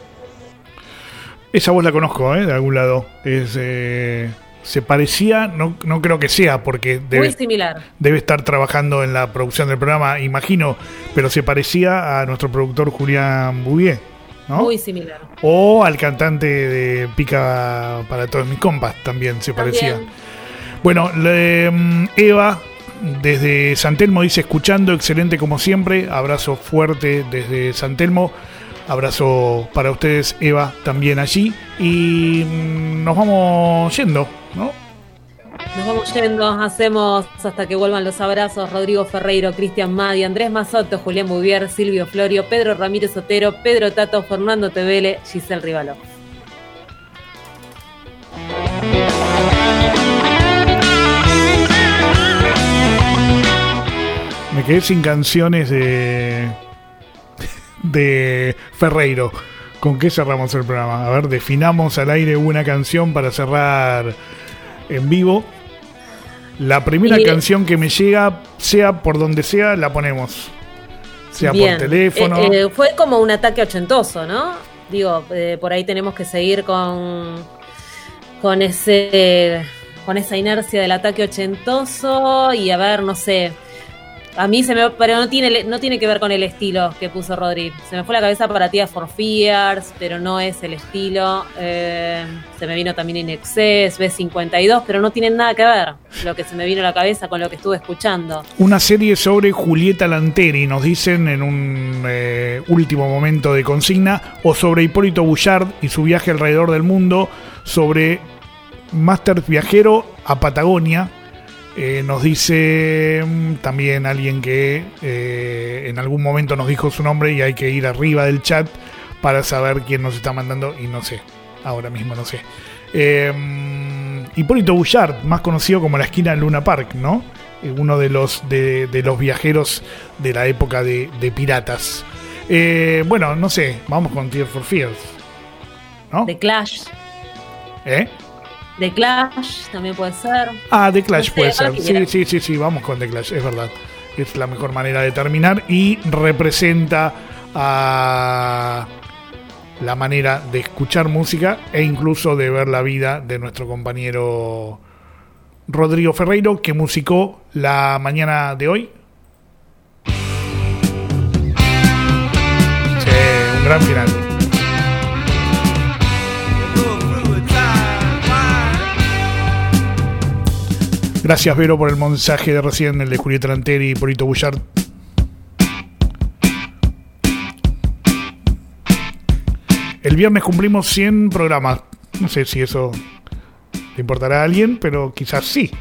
Esa voz la conozco, de algún lado. Se parecía, no creo que sea, porque muy similar. Debe estar trabajando en la producción del programa, imagino, pero se parecía a nuestro productor Julián Bouvier, ¿no? Muy similar. O al cantante de Pica para todos mis compas, también se parecía. Bueno, Eva desde San Telmo dice, escuchando, excelente como siempre, abrazo fuerte desde San Telmo, abrazo para ustedes, Eva, también allí, y nos vamos yendo, ¿no? Nos vamos yendo, hacemos hasta que vuelvan los abrazos: Rodrigo Ferreiro, Cristian Madi, Andrés Mazotto, Julián Bouvier, Silvio Florio, Pedro Ramírez Otero, Pedro Tato, Fernando Tevele, Giselle Rivaló. Me quedé sin canciones de Ferreiro. ¿Con qué cerramos el programa? A ver, definamos al aire una canción para cerrar en vivo. La primera canción que me llega, sea por donde sea, la ponemos. Sea bien, por teléfono. Fue como un ataque ochentoso, ¿no? Digo, por ahí tenemos que seguir con esa inercia del ataque ochentoso y a ver, no sé. A mí pero no tiene que ver con el estilo que puso Rodri. Se me fue la cabeza para Tears for Fears, pero no es el estilo. Se me vino también In Excess, B52, pero no tienen nada que ver lo que se me vino a la cabeza con lo que estuve escuchando. Una serie sobre Julieta Lanteri, nos dicen en un último momento de consigna, o sobre Hipólito Boullard y su viaje alrededor del mundo, sobre Master Viajero a Patagonia. Nos dice también alguien que en algún momento nos dijo su nombre y hay que ir arriba del chat para saber quién nos está mandando, y no sé, ahora mismo no sé. Hipólito Boullard, más conocido como la esquina del Luna Park, ¿no? Uno de los viajeros de la época de piratas. Bueno, no sé, vamos con Tears for Fears, ¿no? The Clash. The Clash también puede ser. The Clash no puede ser. Sí, vamos con The Clash, es verdad. Es la mejor manera de terminar y representa a la manera de escuchar música e incluso de ver la vida de nuestro compañero Rodrigo Ferreiro, que musicó la mañana de hoy. Sí, un gran final. Gracias, Vero, por el mensaje de recién, el de Julieta Lanteri y Hipólito Boullard. El viernes cumplimos 100 programas. No sé si eso le importará a alguien, pero quizás sí.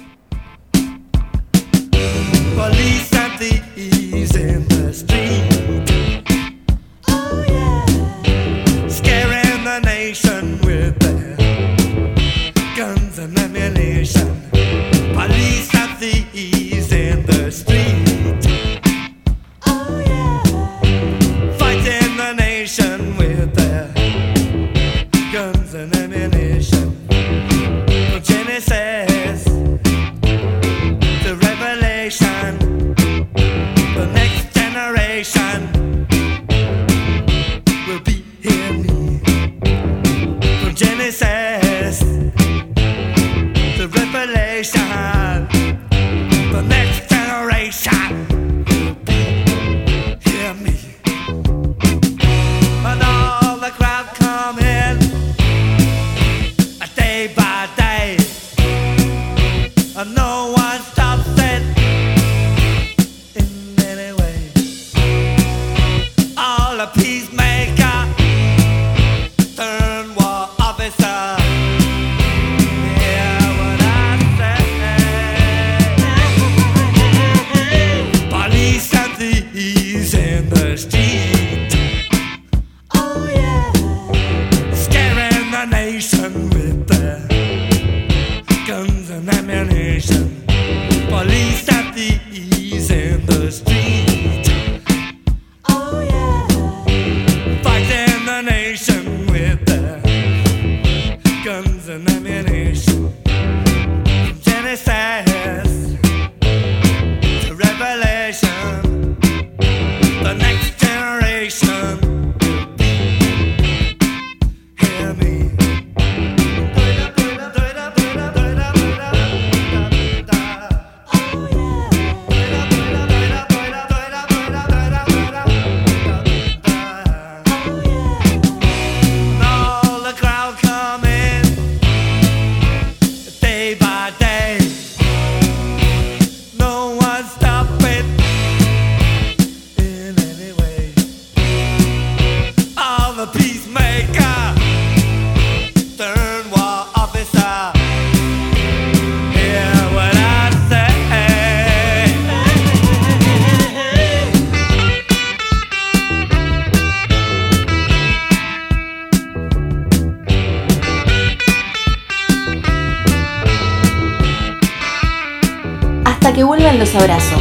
Police and thieves in the street. Oh yeah. Scaring the nation with their guns and ammunition. Police and thieves in the street. Oh yeah. Fighting the nation with their guns and ammunition. From Genesis to Revelation, the next generation will be in me. From Genesis to Revelation, the next generation que vuelvan los abrazos.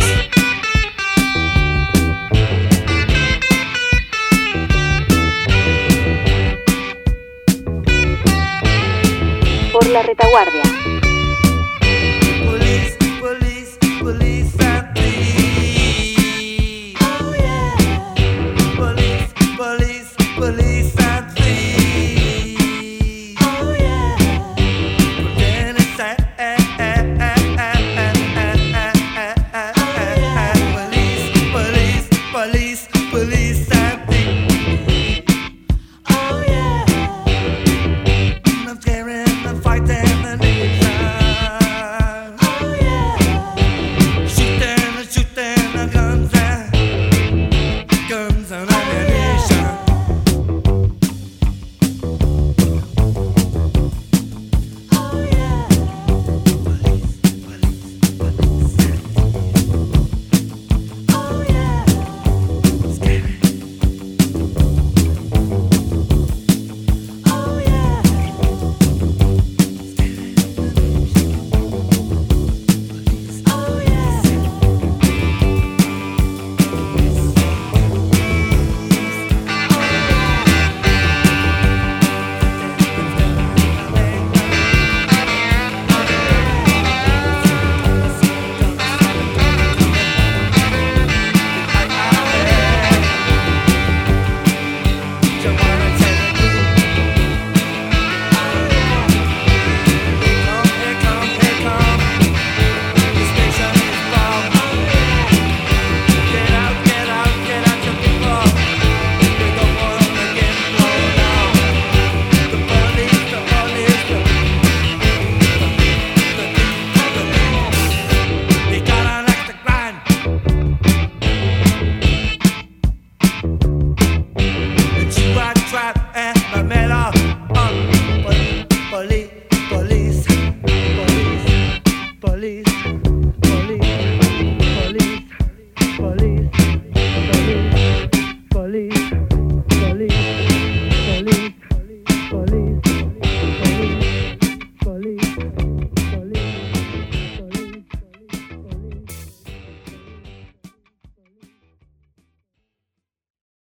Por la retaguardia. Police, police, police.